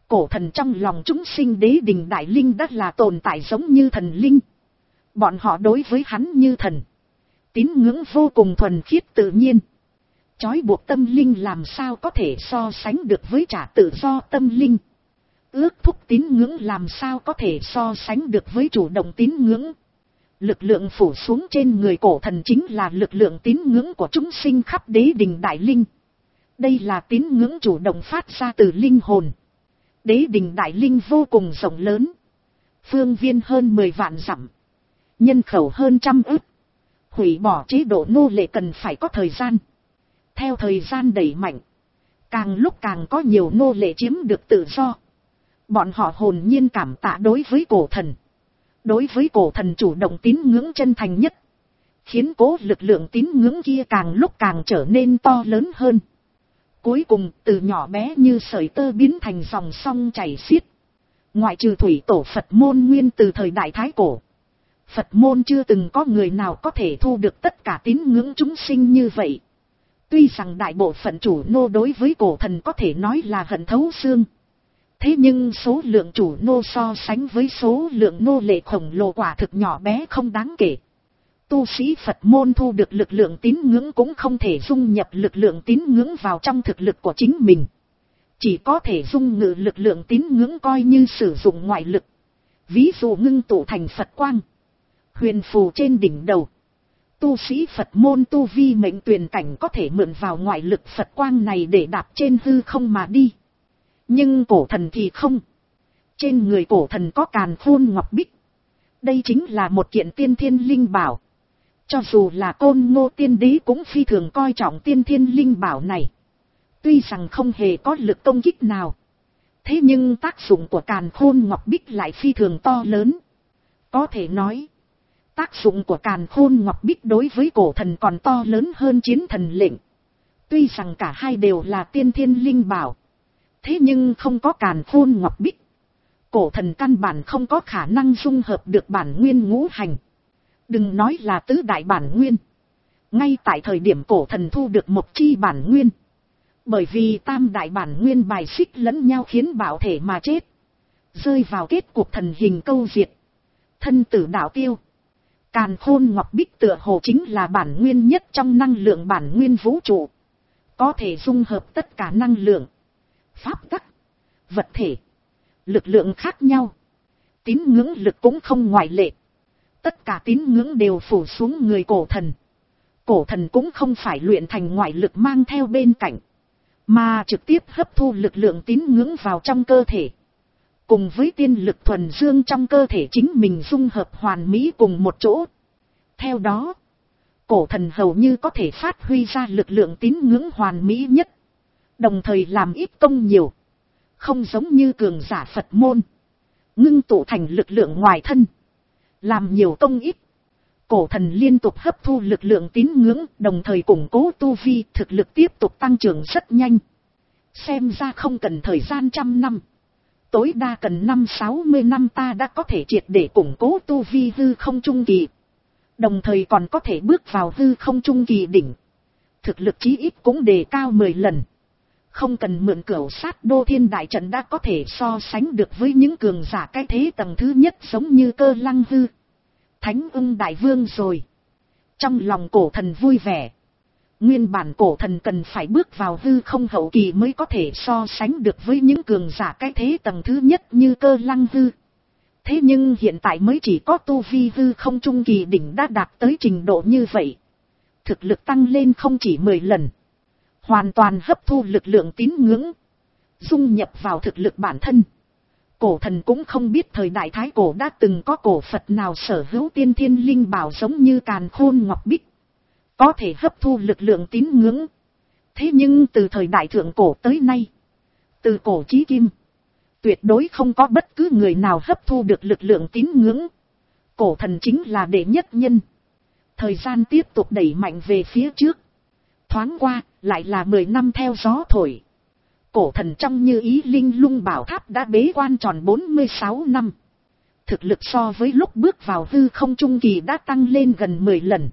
Cổ thần trong lòng chúng sinh đế đình đại linh đã là tồn tại giống như thần linh. Bọn họ đối với hắn như thần. Tín ngưỡng vô cùng thuần khiết tự nhiên. Chói buộc tâm linh làm sao có thể so sánh được với trả tự do tâm linh. Ước thúc tín ngưỡng làm sao có thể so sánh được với chủ động tín ngưỡng. Lực lượng phủ xuống trên người cổ thần chính là lực lượng tín ngưỡng của chúng sinh khắp đế đình đại linh. Đây là tín ngưỡng chủ động phát ra từ linh hồn. Đế đình đại linh vô cùng rộng lớn. Phương viên hơn mười vạn dặm. Nhân khẩu hơn trăm ức. Hủy bỏ chế độ nô lệ cần phải có thời gian. Theo thời gian đẩy mạnh, càng lúc càng có nhiều nô lệ chiếm được tự do. Bọn họ hồn nhiên cảm tạ đối với cổ thần. Đối với cổ thần chủ động tín ngưỡng chân thành nhất. Khiến cố lực lượng tín ngưỡng kia càng lúc càng trở nên to lớn hơn. Cuối cùng từ nhỏ bé như sợi tơ biến thành dòng sông chảy xiết. Ngoại trừ thủy tổ Phật môn nguyên từ thời đại Thái Cổ. Phật môn chưa từng có người nào có thể thu được tất cả tín ngưỡng chúng sinh như vậy. Tuy rằng đại bộ phận chủ nô đối với cổ thần có thể nói là hận thấu xương. Thế nhưng số lượng chủ nô so sánh với số lượng nô lệ khổng lồ quả thực nhỏ bé không đáng kể. Tu sĩ Phật môn thu được lực lượng tín ngưỡng cũng không thể dung nhập lực lượng tín ngưỡng vào trong thực lực của chính mình. Chỉ có thể dung ngự lực lượng tín ngưỡng coi như sử dụng ngoại lực. Ví dụ ngưng tụ thành Phật quang. Huyền phù trên đỉnh đầu. Tu sĩ Phật môn tu vi mệnh tuyền cảnh có thể mượn vào ngoại lực Phật quang này để đạp trên hư không mà đi. Nhưng cổ thần thì không. Trên người cổ thần có càn khôn ngọc bích. Đây chính là một kiện tiên thiên linh bảo. Cho dù là Côn Ngô tiên đế cũng phi thường coi trọng tiên thiên linh bảo này. Tuy rằng không hề có lực công kích nào. Thế nhưng tác dụng của càn khôn ngọc bích lại phi thường to lớn. Có thể nói, tác dụng của càn khôn ngọc bích đối với cổ thần còn to lớn hơn chiến thần lệnh. Tuy rằng cả hai đều là tiên thiên linh bảo. Thế nhưng không có càn khôn ngọc bích. Cổ thần căn bản không có khả năng dung hợp được bản nguyên ngũ hành. Đừng nói là tứ đại bản nguyên. Ngay tại thời điểm cổ thần thu được một chi bản nguyên. Bởi vì tam đại bản nguyên bài xích lẫn nhau khiến bảo thể mà chết. Rơi vào kết cục thần hình câu diệt. Thân tử đạo tiêu. Càn khôn ngọc bích tựa hồ chính là bản nguyên nhất trong năng lượng bản nguyên vũ trụ. Có thể dung hợp tất cả năng lượng. Pháp tắc. Vật thể. Lực lượng khác nhau. Tín ngưỡng lực cũng không ngoại lệ. Tất cả tín ngưỡng đều phủ xuống người cổ thần. Cổ thần cũng không phải luyện thành ngoại lực mang theo bên cạnh. Mà trực tiếp hấp thu lực lượng tín ngưỡng vào trong cơ thể. Cùng với tiên lực thuần dương trong cơ thể chính mình dung hợp hoàn mỹ cùng một chỗ. Theo đó, cổ thần hầu như có thể phát huy ra lực lượng tín ngưỡng hoàn mỹ nhất. Đồng thời làm ít công nhiều. Không giống như cường giả Phật môn. Ngưng tụ thành lực lượng ngoài thân. Làm nhiều công ít. Cổ thần liên tục hấp thu lực lượng tín ngưỡng, đồng thời củng cố tu vi, thực lực tiếp tục tăng trưởng rất nhanh. Xem ra không cần thời gian trăm năm. Tối đa cần năm sáu mươi năm ta đã có thể triệt để củng cố tu vi hư không trung kỳ. Đồng thời còn có thể bước vào hư không trung kỳ đỉnh. Thực lực chí ít cũng đề cao mười lần. Không cần mượn cửu sát đô thiên đại trận đã có thể so sánh được với những cường giả cái thế tầng thứ nhất giống như Cơ Lăng Hư. Thánh Ưng Đại Vương rồi. Trong lòng cổ thần vui vẻ. Nguyên bản cổ thần cần phải bước vào hư không hậu kỳ mới có thể so sánh được với những cường giả cái thế tầng thứ nhất như Cơ Lăng Hư. Thế nhưng hiện tại mới chỉ có tu vi hư không trung kỳ đỉnh đã đạt tới trình độ như vậy. Thực lực tăng lên không chỉ mười lần. Hoàn toàn hấp thu lực lượng tín ngưỡng. Dung nhập vào thực lực bản thân. Cổ thần cũng không biết thời đại Thái Cổ đã từng có cổ Phật nào sở hữu tiên thiên linh bảo giống như càn khôn ngọc bích. Có thể hấp thu lực lượng tín ngưỡng. Thế nhưng từ thời đại Thượng Cổ tới nay. Từ cổ chí kim. Tuyệt đối không có bất cứ người nào hấp thu được lực lượng tín ngưỡng. Cổ thần chính là đệ nhất nhân. Thời gian tiếp tục đẩy mạnh về phía trước. Thoáng qua, lại là mười năm theo gió thổi. Cổ thần trong Như Ý Linh Lung Bảo Tháp đã bế quan tròn bốn mươi sáu năm. Thực lực so với lúc bước vào hư không trung kỳ đã tăng lên gần mười lần.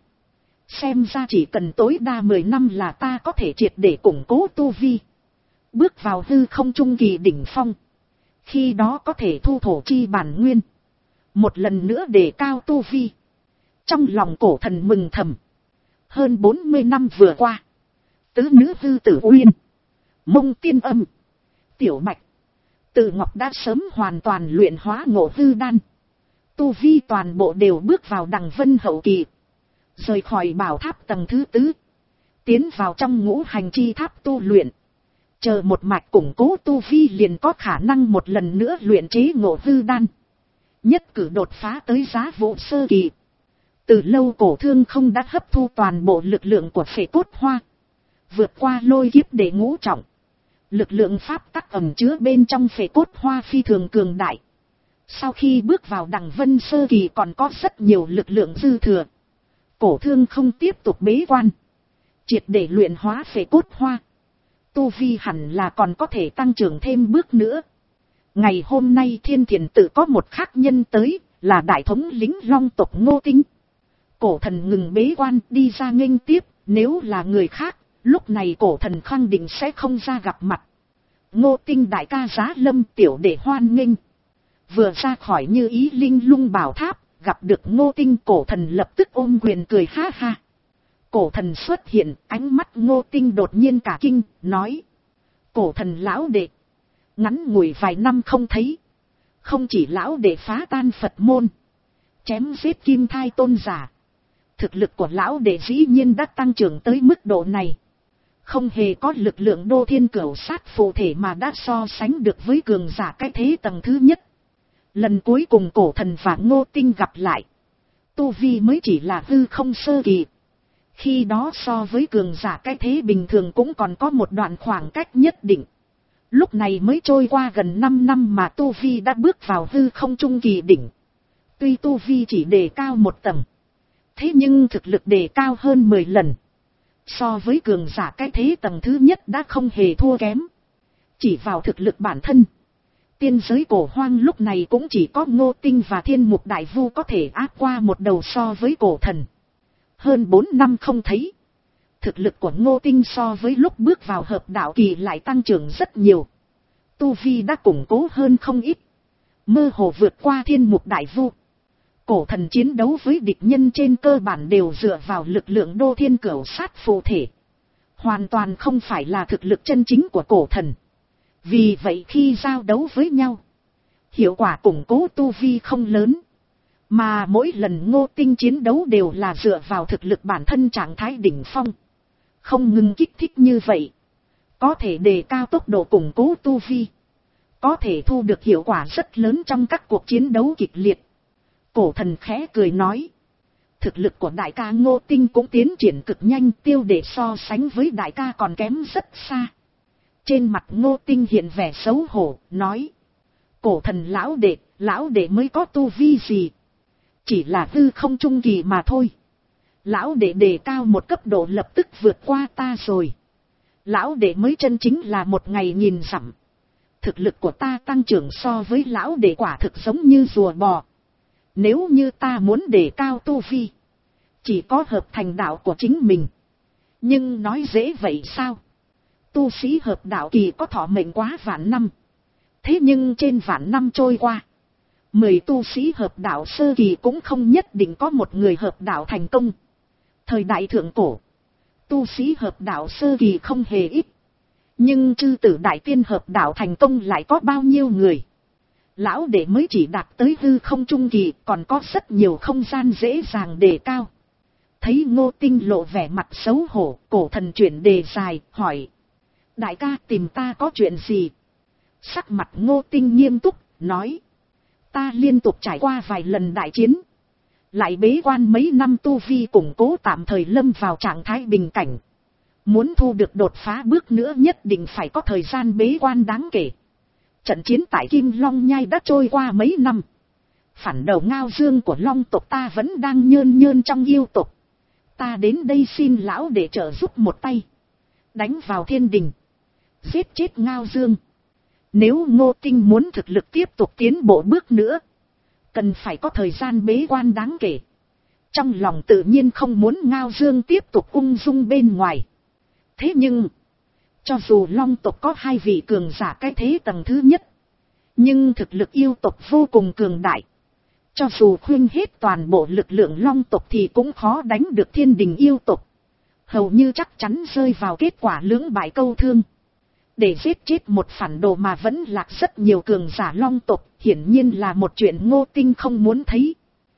Xem ra chỉ cần tối đa mười năm là ta có thể triệt để củng cố tu vi. Bước vào hư không trung kỳ đỉnh phong. Khi đó có thể thu thổ chi bản nguyên. Một lần nữa đề cao tu vi. Trong lòng cổ thần mừng thầm. Hơn bốn mươi năm vừa qua. Tứ nữ hư tử uyên. Mông tiên âm. Tiểu bạch. Từ ngọc đã sớm hoàn toàn luyện hóa ngộ hư đan. Tu vi toàn bộ đều bước vào đằng vân hậu kỳ. Rời khỏi bảo tháp tầng thứ tứ. Tiến vào trong ngũ hành chi tháp tu luyện. Chờ một mạch củng cố tu vi liền có khả năng một lần nữa luyện chế ngộ hư đan. Nhất cử đột phá tới giá vụ sơ kỳ. Từ lâu cổ thương không đã hấp thu toàn bộ lực lượng của phệ cốt hoa. Vượt qua lôi kiếp để ngũ trọng. Lực lượng pháp tắc ẩn chứa bên trong phệ cốt hoa phi thường cường đại. Sau khi bước vào đằng vân sơ kỳ còn có rất nhiều lực lượng dư thừa. Cổ thương không tiếp tục bế quan. Triệt để luyện hóa phệ cốt hoa. Tu vi hẳn là còn có thể tăng trưởng thêm bước nữa. Ngày hôm nay thiên thiền tự có một khác nhân tới, là đại thống lĩnh long tộc Ngô Tinh. Cổ thần ngừng bế quan đi ra nghênh tiếp, nếu là người khác, lúc này cổ thần khẳng định sẽ không ra gặp mặt. Ngô Tinh đại ca giá lâm tiểu để hoan nghênh. Vừa ra khỏi Như Ý Linh Lung bảo tháp, gặp được Ngô Tinh, cổ thần lập tức ôm quyền cười ha ha. Cổ thần xuất hiện, ánh mắt Ngô Tinh đột nhiên cả kinh, nói. Cổ thần lão đệ. Ngắn ngủi vài năm không thấy. Không chỉ lão đệ phá tan Phật môn. Chém giết kim thai tôn giả. Thực lực của lão đệ dĩ nhiên đã tăng trưởng tới mức độ này. Không hề có lực lượng đô thiên cửu sát phụ thể mà đã so sánh được với cường giả cái thế tầng thứ nhất. Lần cuối cùng cổ thần và Ngô Tinh gặp lại. Tu vi mới chỉ là hư không sơ kỳ. Khi đó so với cường giả cái thế bình thường cũng còn có một đoạn khoảng cách nhất định. Lúc này mới trôi qua gần năm năm mà tu vi đã bước vào hư không trung kỳ đỉnh. Tuy tu vi chỉ đề cao một tầng. Thế nhưng thực lực đề cao hơn mười lần. So với cường giả cái thế tầng thứ nhất đã không hề thua kém. Chỉ vào thực lực bản thân. Tiên giới cổ hoang lúc này cũng chỉ có Ngô Tinh và Thiên Mục Đại Vu có thể áp qua một đầu so với cổ thần. Hơn bốn năm không thấy. Thực lực của Ngô Tinh so với lúc bước vào hợp đạo kỳ lại tăng trưởng rất nhiều. Tu vi đã củng cố hơn không ít. Mơ hồ vượt qua Thiên Mục Đại Vu. Cổ thần chiến đấu với địch nhân trên cơ bản đều dựa vào lực lượng đô thiên cửu sát phụ thể. Hoàn toàn không phải là thực lực chân chính của cổ thần. Vì vậy khi giao đấu với nhau, hiệu quả củng cố tu vi không lớn. Mà mỗi lần Ngô Tinh chiến đấu đều là dựa vào thực lực bản thân trạng thái đỉnh phong. Không ngừng kích thích như vậy. Có thể đề cao tốc độ củng cố tu vi. Có thể thu được hiệu quả rất lớn trong các cuộc chiến đấu kịch liệt. Cổ thần khẽ cười nói. Thực lực của đại ca Ngô Tinh cũng tiến triển cực nhanh, tiêu để so sánh với đại ca còn kém rất xa. Trên mặt Ngô Tinh hiện vẻ xấu hổ, nói. Cổ thần lão đệ, lão đệ mới có tu vi gì? Chỉ là hư không trung kỳ mà thôi. Lão đệ đề cao một cấp độ lập tức vượt qua ta rồi. Lão đệ mới chân chính là một ngày nhìn dặm. Thực lực của ta tăng trưởng so với lão đệ quả thực giống như rùa bò. Nếu như ta muốn đề cao tu vi, chỉ có hợp thành đạo của chính mình. Nhưng nói dễ vậy sao? Tu sĩ hợp đạo kỳ có thọ mệnh quá vạn năm. Thế nhưng trên vạn năm trôi qua, mười tu sĩ hợp đạo sơ kỳ cũng không nhất định có một người hợp đạo thành công. Thời đại thượng cổ, tu sĩ hợp đạo sơ kỳ không hề ít. Nhưng chư tử đại tiên hợp đạo thành công lại có bao nhiêu người? Lão đệ mới chỉ đạt tới hư không trung kỳ, còn có rất nhiều không gian dễ dàng đề cao. Thấy Ngô Tinh lộ vẻ mặt xấu hổ, cổ thần chuyển đề dài, hỏi. Đại ca tìm ta có chuyện gì? Sắc mặt Ngô Tinh nghiêm túc, nói. Ta liên tục trải qua vài lần đại chiến. Lại bế quan mấy năm tu vi củng cố tạm thời lâm vào trạng thái bình cảnh. Muốn thu được đột phá bước nữa nhất định phải có thời gian bế quan đáng kể. Trận chiến tại Kim Long Nhai đã trôi qua mấy năm. Phản đầu ngao dương của Long tộc ta vẫn đang nhơn nhơn trong yêu tộc. Ta đến đây xin lão để trợ giúp một tay. Đánh vào thiên đình. Giết chết ngao dương. Nếu Ngô Tinh muốn thực lực tiếp tục tiến bộ bước nữa, cần phải có thời gian bế quan đáng kể. Trong lòng tự nhiên không muốn ngao dương tiếp tục ung dung bên ngoài. Thế nhưng, cho dù Long tộc có hai vị cường giả cái thế tầng thứ nhất, Nhưng thực lực yêu tộc vô cùng cường đại. Cho dù khuyên hết toàn bộ lực lượng long tộc thì cũng khó đánh được thiên đình yêu tộc. Hầu như chắc chắn rơi vào kết quả lưỡng bại câu thương. Để giết chết một phản đồ mà vẫn lạc rất nhiều cường giả long tộc, hiển nhiên là một chuyện Ngô Tinh không muốn thấy.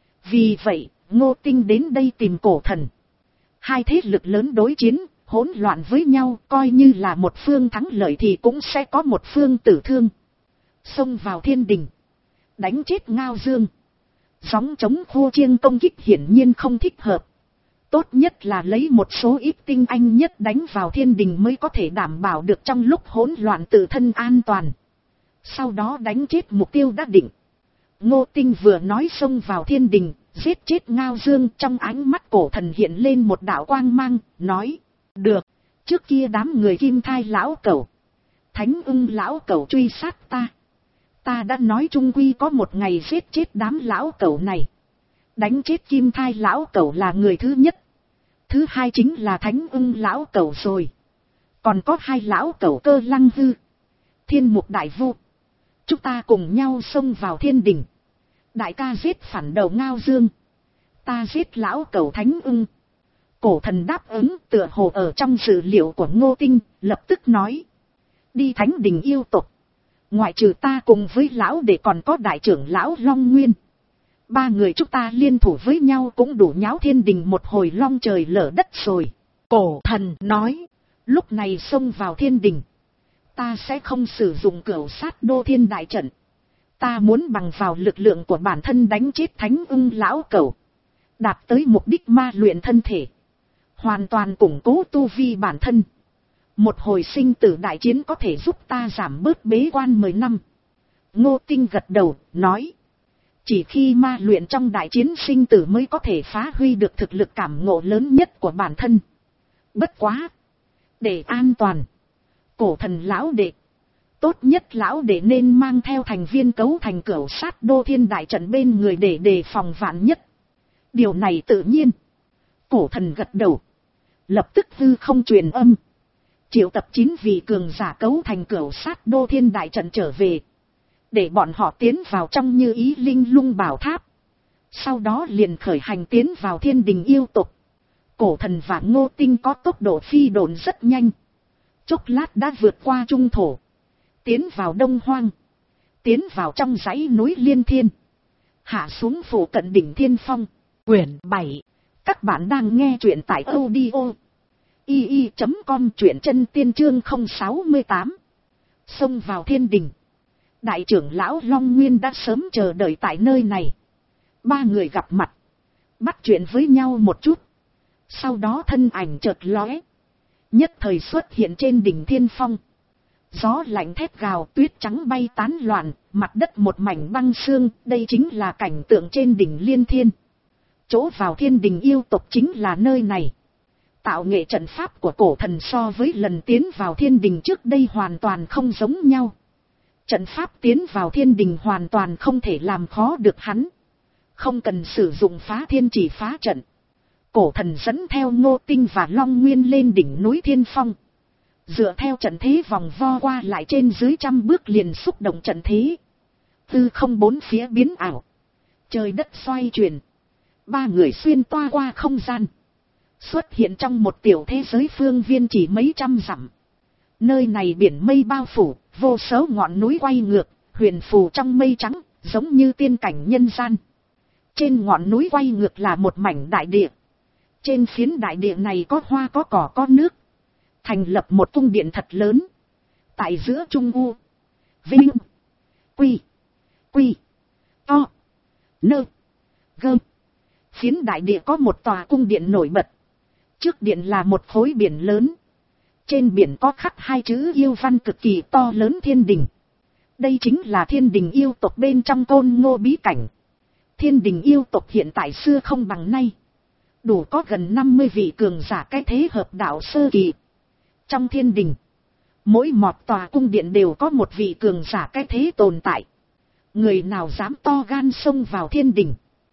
Vì vậy, Ngô Tinh đến đây tìm Cổ Thần. Hai thế lực lớn đối chiến, hỗn loạn với nhau, coi như là một phương thắng lợi thì cũng sẽ có một phương tử thương. Xông vào thiên đình, đánh chết Ngao Dương. Gióng chống khô chiêng công kích hiển nhiên không thích hợp. Tốt nhất là lấy một số ít tinh anh nhất đánh vào thiên đình mới có thể đảm bảo được trong lúc hỗn loạn tự thân an toàn. Sau đó đánh chết mục tiêu đã định. Ngô Tinh vừa nói xông vào thiên đình, giết chết Ngao Dương, trong ánh mắt Cổ Thần hiện lên một đạo quang mang, nói, được, trước kia đám người Kim Thai lão cẩu, Thánh Ưng lão cẩu truy sát ta. Ta đã nói chung quy có một ngày giết chết đám lão cẩu này. Đánh chết Kim Thai lão cẩu là người thứ nhất. Thứ hai chính là Thánh Ưng lão cẩu rồi. Còn có hai lão cẩu Cơ Lăng Hư, Thiên Mục Đại Vu. Chúng ta cùng nhau xông vào thiên đình. Đại ca giết phản đầu Ngao Dương, ta giết lão cẩu Thánh Ưng. Cổ Thần đáp ứng tựa hồ ở trong dữ liệu của Ngô Tinh, lập tức nói. Đi Thánh đình yêu tộc. Ngoại trừ ta cùng với lão để còn có đại trưởng lão Long Nguyên. Ba người chúng ta liên thủ với nhau cũng đủ nháo thiên đình một hồi long trời lở đất rồi. Cổ Thần nói. Lúc này xông vào thiên đình, ta sẽ không sử dụng cửu sát đô thiên đại trận. Ta muốn bằng vào lực lượng của bản thân đánh chết Thánh Ưng lão cẩu, đạt tới mục đích ma luyện thân thể, hoàn toàn củng cố tu vi bản thân. Một hồi sinh tử đại chiến có thể giúp ta giảm bớt bế quan mười năm. Ngô Tinh gật đầu, nói. Chỉ khi ma luyện trong đại chiến sinh tử mới có thể phá huy được thực lực cảm ngộ lớn nhất của bản thân. Bất quá, để an toàn, Cổ Thần lão đệ, tốt nhất lão đệ nên mang theo thành viên cấu thành cửu sát đô thiên đại trận bên người để đề phòng vạn nhất. Điều này tự nhiên. Cổ Thần gật đầu, lập tức hư không truyền âm, triệu tập chín vị cường giả cấu thành cửu sát đô thiên đại trận trở về, để bọn họ tiến vào trong Như Ý Linh Lung bảo tháp. Sau đó liền khởi hành tiến vào thiên đình yêu tộc. Cổ Thần và Ngô Tinh có tốc độ phi độn rất nhanh, chốc lát đã vượt qua trung thổ, tiến vào Đông Hoang, tiến vào trong dãy núi Liên Thiên, hạ xuống phủ cận đỉnh Thiên Phong. Quyển bảy. Các bạn đang nghe truyện tại audio i i chấm com, truyện chân tiên chương không sáu tám. Xông vào thiên đình, đại trưởng lão Long Nguyên đã sớm chờ đợi tại nơi này. Ba người gặp mặt, bắt chuyện với nhau một chút, sau đó thân ảnh chợt lóe, nhất thời xuất hiện trên đỉnh Thiên Phong. Gió lạnh thét gào, tuyết trắng bay tán loạn, mặt đất một mảnh băng sương. Đây chính là cảnh tượng trên đỉnh Liên Thiên. Chỗ vào thiên đình yêu tộc chính là nơi này. Tạo nghệ trận pháp của Cổ Thần so với lần tiến vào thiên đình trước đây hoàn toàn không giống nhau. Trận pháp tiến vào thiên đình hoàn toàn không thể làm khó được hắn. Không cần sử dụng phá thiên chỉ phá trận. Cổ Thần dẫn theo Ngô Tinh và Long Nguyên lên đỉnh núi Thiên Phong. Dựa theo trận thế vòng vo qua lại trên dưới trăm bước liền xúc động trận thế. Tư không bốn phía biến ảo, trời đất xoay chuyển. Ba người xuyên toa qua không gian, xuất hiện trong một tiểu thế giới phương viên chỉ mấy trăm dặm. Nơi này biển mây bao phủ, vô số ngọn núi quay ngược, huyền phù trong mây trắng, giống như tiên cảnh nhân gian. Trên ngọn núi quay ngược là một mảnh đại địa. Trên phiến đại địa này có hoa có cỏ có nước, thành lập một cung điện thật lớn. Tại giữa Trung U, Vinh, Quy, Quy, To, Nơ, Gơ. Phiến đại địa có một tòa cung điện nổi bật. Trước điện là một khối biển lớn. Trên biển có khắc hai chữ yêu văn cực kỳ to lớn Thiên Đình. Đây chính là thiên đình yêu tộc bên trong Côn Ngô bí cảnh. Thiên đình yêu tộc hiện tại xưa không bằng nay. Đủ có gần năm mươi vị cường giả cái thế hợp đạo sơ kỳ. Trong thiên đình, mỗi một tòa cung điện đều có một vị cường giả cái thế tồn tại. Người nào dám to gan xông vào thiên đình?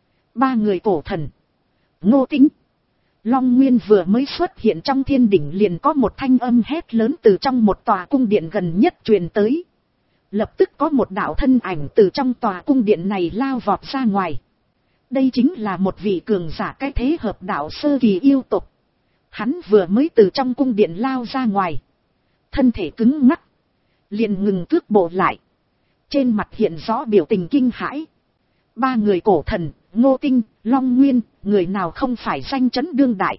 Ba người Cổ Thần, Ngô Tĩnh, Long Nguyên vừa mới xuất hiện trong thiên đỉnh liền có một thanh âm hét lớn từ trong một tòa cung điện gần nhất truyền tới. Lập tức có một đạo thân ảnh từ trong tòa cung điện này lao vọt ra ngoài. Đây chính là một vị cường giả cái thế hợp đạo sơ kỳ yêu tục. Hắn vừa mới từ trong cung điện lao ra ngoài. Thân thể cứng ngắc. Liền ngừng cước bộ lại. Trên mặt hiện rõ biểu tình kinh hãi. Ba người cổ thần, Ngô Tinh, Long Nguyên, người nào không phải danh chấn đương đại.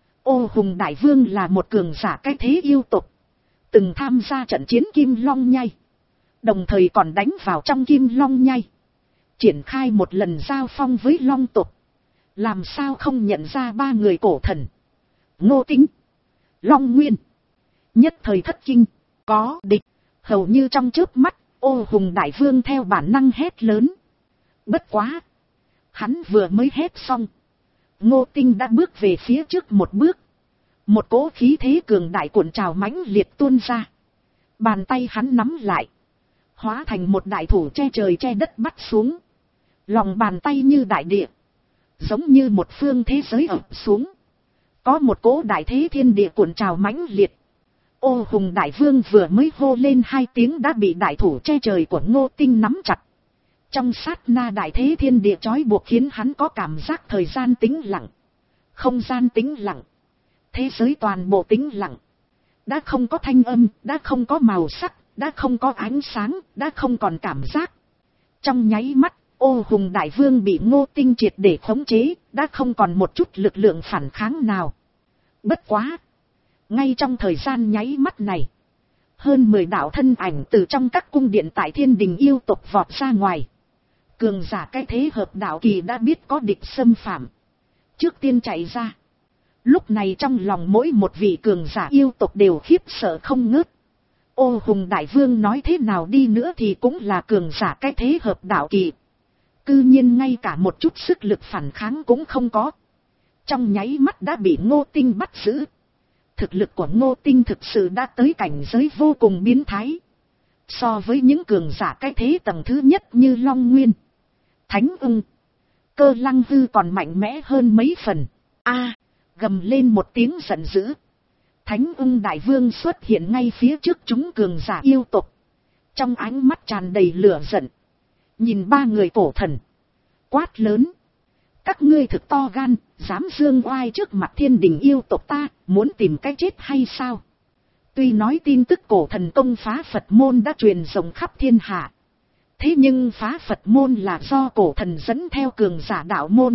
Ô Hùng Đại Vương là một cường giả cái thế yêu tục. Từng tham gia trận chiến Kim Long Nhai. Đồng thời còn đánh vào trong Kim Long Nhai. Triển khai một lần giao phong với Long tục. Làm sao không nhận ra ba người cổ thần. Ngô Tinh, Long Nguyên. Nhất thời thất kinh, có địch. Hầu như trong chớp mắt, Ô Hùng Đại Vương theo bản năng hét lớn. Bất quá. Hắn vừa mới hét xong. Ngô Tinh đã bước về phía trước một bước. Một cỗ khí thế cường đại cuộn trào mãnh liệt tuôn ra. Bàn tay hắn nắm lại. Hóa thành một đại thủ che trời che đất bắt xuống. Lòng bàn tay như đại địa. Giống như một phương thế giới ập xuống. Có một cỗ đại thế thiên địa cuộn trào mãnh liệt. Ô Hùng Đại Vương vừa mới hô lên hai tiếng đã bị đại thủ che trời của Ngô Tinh nắm chặt. Trong sát na đại thế thiên địa trói buộc khiến hắn có cảm giác thời gian tĩnh lặng. Không gian tĩnh lặng. Thế giới toàn bộ tĩnh lặng. Đã không có thanh âm, đã không có màu sắc, đã không có ánh sáng, đã không còn cảm giác. Trong nháy mắt, Ô Hùng Đại Vương bị Ngô Tinh triệt để khống chế, đã không còn một chút lực lượng phản kháng nào. Bất quá! Ngay trong thời gian nháy mắt này, hơn mười đạo thân ảnh từ trong các cung điện tại Thiên Đình yêu tộc vọt ra ngoài. Cường giả cái thế hợp đạo kỳ đã biết có địch xâm phạm. Trước tiên chạy ra. Lúc này trong lòng mỗi một vị cường giả yêu tộc đều khiếp sợ không ngớt. Ô Hùng Đại Vương nói thế nào đi nữa thì cũng là cường giả cái thế hợp đạo kỳ. Cư nhiên ngay cả một chút sức lực phản kháng cũng không có. Trong nháy mắt đã bị Ngô Tinh bắt giữ. Thực lực của Ngô Tinh thực sự đã tới cảnh giới vô cùng biến thái. So với những cường giả cái thế tầng thứ nhất như Long Nguyên, Thánh Ưng, Cơ Lăng Hư còn mạnh mẽ hơn mấy phần. A, gầm lên một tiếng giận dữ. Thánh Ưng Đại Vương xuất hiện ngay phía trước chúng cường giả yêu tộc. Trong ánh mắt tràn đầy lửa giận. Nhìn ba người cổ thần. Quát lớn. Các ngươi thực to gan, dám dương oai trước mặt Thiên Đình yêu tộc ta, muốn tìm cái chết hay sao? Tuy nói tin tức cổ thần công phá Phật môn đã truyền rộng khắp thiên hạ. Thế nhưng phá Phật môn là do cổ thần dẫn theo cường giả đạo môn,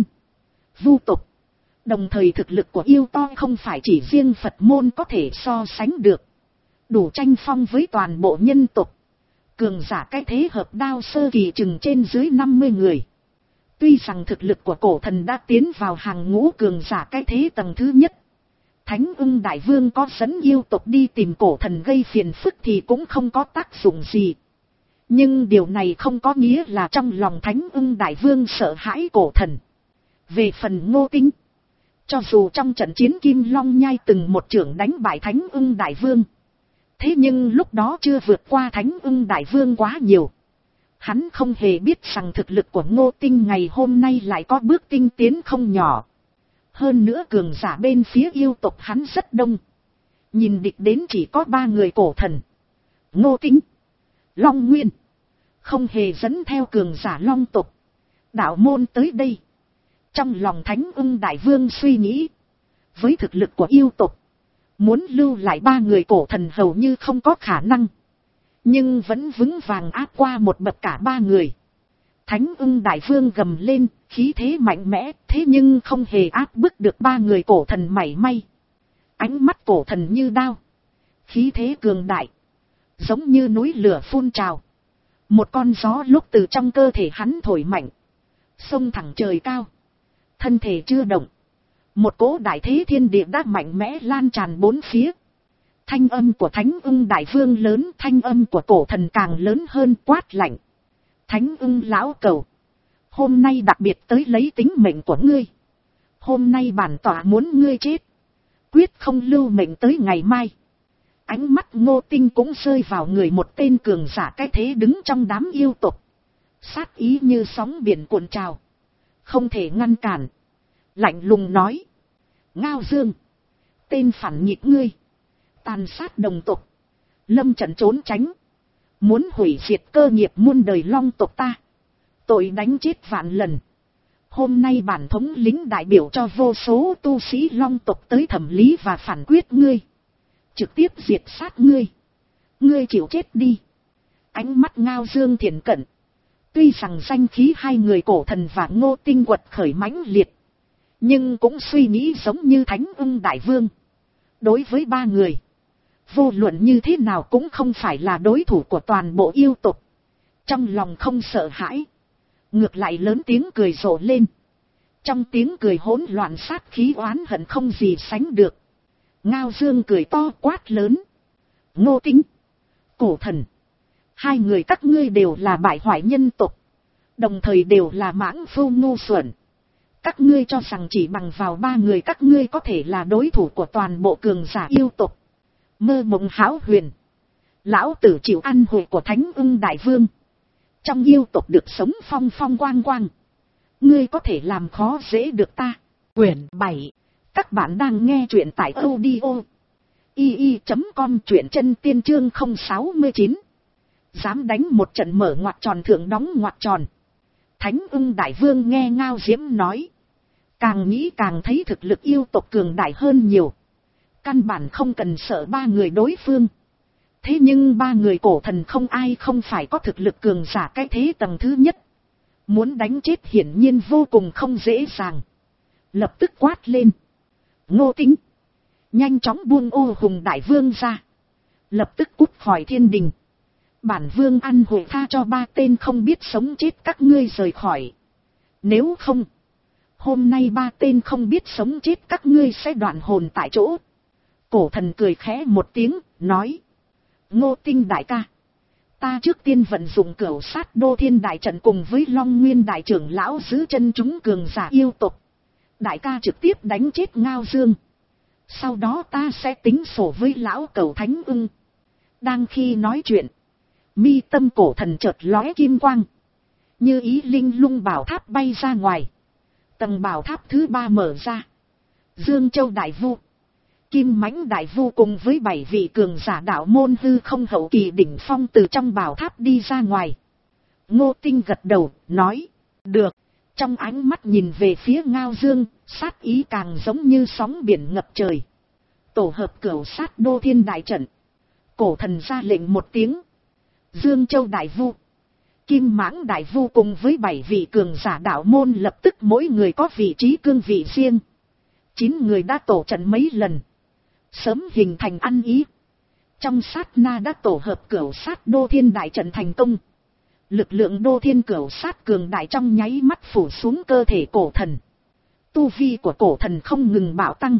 vu tục. Đồng thời thực lực của yêu to không phải chỉ riêng Phật môn có thể so sánh được. Đủ tranh phong với toàn bộ nhân tộc. Cường giả cái thế hợp đao sơ kỳ chừng trên dưới năm mươi người. Tuy rằng thực lực của cổ thần đã tiến vào hàng ngũ cường giả cái thế tầng thứ nhất. Thánh Ưng Đại Vương có dẫn yêu tộc đi tìm cổ thần gây phiền phức thì cũng không có tác dụng gì. Nhưng điều này không có nghĩa là trong lòng Thánh Ưng Đại Vương sợ hãi cổ thần. Về phần Ngô Tinh, cho dù trong trận chiến Kim Long Nhai từng một trưởng đánh bại Thánh Ưng Đại Vương. Thế nhưng lúc đó chưa vượt qua Thánh Ưng Đại Vương quá nhiều. Hắn không hề biết rằng thực lực của Ngô Tinh ngày hôm nay lại có bước tinh tiến không nhỏ. Hơn nữa cường giả bên phía yêu tộc hắn rất đông. Nhìn địch đến chỉ có ba người cổ thần. Ngô Tinh, Long Nguyên. Không hề dẫn theo cường giả long tộc. Đạo môn tới đây. Trong lòng Thánh Ưng Đại Vương suy nghĩ. Với thực lực của yêu tộc, muốn lưu lại ba người cổ thần hầu như không có khả năng. Nhưng vẫn vững vàng áp qua một bậc cả ba người. Thánh Ưng Đại Vương gầm lên, khí thế mạnh mẽ, thế nhưng không hề áp bức được ba người cổ thần mảy may. Ánh mắt cổ thần như đao. Khí thế cường đại. Giống như núi lửa phun trào. Một con gió lúc từ trong cơ thể hắn thổi mạnh. Xông thẳng trời cao. Thân thể chưa động. Một cỗ đại thế thiên địa đã mạnh mẽ lan tràn bốn phía. Thanh âm của Thánh Ưng Đại Vương lớn, thanh âm của cổ thần càng lớn hơn, quát lạnh. Thánh Ưng lão cầu. Hôm nay đặc biệt tới lấy tính mệnh của ngươi. Hôm nay bản tọa muốn ngươi chết. Quyết không lưu mệnh tới ngày mai. Ánh mắt Ngô Tinh cũng rơi vào người một tên cường giả cái thế đứng trong đám yêu tộc. Sát ý như sóng biển cuộn trào. Không thể ngăn cản. Lạnh lùng nói. Ngao Dương. Tên phản nghịch ngươi. Tàn sát đồng tộc. Lâm trận trốn tránh. Muốn hủy diệt cơ nghiệp muôn đời long tộc ta. Tội đánh chết vạn lần. Hôm nay bản thống lĩnh đại biểu cho vô số tu sĩ long tộc tới thẩm lý và phản quyết ngươi. Trực tiếp diệt sát ngươi. Ngươi chịu chết đi. Ánh mắt Ngao Dương thiện cận. Tuy rằng danh khí hai người cổ thần và Ngô Tinh quật khởi mãnh liệt. Nhưng cũng suy nghĩ giống như Thánh Ưng Đại Vương. Đối với ba người. Vô luận như thế nào cũng không phải là đối thủ của toàn bộ yêu tộc. Trong lòng không sợ hãi. Ngược lại lớn tiếng cười rộ lên. Trong tiếng cười hỗn loạn sát khí oán hận không gì sánh được. Ngao Dương cười to quát lớn. Ngô Tinh, cổ thần. Hai người các ngươi đều là bại hoại nhân tộc. Đồng thời đều là mãng phu ngu xuẩn. Các ngươi cho rằng chỉ bằng vào ba người các ngươi có thể là đối thủ của toàn bộ cường giả yêu tộc. Mơ mộng hão huyền. Lão tử chịu ăn hội của Thánh Ưng Đại Vương. Trong yêu tộc được sống phong phong quang quang. Ngươi có thể làm khó dễ được ta. Quyển bảy. Các bạn đang nghe truyện tại audio i i chấm com, truyện chân tiên chương không sáu chín. Dám đánh một trận mở ngoặc tròn thượng đóng ngoặc tròn. Thánh Ưng Đại Vương nghe Ngao Diễm nói. Càng nghĩ càng thấy thực lực yêu tộc cường đại hơn nhiều. Căn bản không cần sợ ba người đối phương. Thế nhưng ba người cổ thần không ai không phải có thực lực cường giả cái thế tầng thứ nhất. Muốn đánh chết hiển nhiên vô cùng không dễ dàng. Lập tức quát lên. Ngô Tinh, nhanh chóng buông ô hùng đại vương ra. Lập tức cút khỏi thiên đình. Bản vương ăn hội tha cho ba tên không biết sống chết các ngươi rời khỏi. Nếu không, hôm nay ba tên không biết sống chết các ngươi sẽ đoạn hồn tại chỗ. Cổ thần cười khẽ một tiếng, nói. Ngô Tinh đại ca. Ta trước tiên vận dụng cửu sát đô thiên đại trận cùng với Long Nguyên đại trưởng lão giữ chân chúng cường giả yêu tộc. Đại ca trực tiếp đánh chết Ngao Dương. Sau đó ta sẽ tính sổ với lão cẩu Thánh Ưng. Đang khi nói chuyện, mi tâm cổ thần chợt lóe kim quang. Như ý linh lung bảo tháp bay ra ngoài. Tầng bảo tháp thứ ba mở ra. Dương Châu Đại Vu, Kim Mãnh Đại Vu cùng với bảy vị cường giả đạo môn hư không hậu kỳ đỉnh phong từ trong bảo tháp đi ra ngoài. Ngô Tinh gật đầu, nói. Được. Trong ánh mắt nhìn về phía Ngao Dương, sát ý càng giống như sóng biển ngập trời. Tổ hợp cửu sát đô thiên đại trận. Cổ thần ra lệnh một tiếng. Dương Châu Đại Vu, Kim Mãng Đại Vu cùng với bảy vị cường giả đạo môn lập tức mỗi người có vị trí cương vị riêng. Chín người đã tổ trận mấy lần. Sớm hình thành ăn ý. Trong sát na đã tổ hợp cửu sát đô thiên đại trận thành công. Lực lượng đô thiên cửu sát cường đại trong nháy mắt phủ xuống cơ thể cổ thần. Tu vi của cổ thần không ngừng bạo tăng.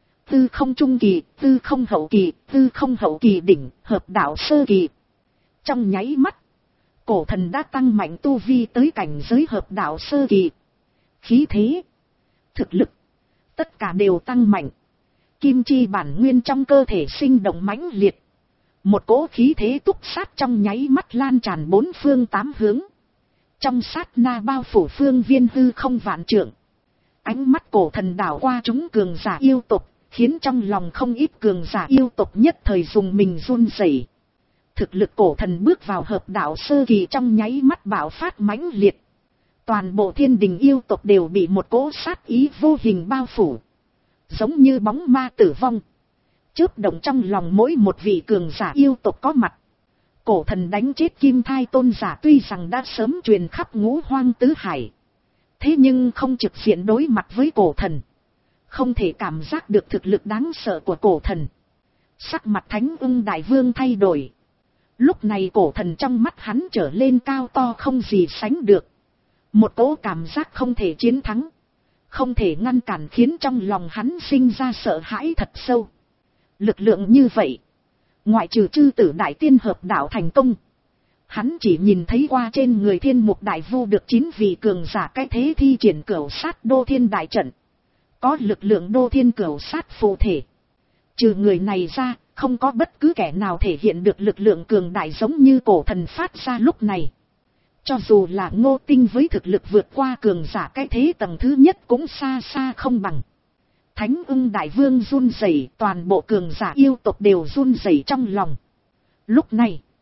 Tư không trung kỳ, tư không hậu kỳ, tư không hậu kỳ đỉnh, hợp đạo sơ kỳ. Trong nháy mắt, cổ thần đã tăng mạnh tu vi tới cảnh giới hợp đạo sơ kỳ. Khí thế, thực lực, tất cả đều tăng mạnh. Kim chi bản nguyên trong cơ thể sinh động mãnh liệt. Một cỗ khí thế túc sát trong nháy mắt lan tràn bốn phương tám hướng. Trong sát na bao phủ phương viên hư không vạn trượng. Ánh mắt cổ thần đảo qua chúng cường giả yêu tộc, khiến trong lòng không ít cường giả yêu tộc nhất thời dùng mình run rẩy. Thực lực cổ thần bước vào hợp đạo sơ kỳ trong nháy mắt bạo phát mãnh liệt. Toàn bộ thiên đình yêu tộc đều bị một cỗ sát ý vô hình bao phủ. Giống như bóng ma tử vong. Chớp động trong lòng mỗi một vị cường giả yêu tộc có mặt. Cổ thần đánh chết Kim Thai tôn giả tuy rằng đã sớm truyền khắp ngũ hoang tứ hải. Thế nhưng không trực diện đối mặt với cổ thần. Không thể cảm giác được thực lực đáng sợ của cổ thần. Sắc mặt Thánh Ưng Đại Vương thay đổi. Lúc này cổ thần trong mắt hắn trở lên cao to không gì sánh được. Một cỗ cảm giác không thể chiến thắng. Không thể ngăn cản khiến trong lòng hắn sinh ra sợ hãi thật sâu. Lực lượng như vậy. Ngoại trừ chư tử đại tiên hợp đạo thành công. Hắn chỉ nhìn thấy qua trên người thiên mục đại vu được chín vị cường giả cái thế thi triển cửu sát đô thiên đại trận. Có lực lượng đô thiên cửu sát phù thể. Trừ người này ra, không có bất cứ kẻ nào thể hiện được lực lượng cường đại giống như cổ thần phát ra lúc này. Cho dù là Ngô Tinh với thực lực vượt qua cường giả cái thế tầng thứ nhất cũng xa xa không bằng. Thánh Ưng Đại Vương run rẩy, toàn bộ cường giả yêu tộc đều run rẩy trong lòng. Lúc này,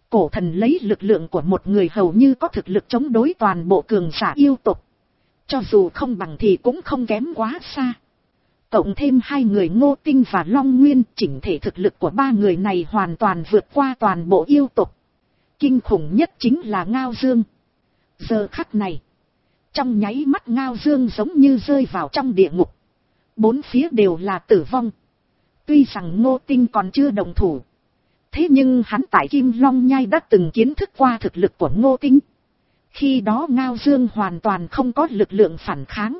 Cổ thần lấy lực lượng của một người hầu như có thực lực chống đối toàn bộ cường giả yêu tộc. Cho dù không bằng thì cũng không kém quá xa. Cộng thêm hai người Ngô Tinh và Long Nguyên, chỉnh thể thực lực của ba người này hoàn toàn vượt qua toàn bộ yêu tộc. Kinh khủng nhất chính là Ngao Dương. Giờ khắc này, trong nháy mắt Ngao Dương giống như rơi vào trong địa ngục. Bốn phía đều là tử vong. Tuy rằng Ngô Tinh còn chưa đồng thủ, thế nhưng hắn tại Kim Long Nhai đã từng kiến thức qua thực lực của Ngô Tinh. Khi đó Ngao Dương hoàn toàn không có lực lượng phản kháng.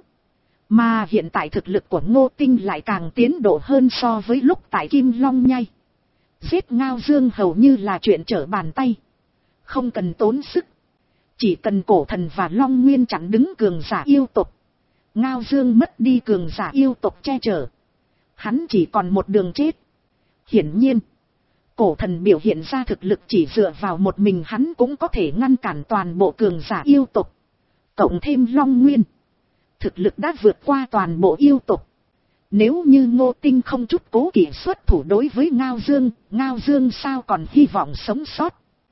Mà hiện tại thực lực của Ngô Tinh lại càng tiến độ hơn so với lúc tại Kim Long Nhai. Giết Ngao Dương hầu như là chuyện trở bàn tay. Không cần tốn sức. Chỉ cần cổ thần và Long Nguyên chặn đứng cường giả yêu tộc. Ngao Dương mất đi cường giả yêu tộc che chở. Hắn chỉ còn một đường chết. Hiển nhiên, cổ thần biểu hiện ra thực lực chỉ dựa vào một mình hắn cũng có thể ngăn cản toàn bộ cường giả yêu tộc. Cộng thêm Long Nguyên, thực lực đã vượt qua toàn bộ yêu tộc. Nếu như Ngô Tinh không chút cố kỵ xuất thủ đối với Ngao Dương, Ngao Dương sao còn hy vọng sống sót.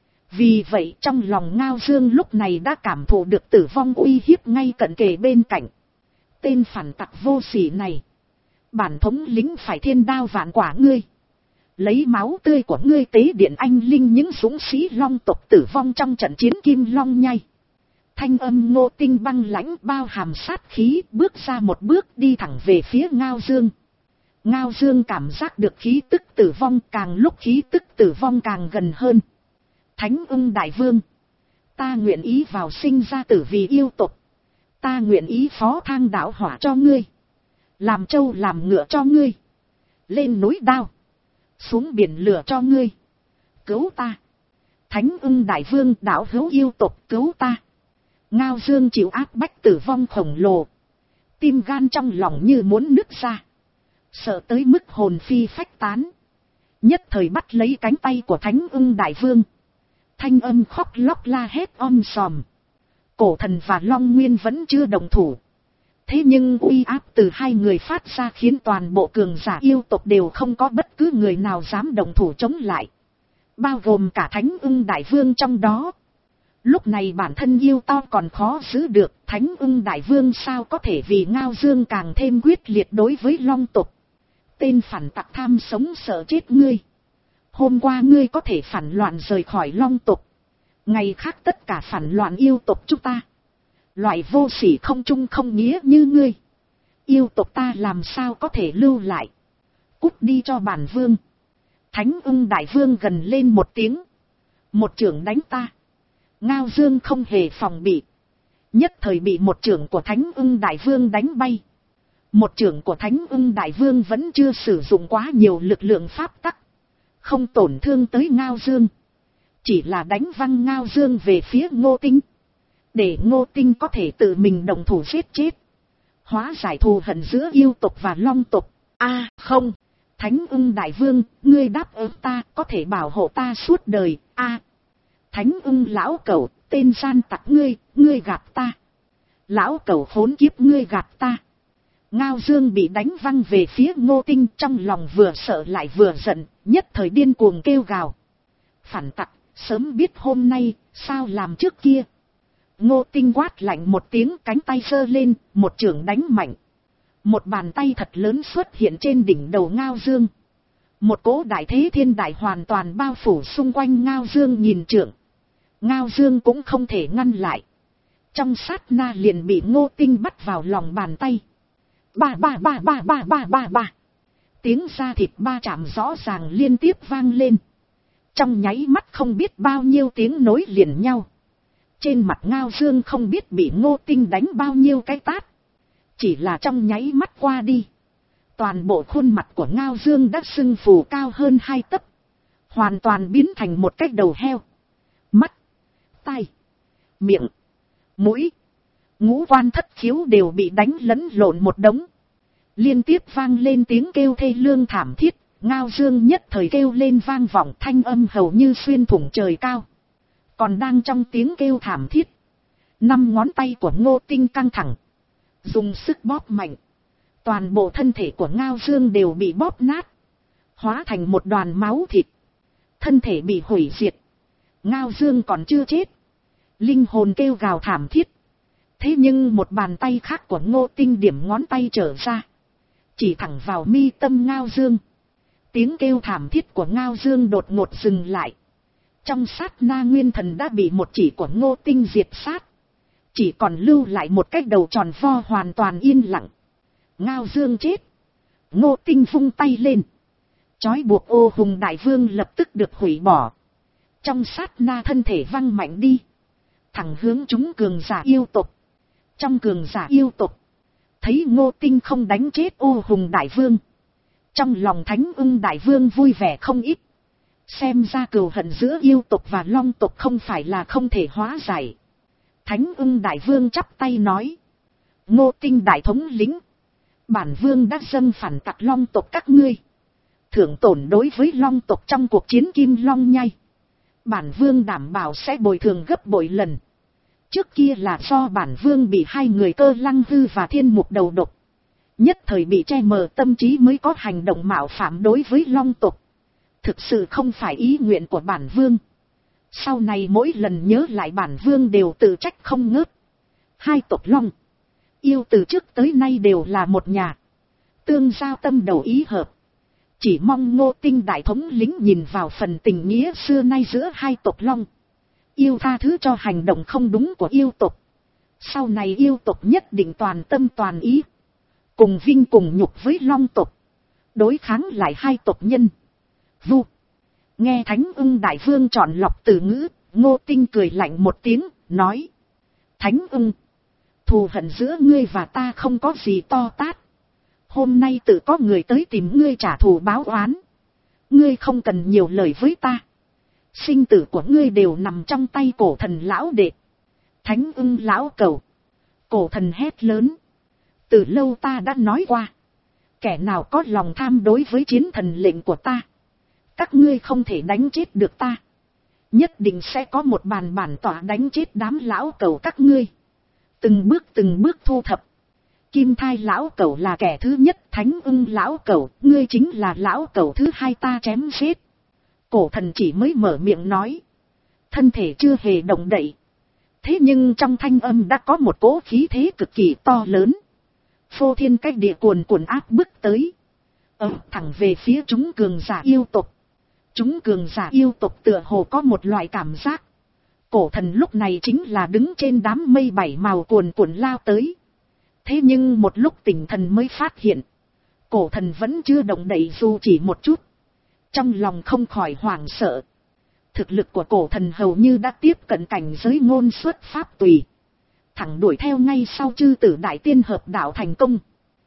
Vì vậy trong lòng Ngao Dương lúc này đã cảm thụ được tử vong uy hiếp ngay cận kề bên cạnh. Tên phản tặc vô sỉ này, bản thống lĩnh phải thiên đao vạn quả ngươi. Lấy máu tươi của ngươi tế điện anh linh những dũng sĩ long tộc tử vong trong trận chiến Kim Long Nhai. Thanh âm Ngô Tinh băng lãnh bao hàm sát khí, bước ra một bước đi thẳng về phía Ngao Dương. Ngao Dương cảm giác được khí tức tử vong, càng lúc khí tức tử vong càng gần hơn. Thánh Ưng Đại Vương, ta nguyện ý vào sinh ra tử vì yêu tộc. Ta nguyện ý phó thang đạo hỏa cho ngươi, làm trâu làm ngựa cho ngươi, lên núi đao, xuống biển lửa cho ngươi. Cứu ta! Thánh Ưng Đại Vương, đạo hữu yêu tộc, cứu ta! Ngao Dương chịu áp bách tử vong khổng lồ, tim gan trong lòng như muốn nứt ra, sợ tới mức hồn phi phách tán. Nhất thời bắt lấy cánh tay của Thánh Ưng Đại Vương, thanh âm khóc lóc la hét om sòm. Cổ thần và Long Nguyên vẫn chưa đồng thủ, thế nhưng uy áp từ hai người phát ra khiến toàn bộ cường giả yêu tộc đều không có bất cứ người nào dám đồng thủ chống lại, bao gồm cả Thánh Ưng Đại Vương trong đó. Lúc này bản thân yêu to còn khó giữ được, Thánh Ưng Đại Vương sao có thể vì Ngao Dương càng thêm quyết liệt đối với Long tộc. Tên phản tặc tham sống sợ chết ngươi. Hôm qua ngươi có thể phản loạn rời khỏi Long tộc, ngày khác tất cả phản loạn yêu tộc chúng ta. Loại vô sỉ không trung không nghĩa như ngươi, yêu tộc ta làm sao có thể lưu lại. Cút đi cho bản vương. Thánh Ưng Đại Vương gần lên một tiếng, một chưởng đánh ta. Ngao Dương không hề phòng bị, nhất thời bị một chưởng của Thánh Ưng Đại Vương đánh bay. Một chưởng của Thánh Ưng Đại Vương vẫn chưa sử dụng quá nhiều lực lượng pháp tắc, không tổn thương tới Ngao Dương, chỉ là đánh văng Ngao Dương về phía Ngô Tinh, để Ngô Tinh có thể tự mình động thủ giết chết, hóa giải thù hận giữa yêu tộc và Long tộc. A không, Thánh Ưng Đại Vương, ngươi đáp ứng ta có thể bảo hộ ta suốt đời. A Thánh Ưng lão cẩu, tên gian tặc ngươi, ngươi gạt ta. Lão cẩu khốn kiếp, ngươi gạt ta. Ngao Dương bị đánh văng về phía Ngô Tinh, trong lòng vừa sợ lại vừa giận, nhất thời điên cuồng kêu gào. Phản tặc, sớm biết hôm nay, sao làm trước kia. Ngô Tinh quát lạnh một tiếng, cánh tay giơ lên, một chưởng đánh mạnh. Một bàn tay thật lớn xuất hiện trên đỉnh đầu Ngao Dương. Một cỗ đại thế thiên đại hoàn toàn bao phủ xung quanh Ngao Dương nhìn trượng. Ngao Dương cũng không thể ngăn lại. Trong sát na liền bị Ngô Tinh bắt vào lòng bàn tay. Ba ba ba ba ba ba ba ba. Tiếng da thịt ba chạm rõ ràng liên tiếp vang lên. Trong nháy mắt không biết bao nhiêu tiếng nối liền nhau. Trên mặt Ngao Dương không biết bị Ngô Tinh đánh bao nhiêu cái tát. Chỉ là trong nháy mắt qua đi, toàn bộ khuôn mặt của Ngao Dương đã sưng phù cao hơn hai tấc, hoàn toàn biến thành một cái đầu heo. Mắt, tai, miệng, mũi, ngũ quan thất khiếu đều bị đánh lẫn lộn một đống. Liên tiếp vang lên tiếng kêu thê lương thảm thiết, Ngao Dương nhất thời kêu lên vang vọng, thanh âm hầu như xuyên thủng trời cao. Còn đang trong tiếng kêu thảm thiết, năm ngón tay của Ngô Tinh căng thẳng, dùng sức bóp mạnh. Toàn bộ thân thể của Ngao Dương đều bị bóp nát, hóa thành một đoàn máu thịt. Thân thể bị hủy diệt. Ngao Dương còn chưa chết. Linh hồn kêu gào thảm thiết. Thế nhưng một bàn tay khác của Ngô Tinh điểm ngón tay trở ra. Chỉ thẳng vào mi tâm Ngao Dương. Tiếng kêu thảm thiết của Ngao Dương đột ngột dừng lại. Trong sát na nguyên thần đã bị một chỉ của Ngô Tinh diệt sát. Chỉ còn lưu lại một cái đầu tròn vo hoàn toàn yên lặng. Ngao Dương chết. Ngô Tinh vung tay lên. Chói buộc Ô Hùng Đại Vương lập tức được hủy bỏ. Trong sát na thân thể văng mạnh đi. Thẳng hướng chúng cường giả yêu tộc. Trong cường giả yêu tộc. Thấy Ngô Tinh không đánh chết Ô Hùng Đại Vương. Trong lòng Thánh Ưng Đại Vương vui vẻ không ít. Xem ra cừu hận giữa yêu tộc và long tộc không phải là không thể hóa giải. Thánh Ưng Đại Vương chắp tay nói. Ngô Tinh Đại Thống lĩnh. Bản vương đã dâng phản tặc long tộc các ngươi. Thưởng tổn đối với long tộc trong cuộc chiến Kim Long Nhai. Bản vương đảm bảo sẽ bồi thường gấp bội lần. Trước kia là do bản vương bị hai người Cơ Lăng Hư và Thiên Mục đầu độc. Nhất thời bị che mờ tâm trí mới có hành động mạo phạm đối với long tộc. Thực sự không phải ý nguyện của bản vương. Sau này mỗi lần nhớ lại bản vương đều tự trách không ngớt. Hai tộc long, yêu từ trước tới nay đều là một nhà. Tương giao tâm đầu ý hợp. Chỉ mong Ngô Tinh Đại Thống lĩnh nhìn vào phần tình nghĩa xưa nay giữa hai tộc long. Yêu tha thứ cho hành động không đúng của yêu tộc. Sau này yêu tộc nhất định toàn tâm toàn ý. Cùng vinh cùng nhục với long tộc. Đối kháng lại hai tộc nhân. Vu. Nghe Thánh Ưng Đại Vương chọn lọc từ ngữ, Ngô Tinh cười lạnh một tiếng, nói. Thánh Ưng. Thù hận giữa ngươi và ta không có gì to tát. Hôm nay tự có người tới tìm ngươi trả thù báo oán. Ngươi không cần nhiều lời với ta. Sinh tử của ngươi đều nằm trong tay cổ thần lão đệ. Thánh Ưng lão cầu. Cổ thần hét lớn. Từ lâu ta đã nói qua. Kẻ nào có lòng tham đối với chiến thần lệnh của ta. Các ngươi không thể đánh chết được ta. Nhất định sẽ có một bàn bản tỏa đánh chết đám lão cầu các ngươi. Từng bước từng bước thu thập. Kim Thai lão cầu là kẻ thứ nhất. Thánh Ưng lão cầu, ngươi chính là lão cầu thứ hai ta chém giết. Cổ thần chỉ mới mở miệng nói. Thân thể chưa hề động đậy. Thế nhưng trong thanh âm đã có một cỗ khí thế cực kỳ to lớn. Phô thiên cách địa cuồn cuộn áp bức tới. Ập thẳng về phía chúng cường giả yêu tộc. Chúng cường giả yêu tộc tựa hồ có một loại cảm giác. Cổ thần lúc này chính là đứng trên đám mây bảy màu cuồn cuộn lao tới. Thế nhưng một lúc tỉnh thần mới phát hiện. Cổ thần vẫn chưa động đậy dù chỉ một chút. Trong lòng không khỏi hoảng sợ. Thực lực của cổ thần hầu như đã tiếp cận cảnh giới ngôn xuất pháp tùy. Thẳng đuổi theo ngay sau chư tử đại tiên hợp đạo thành công.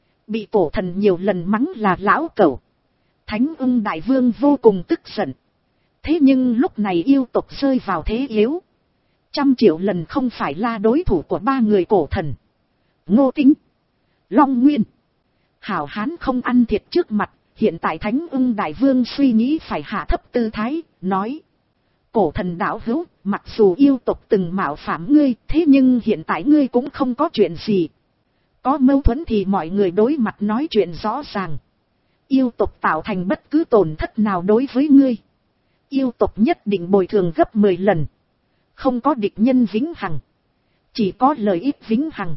Bị cổ thần nhiều lần mắng là lão cẩu. Thánh Ưng Đại Vương vô cùng tức giận. Thế nhưng lúc này yêu tộc rơi vào thế yếu. Trăm triệu lần không phải là đối thủ của ba người cổ thần. Ngô Tinh, Long Nguyên. Hảo hán không ăn thiệt trước mặt. Hiện tại Thánh Ưng Đại Vương suy nghĩ phải hạ thấp tư thái, nói. Cổ thần đạo hữu, mặc dù yêu tộc từng mạo phạm ngươi, thế nhưng hiện tại ngươi cũng không có chuyện gì. Có mâu thuẫn thì mọi người đối mặt nói chuyện rõ ràng. Yêu tộc tạo thành bất cứ tổn thất nào đối với ngươi. Yêu tộc nhất định bồi thường gấp mười lần. Không có địch nhân vĩnh hằng. Chỉ có lợi ích vĩnh hằng.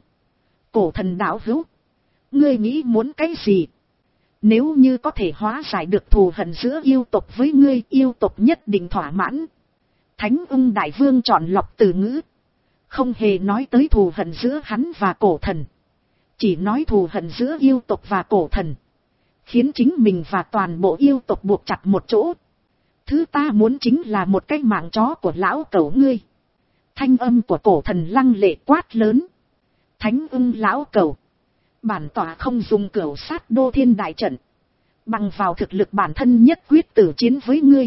Cổ thần đạo hữu. Ngươi nghĩ muốn cái gì? Nếu như có thể hóa giải được thù hận giữa yêu tộc với ngươi, yêu tộc nhất định thỏa mãn. Thánh Ưng Đại Vương chọn lọc từ ngữ. Không hề nói tới thù hận giữa hắn và cổ thần. Chỉ nói thù hận giữa yêu tộc và cổ thần. Khiến chính mình và toàn bộ yêu tộc buộc chặt một chỗ. Thứ ta muốn chính là một cái mạng chó của lão cẩu ngươi. Thanh âm của cổ thần lăng lệ quát lớn. Thánh Ưng lão cẩu. Bản tỏa không dùng cửu sát đô thiên đại trận. Bằng vào thực lực bản thân nhất quyết tử chiến với ngươi.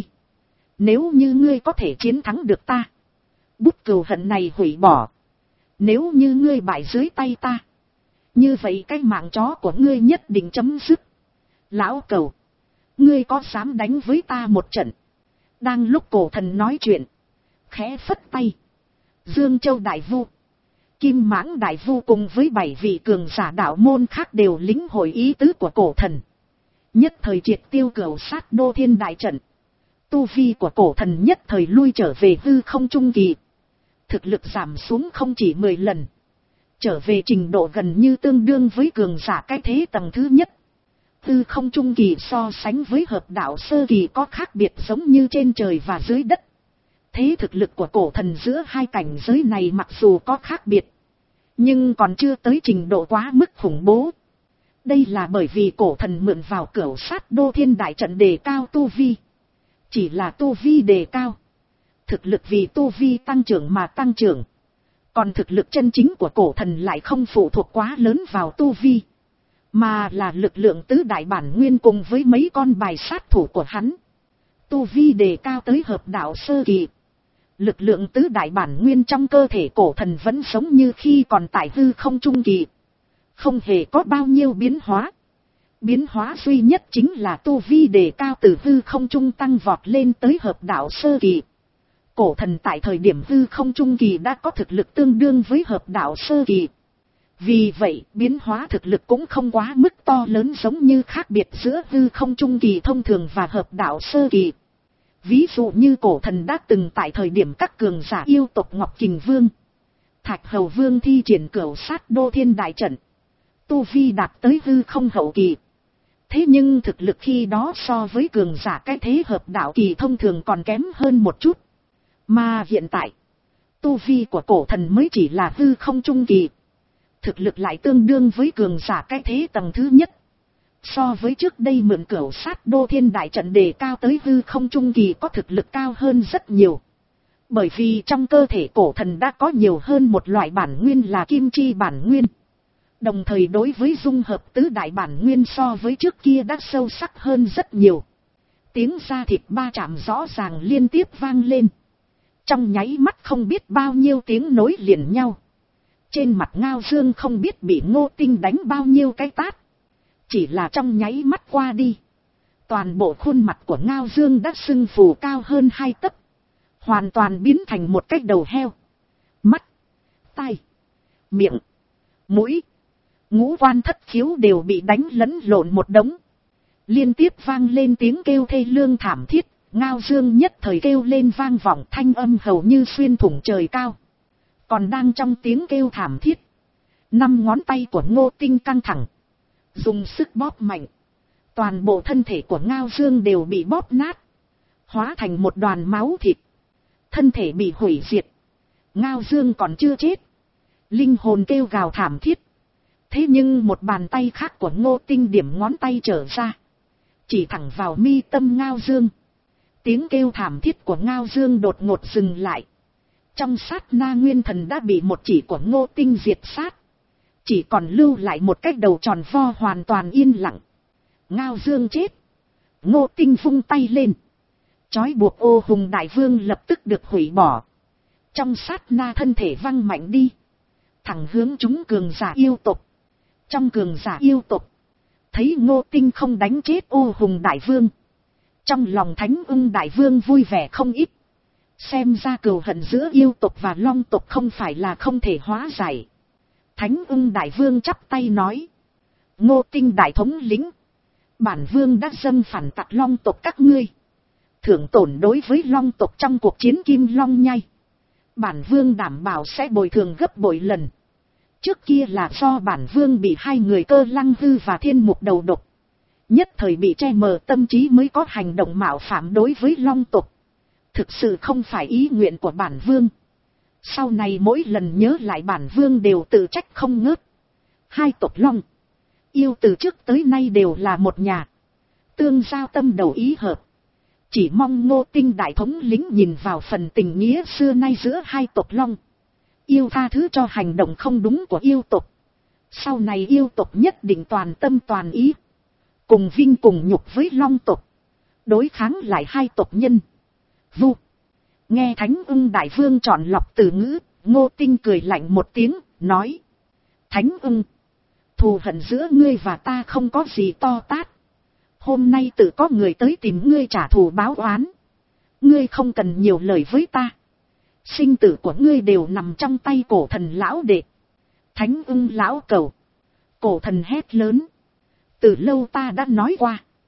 Nếu như ngươi có thể chiến thắng được ta. Bút cừu hận này hủy bỏ. Nếu như ngươi bại dưới tay ta. Như vậy cái mạng chó của ngươi nhất định chấm dứt. Lão cẩu. Ngươi có dám đánh với ta một trận. Đang lúc cổ thần nói chuyện. Khẽ phất tay. Dương Châu Đại Vu. Kim Mãng Đại Vu cùng với bảy vị cường giả đạo môn khác đều lĩnh hội ý tứ của cổ thần. Nhất thời triệt tiêu cửu sát đô thiên đại trận. tu vi của cổ thần nhất thời lui trở về hư không trung kỳ. Thực lực giảm xuống không chỉ mười lần. Trở về trình độ gần như tương đương với cường giả cái thế tầng thứ nhất. Hư không trung kỳ so sánh với hợp đạo sơ kỳ có khác biệt giống như trên trời và dưới đất. Thế thực lực của cổ thần giữa hai cảnh giới này mặc dù có khác biệt, nhưng còn chưa tới trình độ quá mức khủng bố. Đây là bởi vì cổ thần mượn vào cửu sát đô thiên đại trận đề cao tu vi. Chỉ là tu vi đề cao. Thực lực vì tu vi tăng trưởng mà tăng trưởng. Còn thực lực chân chính của cổ thần lại không phụ thuộc quá lớn vào tu vi. Mà là lực lượng tứ đại bản nguyên cùng với mấy con bài sát thủ của hắn. Tu vi đề cao tới hợp đạo sơ kỳ. Lực lượng tứ đại bản nguyên trong cơ thể cổ thần vẫn giống như khi còn tại hư không trung kỳ. Không hề có bao nhiêu biến hóa. Biến hóa duy nhất chính là tu vi đề cao từ hư không trung tăng vọt lên tới hợp đạo sơ kỳ. Cổ thần tại thời điểm hư không trung kỳ đã có thực lực tương đương với hợp đạo sơ kỳ. Vì vậy, biến hóa thực lực cũng không quá mức to lớn giống như khác biệt giữa hư không trung kỳ thông thường và hợp đạo sơ kỳ. Ví dụ như cổ thần đã từng tại thời điểm các cường giả yêu tộc Ngọc Kình Vương, Thạch Hầu Vương thi triển cửu sát đô thiên đại trận. Tu vi đạt tới hư không hậu kỳ. Thế nhưng thực lực khi đó so với cường giả cái thế hợp đạo kỳ thông thường còn kém hơn một chút. Mà hiện tại, tu vi của cổ thần mới chỉ là hư không trung kỳ. Thực lực lại tương đương với cường giả cái thế tầng thứ nhất. So với trước đây mượn cửu sát đô thiên đại trận đề cao tới hư không trung kỳ có thực lực cao hơn rất nhiều. Bởi vì trong cơ thể cổ thần đã có nhiều hơn một loại bản nguyên là kim chi bản nguyên. Đồng thời đối với dung hợp tứ đại bản nguyên so với trước kia đã sâu sắc hơn rất nhiều. Tiếng da thịt ba chạm rõ ràng liên tiếp vang lên. Trong nháy mắt không biết bao nhiêu tiếng nối liền nhau. Trên mặt Ngao Dương không biết bị Ngô Tinh đánh bao nhiêu cái tát. Chỉ là trong nháy mắt qua đi. Toàn bộ khuôn mặt của Ngao Dương đã sưng phù cao hơn hai tấc. Hoàn toàn biến thành một cái đầu heo. Mắt, tai, miệng, mũi, ngũ quan thất khiếu đều bị đánh lẫn lộn một đống. Liên tiếp vang lên tiếng kêu thê lương thảm thiết. Ngao Dương nhất thời kêu lên vang vọng, thanh âm hầu như xuyên thủng trời cao. Còn đang trong tiếng kêu thảm thiết, năm ngón tay của Ngô Tinh căng thẳng, dùng sức bóp mạnh. Toàn bộ thân thể của Ngao Dương đều bị bóp nát, hóa thành một đoàn máu thịt. Thân thể bị hủy diệt. Ngao Dương còn chưa chết, linh hồn kêu gào thảm thiết. Thế nhưng một bàn tay khác của Ngô Tinh điểm ngón tay trở ra, chỉ thẳng vào mi tâm Ngao Dương. Tiếng kêu thảm thiết của Ngao Dương đột ngột dừng lại. Trong sát na nguyên thần đã bị một chỉ của Ngô Tinh diệt sát. Chỉ còn lưu lại một cái đầu tròn vo hoàn toàn yên lặng. Ngao Dương chết. Ngô Tinh vung tay lên. Chói buộc Ô Hùng Đại Vương lập tức được hủy bỏ. Trong sát na thân thể văng mạnh đi, thẳng hướng chúng cường giả yêu tộc. Trong cường giả yêu tộc, thấy Ngô Tinh không đánh chết Ô Hùng Đại Vương, trong lòng Thánh Ưng Đại Vương vui vẻ không ít. Xem ra cừu hận giữa yêu tộc và long tộc không phải là không thể hóa giải. Thánh Ưng Đại Vương chắp tay nói: Ngô Tinh đại thống lĩnh, bản vương đã dâng phản tặc long tộc các ngươi, thưởng tổn đối với long tộc trong cuộc chiến Kim Long Nhai. Bản vương đảm bảo sẽ bồi thường gấp bội lần. Trước kia là do bản vương bị hai người Cơ Lăng Hư và Thiên Mục đầu độc, nhất thời bị che mờ tâm trí mới có hành động mạo phạm đối với long tộc. Thực sự không phải ý nguyện của bản vương. Sau này mỗi lần nhớ lại bản vương đều tự trách không ngớt. Hai tộc long, yêu từ trước tới nay đều là một nhà, tương giao tâm đầu ý hợp. Chỉ mong Ngô Tinh đại thống lĩnh nhìn vào phần tình nghĩa xưa nay giữa hai tộc long, yêu tha thứ cho hành động không đúng của yêu tộc. Sau này yêu tộc nhất định toàn tâm toàn ý, cùng vinh cùng nhục với long tộc, đối kháng lại hai tộc nhân. Vu. Nghe Thánh Ưng Đại Vương chọn lọc từ ngữ, Ngô Tinh cười lạnh một tiếng, nói: Thánh Ưng, thù hận giữa ngươi và ta không có gì to tát. Hôm nay tự có người tới tìm ngươi trả thù báo oán. Ngươi không cần nhiều lời với ta. Sinh tử của ngươi đều nằm trong tay cổ thần lão đệ. Thánh Ưng lão cầu. Cổ thần hét lớn: từ lâu ta đã nói qua,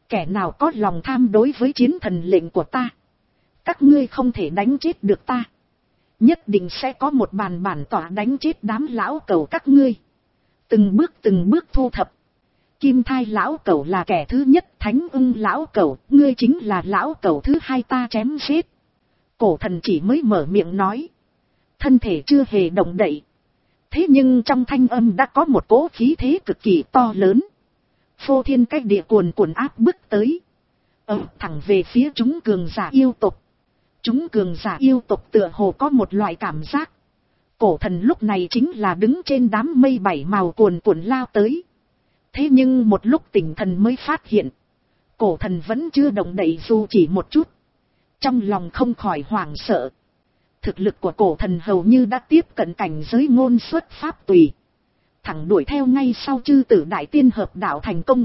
Kẻ nào có lòng tham đối với chiến thần lệnh của ta, các ngươi không thể đánh chết được ta. Nhất định sẽ có một bàn bản tỏa đánh chết đám lão cẩu các ngươi. Từng bước từng bước thu thập. Kim thai lão cẩu là kẻ thứ nhất, thánh ưng lão cẩu, ngươi chính là lão cẩu thứ hai ta chém giết. Cổ thần chỉ mới mở miệng nói. Thân thể chưa hề động đậy. Thế nhưng trong thanh âm đã có một cỗ khí thế cực kỳ to lớn. Phô thiên cách địa cuồn cuộn áp bức tới. Ập thẳng về phía chúng cường giả yêu tộc. Chúng cường giả yêu tộc tựa hồ có một loại cảm giác. Cổ thần lúc này chính là đứng trên đám mây bảy màu cuồn cuộn lao tới. Thế nhưng một lúc tỉnh thần mới phát hiện. Cổ thần vẫn chưa động đậy dù chỉ một chút. Trong lòng không khỏi hoảng sợ. Thực lực của cổ thần hầu như đã tiếp cận cảnh giới ngôn xuất pháp tùy. Thẳng đuổi theo ngay sau chư tử đại tiên hợp đạo thành công.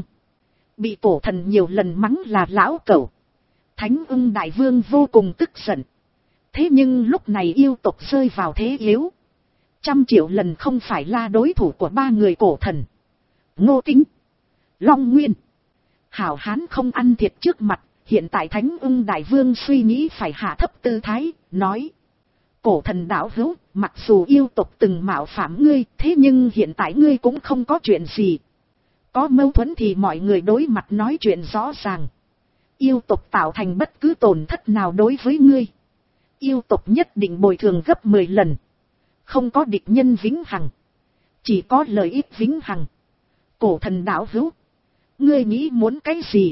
Bị cổ thần nhiều lần mắng là lão cẩu. Thánh ưng đại vương vô cùng tức giận. Thế nhưng lúc này yêu tộc rơi vào thế yếu. Trăm triệu lần không phải là đối thủ của ba người cổ thần. Ngô Kính, Long Nguyên, Hảo Hán không ăn thiệt trước mặt. Hiện tại Thánh ưng đại vương suy nghĩ phải hạ thấp tư thái, nói. Cổ thần đạo hữu, mặc dù yêu tộc từng mạo phạm ngươi, thế nhưng hiện tại ngươi cũng không có chuyện gì. Có mâu thuẫn thì mọi người đối mặt nói chuyện rõ ràng. Yêu tộc tạo thành bất cứ tổn thất nào đối với ngươi. Yêu tộc nhất định bồi thường gấp mười lần. Không có địch nhân vĩnh hằng. Chỉ có lợi ích vĩnh hằng. Cổ thần đạo hữu. Ngươi nghĩ muốn cái gì?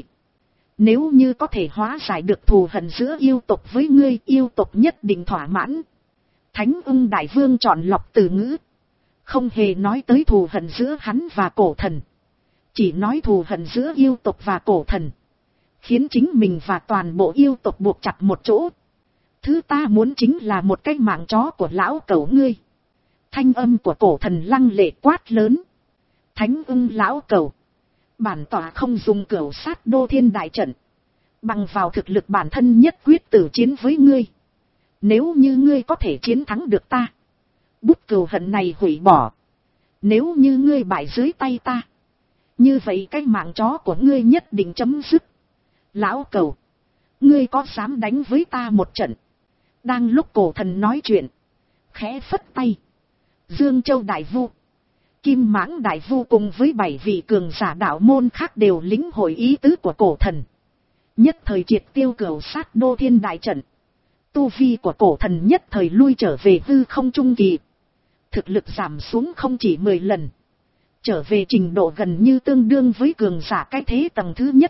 Nếu như có thể hóa giải được thù hận giữa yêu tộc với ngươi, yêu tộc nhất định thỏa mãn. Thánh ưng đại vương chọn lọc từ ngữ. Không hề nói tới thù hận giữa hắn và cổ thần. Chỉ nói thù hận giữa yêu tộc và cổ thần. Khiến chính mình và toàn bộ yêu tộc buộc chặt một chỗ. Thứ ta muốn chính là một cái mạng chó của lão cẩu ngươi. Thanh âm của cổ thần lăng lệ quát lớn. Thánh ưng lão cẩu. Bản tỏa không dùng cửu sát đô thiên đại trận. Bằng vào thực lực bản thân nhất quyết tử chiến với ngươi. Nếu như ngươi có thể chiến thắng được ta. Bút cừu hận này hủy bỏ. Nếu như ngươi bại dưới tay ta. Như vậy cái mạng chó của ngươi nhất định chấm dứt. Lão cẩu. Ngươi có dám đánh với ta một trận? Đang lúc cổ thần nói chuyện. Khẽ phất tay. Dương Châu Đại Vu. Kim Mãng Đại Vu cùng với bảy vị cường giả đạo môn khác đều lĩnh hội ý tứ của cổ thần. Nhất thời triệt tiêu cửu sát đô thiên đại trận. Tu vi của cổ thần nhất thời lui trở về hư không trung kỳ. Thực lực giảm xuống không chỉ mười lần. Trở về trình độ gần như tương đương với cường giả cái thế tầng thứ nhất.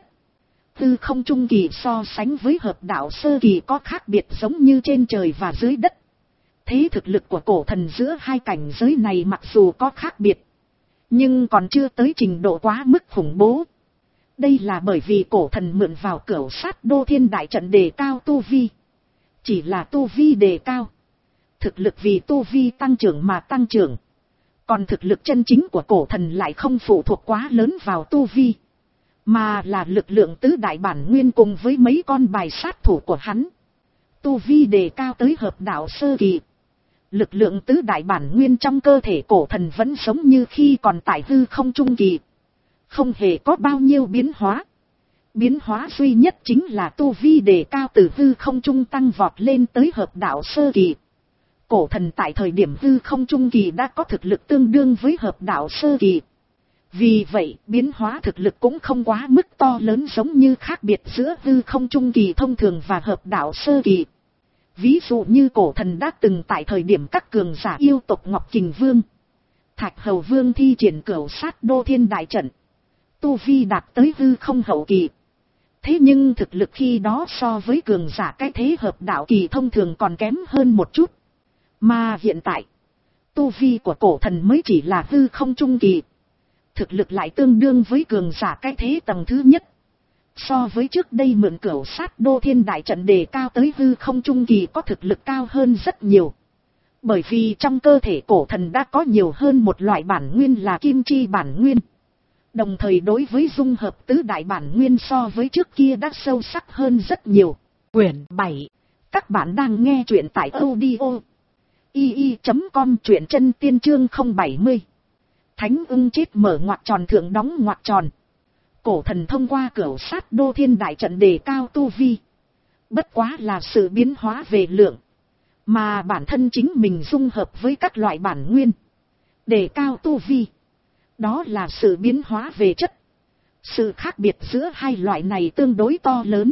Hư không trung kỳ so sánh với hợp đạo sơ kỳ có khác biệt giống như trên trời và dưới đất. Thế thực lực của cổ thần giữa hai cảnh giới này mặc dù có khác biệt. Nhưng còn chưa tới trình độ quá mức khủng bố. Đây là bởi vì cổ thần mượn vào cửu sát đô thiên đại trận đề cao tu vi. Chỉ là tu vi đề cao. Thực lực vì tu vi tăng trưởng mà tăng trưởng. Còn thực lực chân chính của cổ thần lại không phụ thuộc quá lớn vào tu vi. Mà là lực lượng tứ đại bản nguyên cùng với mấy con bài sát thủ của hắn. Tu vi đề cao tới hợp đạo sơ kỳ. Lực lượng tứ đại bản nguyên trong cơ thể cổ thần vẫn giống như khi còn tại hư không trung kỳ. Không hề có bao nhiêu biến hóa. Biến hóa duy nhất chính là tu vi đề cao từ hư không trung tăng vọt lên tới hợp đạo sơ kỳ. Cổ thần tại thời điểm hư không trung kỳ đã có thực lực tương đương với hợp đạo sơ kỳ. Vì vậy, biến hóa thực lực cũng không quá mức to lớn giống như khác biệt giữa hư không trung kỳ thông thường và hợp đạo sơ kỳ. Ví dụ như cổ thần đã từng tại thời điểm các cường giả yêu tộc Ngọc Kình Vương, Thạch Hầu Vương thi triển cửu sát đô thiên đại trận. Tu vi đạt tới hư không hậu kỳ. Thế nhưng thực lực khi đó so với cường giả cái thế hợp đạo kỳ thông thường còn kém hơn một chút. Mà hiện tại, tu vi của cổ thần mới chỉ là hư không trung kỳ. Thực lực lại tương đương với cường giả cái thế tầng thứ nhất. So với trước đây mượn cửu sát đô thiên đại trận đề cao tới hư không trung kỳ có thực lực cao hơn rất nhiều. Bởi vì trong cơ thể cổ thần đã có nhiều hơn một loại bản nguyên là kim chi bản nguyên. Đồng thời đối với dung hợp tứ đại bản nguyên so với trước kia đã sâu sắc hơn rất nhiều. Quyển bảy. Các bạn đang nghe truyện tại audio i i chấm com, truyện chân tiên chương không bảy mươi. Thánh ưng chết mở ngoặc tròn thượng đóng ngoặc tròn. Cổ thần thông qua cửu sát đô thiên đại trận đề cao tu vi. Bất quá là sự biến hóa về lượng. Mà bản thân chính mình dung hợp với các loại bản nguyên. Đề cao tu vi. Đó là sự biến hóa về chất. Sự khác biệt giữa hai loại này tương đối to lớn.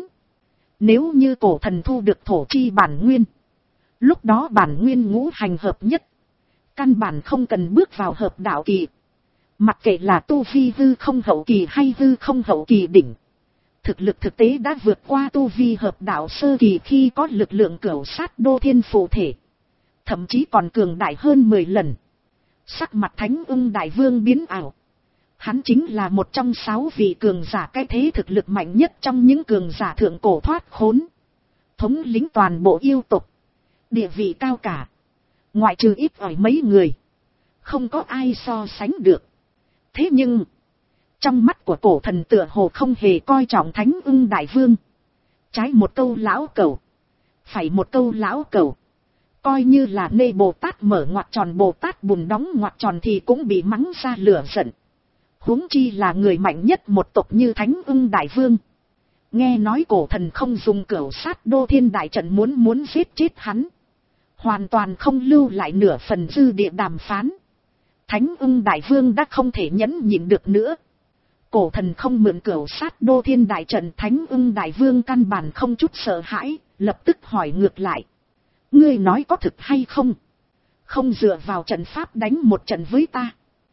Nếu như cổ thần thu được thổ chi bản nguyên. Lúc đó bản nguyên ngũ hành hợp nhất. Căn bản không cần bước vào hợp đạo kỳ. Mặc kệ là tu vi hư không hậu kỳ hay hư không hậu kỳ đỉnh. Thực lực thực tế đã vượt qua tu vi hợp đạo sơ kỳ khi có lực lượng cửu sát đô thiên phụ thể. Thậm chí còn cường đại hơn mười lần. Sắc mặt Thánh Ưng Đại Vương biến ảo. Hắn chính là một trong sáu vị cường giả cái thế thực lực mạnh nhất trong những cường giả thượng cổ thoát khốn. Thống lĩnh toàn bộ yêu tộc. Địa vị cao cả. Ngoại trừ ít ỏi mấy người. Không có ai so sánh được. Thế nhưng, trong mắt của cổ thần tựa hồ không hề coi trọng Thánh Ưng Đại Vương. Trái một câu lão cẩu. Phải một câu lão cẩu. Coi như là nê Bồ Tát mở ngoặc tròn Bồ Tát bùn đóng ngoặc tròn thì cũng bị mắng ra lửa giận. Huống chi là người mạnh nhất một tộc như Thánh Ưng Đại Vương. Nghe nói cổ thần không dùng cửu sát đô thiên đại trận muốn muốn giết chết hắn. Hoàn toàn không lưu lại nửa phần dư địa đàm phán. Thánh Ưng Đại Vương đã không thể nhẫn nhịn được nữa. Cổ thần không mượn cửu sát đô thiên đại trận, Thánh Ưng Đại Vương căn bản không chút sợ hãi, lập tức hỏi ngược lại. Ngươi nói có thực hay không? Không dựa vào trận pháp đánh một trận với ta.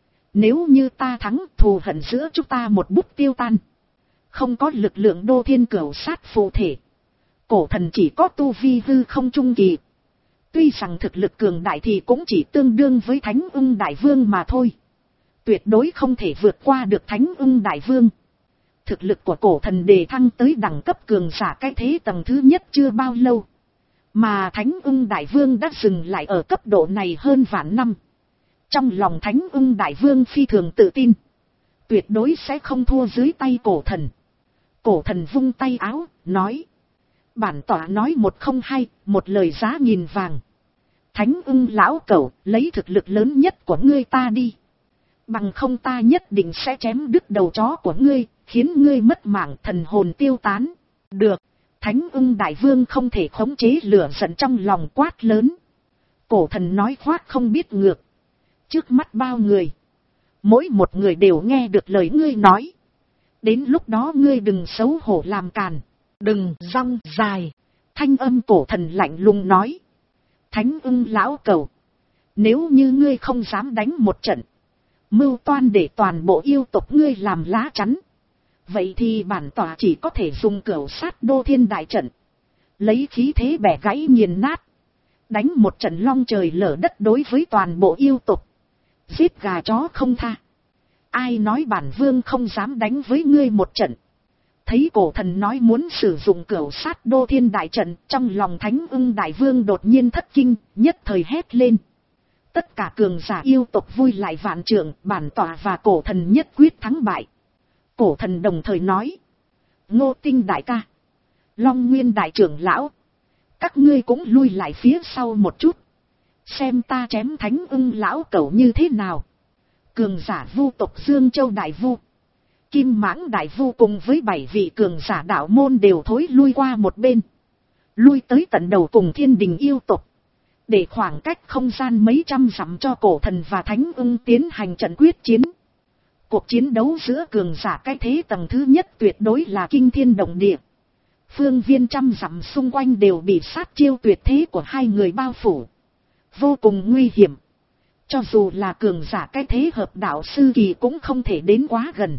Nếu như ta thắng, thù hận giữa chúng ta một bút tiêu tan. Không có lực lượng đô thiên cửu sát phụ thể. Cổ thần chỉ có tu vi hư không trung kỳ. Tuy rằng thực lực cường đại thì cũng chỉ tương đương với Thánh Ưng Đại Vương mà thôi. Tuyệt đối không thể vượt qua được Thánh Ưng Đại Vương. Thực lực của cổ thần đề thăng tới đẳng cấp cường giả cái thế tầng thứ nhất chưa bao lâu. Mà Thánh Ưng Đại Vương đã dừng lại ở cấp độ này hơn vạn năm. Trong lòng Thánh Ưng Đại Vương phi thường tự tin. Tuyệt đối sẽ không thua dưới tay cổ thần. Cổ thần vung tay áo, nói. Bản tỏa nói một không hai, một lời giá nghìn vàng. Thánh Ưng lão cẩu, lấy thực lực lớn nhất của ngươi ta đi. Bằng không ta nhất định sẽ chém đứt đầu chó của ngươi, khiến ngươi mất mạng thần hồn tiêu tán. Được, Thánh Ưng Đại Vương không thể khống chế lửa giận trong lòng quát lớn. Cổ thần nói khoác không biết ngược. Trước mắt bao người. Mỗi một người đều nghe được lời ngươi nói. Đến lúc đó ngươi đừng xấu hổ làm càn. Đừng rong dài. Thanh âm cổ thần lạnh lùng nói. Thánh Ưng lão cẩu. Nếu như ngươi không dám đánh một trận. Mưu toan để toàn bộ yêu tộc ngươi làm lá chắn. Vậy thì bản tỏa chỉ có thể dùng cửu sát đô thiên đại trận. Lấy khí thế bẻ gãy nghiền nát. Đánh một trận long trời lở đất đối với toàn bộ yêu tộc. Giết gà chó không tha. Ai nói bản vương không dám đánh với ngươi một trận. Thấy cổ thần nói muốn sử dụng cửu sát đô thiên đại trận, trong lòng Thánh Ưng Đại Vương đột nhiên thất kinh, nhất thời hét lên. Tất cả cường giả yêu tộc vui lại vạn trượng, bản tỏa và cổ thần nhất quyết thắng bại. Cổ thần đồng thời nói. Ngô Tinh đại ca. Long Nguyên đại trưởng lão. Các ngươi cũng lui lại phía sau một chút. Xem ta chém Thánh Ưng lão cẩu như thế nào. Cường giả vu tộc Dương Châu Đại Vu. Kim Mãng Đại Vu cùng với bảy vị cường giả đạo môn đều thối lui qua một bên. Lui tới tận đầu cùng thiên đình yêu tộc. Để khoảng cách không gian mấy trăm dặm cho cổ thần và Thánh Ưng tiến hành trận quyết chiến. Cuộc chiến đấu giữa cường giả cái thế tầng thứ nhất tuyệt đối là kinh thiên động địa. Phương viên trăm dặm xung quanh đều bị sát chiêu tuyệt thế của hai người bao phủ. Vô cùng nguy hiểm. Cho dù là cường giả cái thế hợp đạo sư kỳ cũng không thể đến quá gần.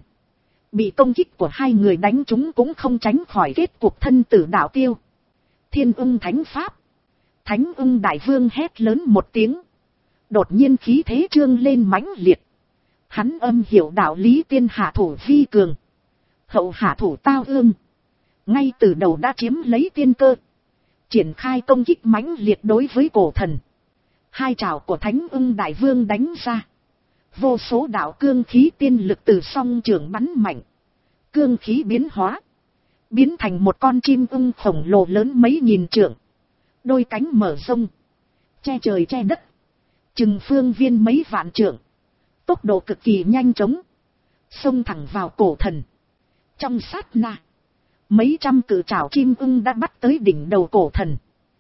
Bị công kích của hai người đánh chúng cũng không tránh khỏi kết cục thân tử đạo tiêu. Thiên Ưng Thánh Pháp. Thánh Ưng Đại Vương hét lớn một tiếng. Đột nhiên khí thế trương lên mãnh liệt. Hắn âm hiểu đạo lý tiên hạ thủ vi cường. Hậu hạ thủ tao ương. Ngay từ đầu đã chiếm lấy tiên cơ. Triển khai công kích mãnh liệt đối với cổ thần. Hai trảo của Thánh Ưng Đại Vương đánh ra. Vô số đạo cương khí tiên lực từ song trường bắn mạnh. Cương khí biến hóa. Biến thành một con chim ưng khổng lồ lớn mấy nghìn trượng. Đôi cánh mở rông. Che trời che đất. Chừng phương viên mấy vạn trượng. Tốc độ cực kỳ nhanh chóng. Xông thẳng vào cổ thần. Trong sát na, mấy trăm cự trảo kim ưng đã bắt tới đỉnh đầu cổ thần.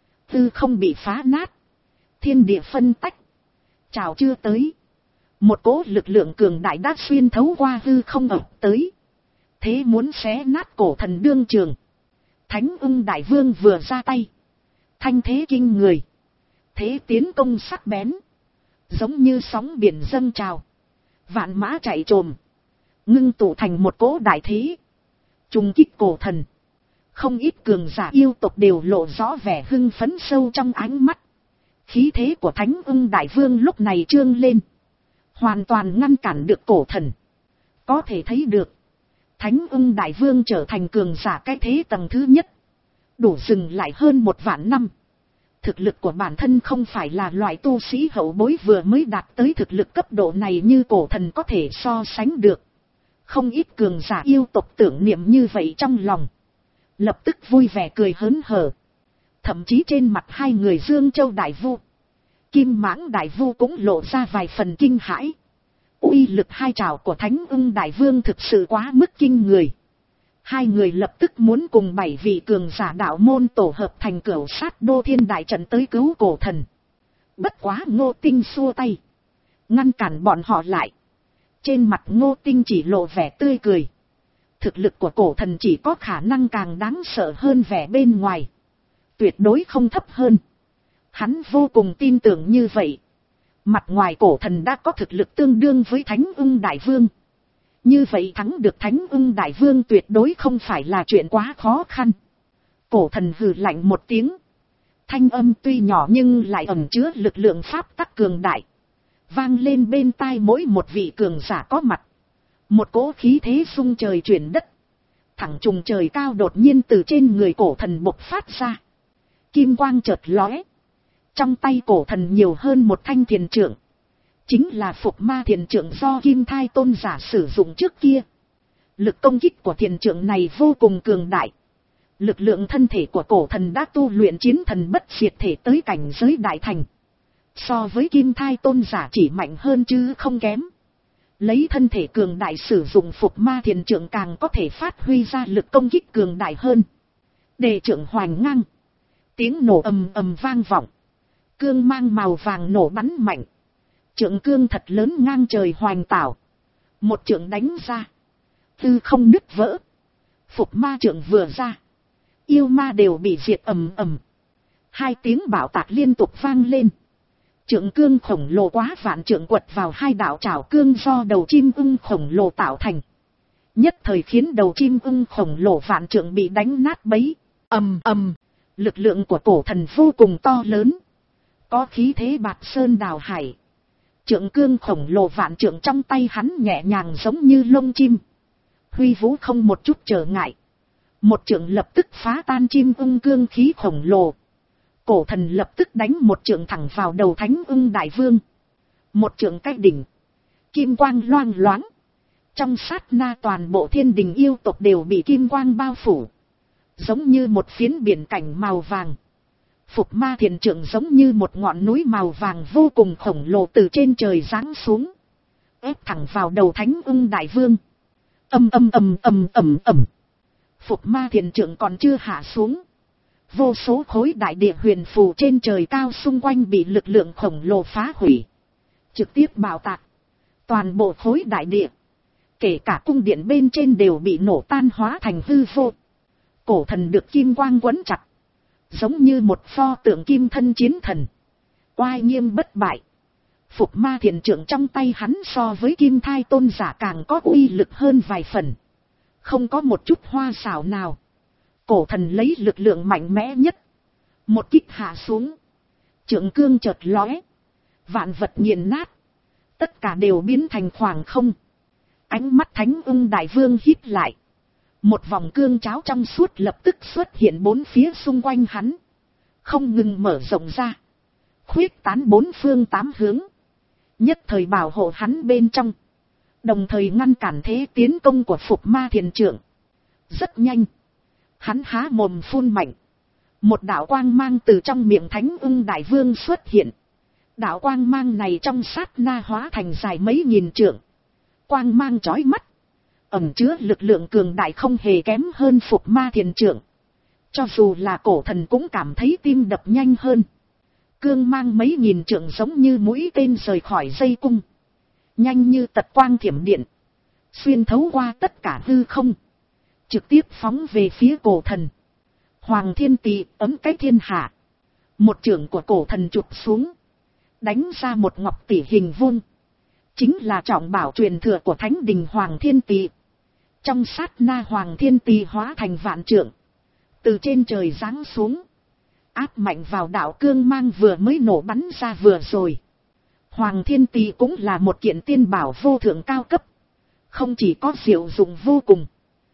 Tư không bị phá nát, thiên địa phân tách. Trảo chưa tới, một cỗ lực lượng cường đại đã xuyên thấu qua hư không ập tới, thế muốn xé nát cổ thần đương trường. Thánh ưng đại vương vừa ra tay, thanh thế kinh người, thế tiến công sắc bén, giống như sóng biển dâng trào, vạn mã chạy trồm, ngưng tụ thành một cỗ đại thế, trùng kích cổ thần. Không ít cường giả yêu tộc đều lộ rõ vẻ hưng phấn sâu trong ánh mắt. Khí thế của thánh ưng đại vương lúc này trương lên, hoàn toàn ngăn cản được cổ thần. Có thể thấy được, thánh ưng đại vương trở thành cường giả cái thế tầng thứ nhất, đủ dừng lại hơn một vạn năm. Thực lực của bản thân không phải là loại tu sĩ hậu bối vừa mới đạt tới thực lực cấp độ này như cổ thần có thể so sánh được. Không ít cường giả yêu tộc tưởng niệm như vậy trong lòng, lập tức vui vẻ cười hớn hở. Thậm chí trên mặt hai người Dương Châu đại vu, Kim Mãng đại vu cũng lộ ra vài phần kinh hãi. Uy lực hai trảo của thánh ưng đại vương thực sự quá mức kinh người. Hai người lập tức muốn cùng bảy vị cường giả đạo môn tổ hợp thành cửu sát đô thiên đại trận tới cứu cổ thần. Bất quá Ngô Tinh xua tay, ngăn cản bọn họ lại. Trên mặt Ngô Tinh chỉ lộ vẻ tươi cười. Thực lực của cổ thần chỉ có khả năng càng đáng sợ hơn vẻ bên ngoài, tuyệt đối không thấp hơn. Hắn vô cùng tin tưởng như vậy. Mặt ngoài cổ thần đã có thực lực tương đương với thánh ưng đại vương, như vậy thắng được thánh ưng đại vương tuyệt đối không phải là chuyện quá khó khăn. Cổ thần hừ lạnh một tiếng, thanh âm tuy nhỏ nhưng lại ẩn chứa lực lượng pháp tắc cường đại, vang lên bên tai mỗi một vị cường giả có mặt. Một cỗ khí thế xung trời chuyển đất, thẳng trùng trời cao đột nhiên từ trên người cổ thần bộc phát ra. Kim quang chợt lóe, trong tay cổ thần nhiều hơn một thanh thiền trượng, chính là Phục Ma thiền trượng do Kim Thai tôn giả sử dụng trước kia. Lực công kích của thiền trượng này vô cùng cường đại. Lực lượng thân thể của cổ thần đã tu luyện chiến thần bất diệt thể tới cảnh giới đại thành, so với Kim Thai tôn giả chỉ mạnh hơn chứ không kém. Lấy thân thể cường đại sử dụng Phục Ma thiền trượng càng có thể phát huy ra lực công kích cường đại hơn. Đề trượng hoành ngang, tiếng nổ ầm ầm vang vọng, cương mang màu vàng nổ bắn mạnh, trượng cương thật lớn ngang trời hoành tảo, một trượng đánh ra, tư không nứt vỡ. Phục Ma trượng vừa ra, yêu ma đều bị diệt ầm ầm. Hai tiếng bạo tạc liên tục vang lên. Trượng cương khổng lồ quá vạn trượng quật vào hai đạo trảo cương do đầu chim ưng khổng lồ tạo thành, nhất thời khiến đầu chim ưng khổng lồ vạn trượng bị đánh nát bấy. Ầm ầm, lực lượng của cổ thần vô cùng to lớn, có khí thế bạt sơn đào hải. Trượng cương khổng lồ vạn trượng trong tay hắn nhẹ nhàng giống như lông chim, huy vũ không một chút trở ngại. Một trượng lập tức phá tan chim ưng cương khí khổng lồ. Cổ thần lập tức đánh một trượng thẳng vào đầu thánh ưng đại vương. Một trượng cách đỉnh, kim quang loang loáng. Trong sát na toàn bộ thiên đình yêu tộc đều bị kim quang bao phủ, giống như một phiến biển cảnh màu vàng. Phục Ma thiền trượng giống như một ngọn núi màu vàng vô cùng khổng lồ từ trên trời giáng xuống, ép thẳng vào đầu thánh ưng đại vương. Âm âm âm âm ầm ầm. Phục Ma thiền trượng còn chưa hạ xuống, vô số khối đại địa huyền phù trên trời cao xung quanh bị lực lượng khổng lồ phá hủy, trực tiếp bạo tạc. Toàn bộ khối đại địa, kể cả cung điện bên trên đều bị nổ tan hóa thành hư vô. Cổ thần được kim quang quấn chặt, giống như một pho tượng kim thân chiến thần, oai nghiêm bất bại. Phục Ma thiền trượng trong tay hắn so với Kim Thai tôn giả càng có uy lực hơn vài phần, không có một chút hoa xảo nào. Cổ thần lấy lực lượng mạnh mẽ nhất, một kích hạ xuống, trượng cương chợt lóe, vạn vật nghiền nát, tất cả đều biến thành khoảng không. Ánh mắt thánh ưng đại vương hít lại, một vòng cương cháo trong suốt lập tức xuất hiện bốn phía xung quanh hắn, không ngừng mở rộng ra, khuyết tán bốn phương tám hướng, nhất thời bảo hộ hắn bên trong, đồng thời ngăn cản thế tiến công của Phục Ma thiền trượng. Rất nhanh, hắn há mồm phun mạnh, một đạo quang mang từ trong miệng thánh ưng đại vương xuất hiện. Đạo quang mang này trong sát na hóa thành dài mấy nghìn trượng, quang mang chói mắt, ẩn chứa lực lượng cường đại không hề kém hơn Phục Ma Thiền Trượng. Cho dù là cổ thần cũng cảm thấy tim đập nhanh hơn. Cương mang mấy nghìn trượng giống như mũi tên rời khỏi dây cung. Nhanh như tật quang thiểm điện. Xuyên thấu qua tất cả hư không. Trực tiếp phóng về phía cổ thần. Hoàng Thiên Tỳ ấm cái thiên hạ. Một trưởng của cổ thần chụp xuống. Đánh ra một ngọc tỷ hình vuông. Chính là trọng bảo truyền thừa của Thánh Đình Hoàng Thiên Tỳ. Trong sát na Hoàng Thiên Tỳ hóa thành vạn trượng. Từ trên trời giáng xuống. Áp mạnh vào đạo cương mang vừa mới nổ bắn ra vừa rồi. Hoàng Thiên Tỳ cũng là một kiện tiên bảo vô thượng cao cấp. Không chỉ có diệu dụng vô cùng.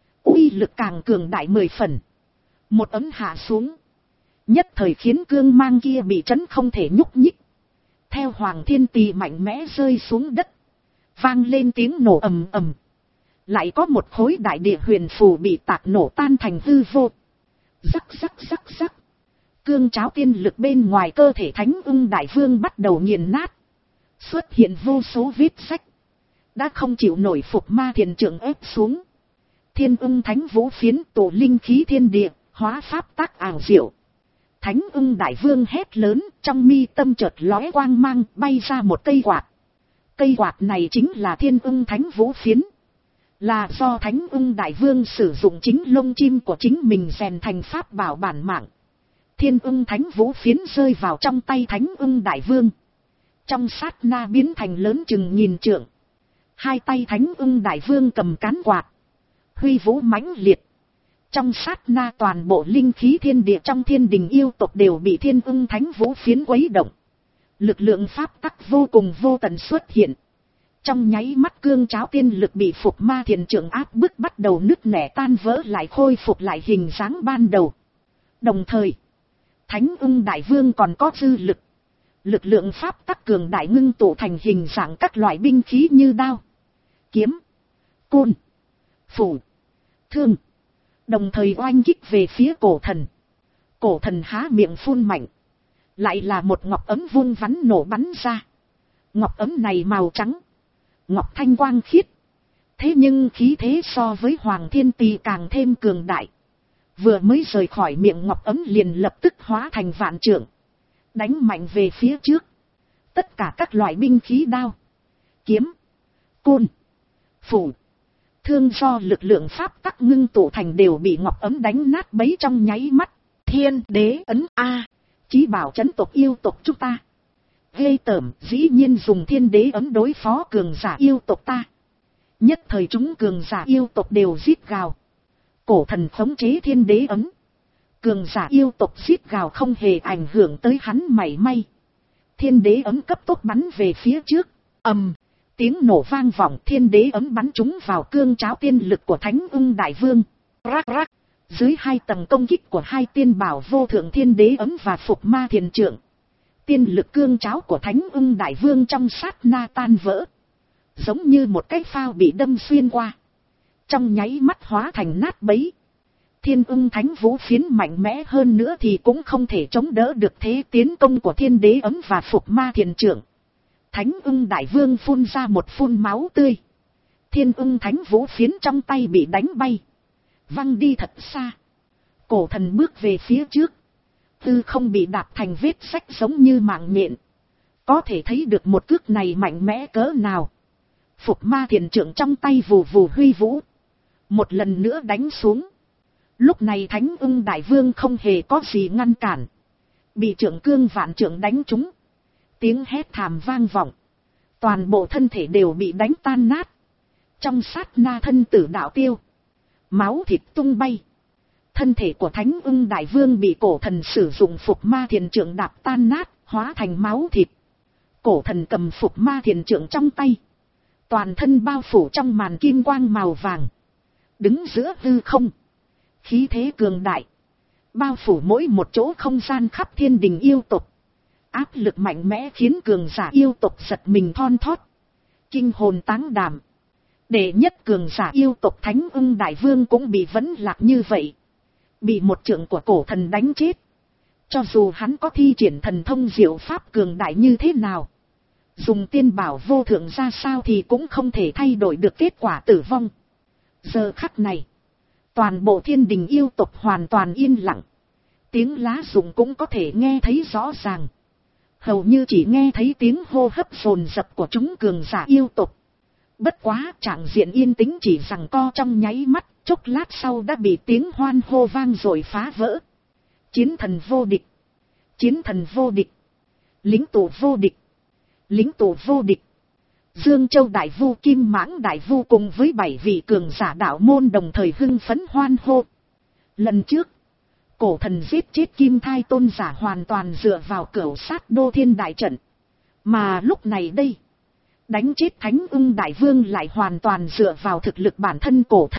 Uy lực càng cường đại mười phần. Một ấm hạ xuống. Nhất thời khiến cương mang kia bị trấn không thể nhúc nhích. Theo Hoàng Thiên Tỳ mạnh mẽ rơi xuống đất. Vang lên tiếng nổ ầm ầm. Lại có một khối đại địa huyền phù bị tạc nổ tan thành hư vô. Rắc rắc rắc rắc. Cương cháo tiên lực bên ngoài cơ thể Thánh Ưng Đại Vương bắt đầu nghiền nát. Xuất hiện vô số vết rách. Đã không chịu nổi Phục Ma Thiền Trượng ép xuống. Thiên Ưng Thánh Vũ phiến tổ linh khí thiên địa, hóa pháp tác ảo diệu. Thánh Ưng Đại Vương hét lớn, trong mi tâm chợt lóe quang mang, bay ra một cây quạt. Cây quạt này chính là Thiên Ưng Thánh Vũ phiến. Là do Thánh Ưng Đại Vương sử dụng chính lông chim của chính mình rèn thành pháp bảo bản mạng. Thiên Ưng Thánh Vũ phiến rơi vào trong tay Thánh Ưng Đại Vương. Trong sát na biến thành lớn chừng nghìn trượng. Hai tay Thánh Ưng Đại Vương cầm cán quạt. Huy vũ mãnh liệt. Trong sát na toàn bộ linh khí thiên địa trong thiên đình yêu tộc đều bị Thiên Ưng Thánh Vũ phiến quấy động. Lực lượng pháp tắc vô cùng vô tận xuất hiện. Trong nháy mắt cương cháo tiên lực bị Phục Ma Thiền Trượng áp bức bắt đầu nứt nẻ tan vỡ lại khôi phục lại hình dáng ban đầu. Đồng thời, Thánh Ưng Đại Vương còn có dư lực. Lực lượng pháp tắc cường đại ngưng tụ thành hình dạng các loại binh khí như đao, kiếm, côn, phủ, thương. Đồng thời oanh kích về phía cổ thần. Cổ thần há miệng phun mạnh. Lại là một ngọc ấm vuông vắn nổ bắn ra. Ngọc ấm này màu trắng. Ngọc thanh quang khiết. Thế nhưng khí thế so với Hoàng Thiên Tỳ càng thêm cường đại. Vừa mới rời khỏi miệng ngọc ấm liền lập tức hóa thành vạn trượng. Đánh mạnh về phía trước. Tất cả các loại binh khí đao, kiếm, côn, phủ, thương do lực lượng pháp tắc ngưng tụ thành đều bị ngọc ấm đánh nát bấy trong nháy mắt. Thiên đế ấn A. Chí bảo chấn tộc yêu tộc chúng ta. Ghê tởm, dĩ nhiên dùng thiên đế ấn đối phó cường giả yêu tộc ta. Nhất thời chúng cường giả yêu tộc đều rít gào. Cổ thần khống chế thiên đế ấn. Cường giả yêu tộc rít gào không hề ảnh hưởng tới hắn mảy may. Thiên đế ấn cấp tốc bắn về phía trước. Ầm, tiếng nổ vang vọng, thiên đế ấn bắn trúng vào cương cháo tiên lực của Thánh Ưng Đại Vương. Rắc rắc. Dưới hai tầng công kích của hai tiên bảo vô thượng thiên đế ấn và Phục Ma Thiền Trượng, tiên lực cương cháo của Thánh Ưng Đại Vương trong sát na tan vỡ. Giống như một cái phao bị đâm xuyên qua. Trong nháy mắt hóa thành nát bấy. Thiên Ưng Thánh Vũ phiến mạnh mẽ hơn nữa thì cũng không thể chống đỡ được thế tiến công của thiên đế ấn và Phục Ma Thiền Trượng. Thánh Ưng Đại Vương phun ra một phun máu tươi. Thiên Ưng Thánh Vũ phiến trong tay bị đánh bay. Văng đi thật xa. Cổ thần bước về phía trước. Tư không bị đạp thành vết sách giống như mạng nhện. Có thể thấy được một cước này mạnh mẽ cỡ nào. Phục Ma Thiền Trượng trong tay vù vù huy vũ. Một lần nữa đánh xuống. Lúc này Thánh Ưng Đại Vương không hề có gì ngăn cản. Bị trượng cương vạn trượng đánh trúng. Tiếng hét thảm vang vọng. Toàn bộ thân thể đều bị đánh tan nát. Trong sát na thân tử đạo tiêu. Máu thịt tung bay. Thân thể của Thánh Ưng Đại Vương bị cổ thần sử dụng Phục Ma Thiền Trượng đạp tan nát, hóa thành máu thịt. Cổ thần cầm Phục Ma Thiền Trượng trong tay. Toàn thân bao phủ trong màn kim quang màu vàng. Đứng giữa hư không. Khí thế cường đại. Bao phủ mỗi một chỗ không gian khắp thiên đình yêu tộc. Áp lực mạnh mẽ khiến cường giả yêu tộc giật mình thon thót. Kinh hồn táng đảm. Đệ nhất cường giả yêu tộc Thánh Ưng Đại Vương cũng bị vấn lạc như vậy. Bị một trượng của cổ thần đánh chết. Cho dù hắn có thi triển thần thông diệu pháp cường đại như thế nào. Dùng tiên bảo vô thượng ra sao thì cũng không thể thay đổi được kết quả tử vong. Giờ khắc này, toàn bộ thiên đình yêu tộc hoàn toàn yên lặng. Tiếng lá rụng cũng có thể nghe thấy rõ ràng. Hầu như chỉ nghe thấy tiếng hô hấp dồn dập của chúng cường giả yêu tộc. Bất quá trạng diện yên tĩnh chỉ rằng co trong nháy mắt, chốc lát sau đã bị tiếng hoan hô vang rồi phá vỡ. Chiến thần vô địch, chiến thần vô địch, lính tù vô địch, lính tù vô địch. Dương Châu Đại Vu, Kim Mãng Đại Vu cùng với bảy vị cường giả đạo môn đồng thời hưng phấn hoan hô. Lần trước, cổ thần giết chết Kim Thai tôn giả hoàn toàn dựa vào cửu sát đô thiên đại trận. Mà lúc này đây, đánh chết Thánh Ưng Đại Vương lại hoàn toàn dựa vào thực lực bản thân cổ thần.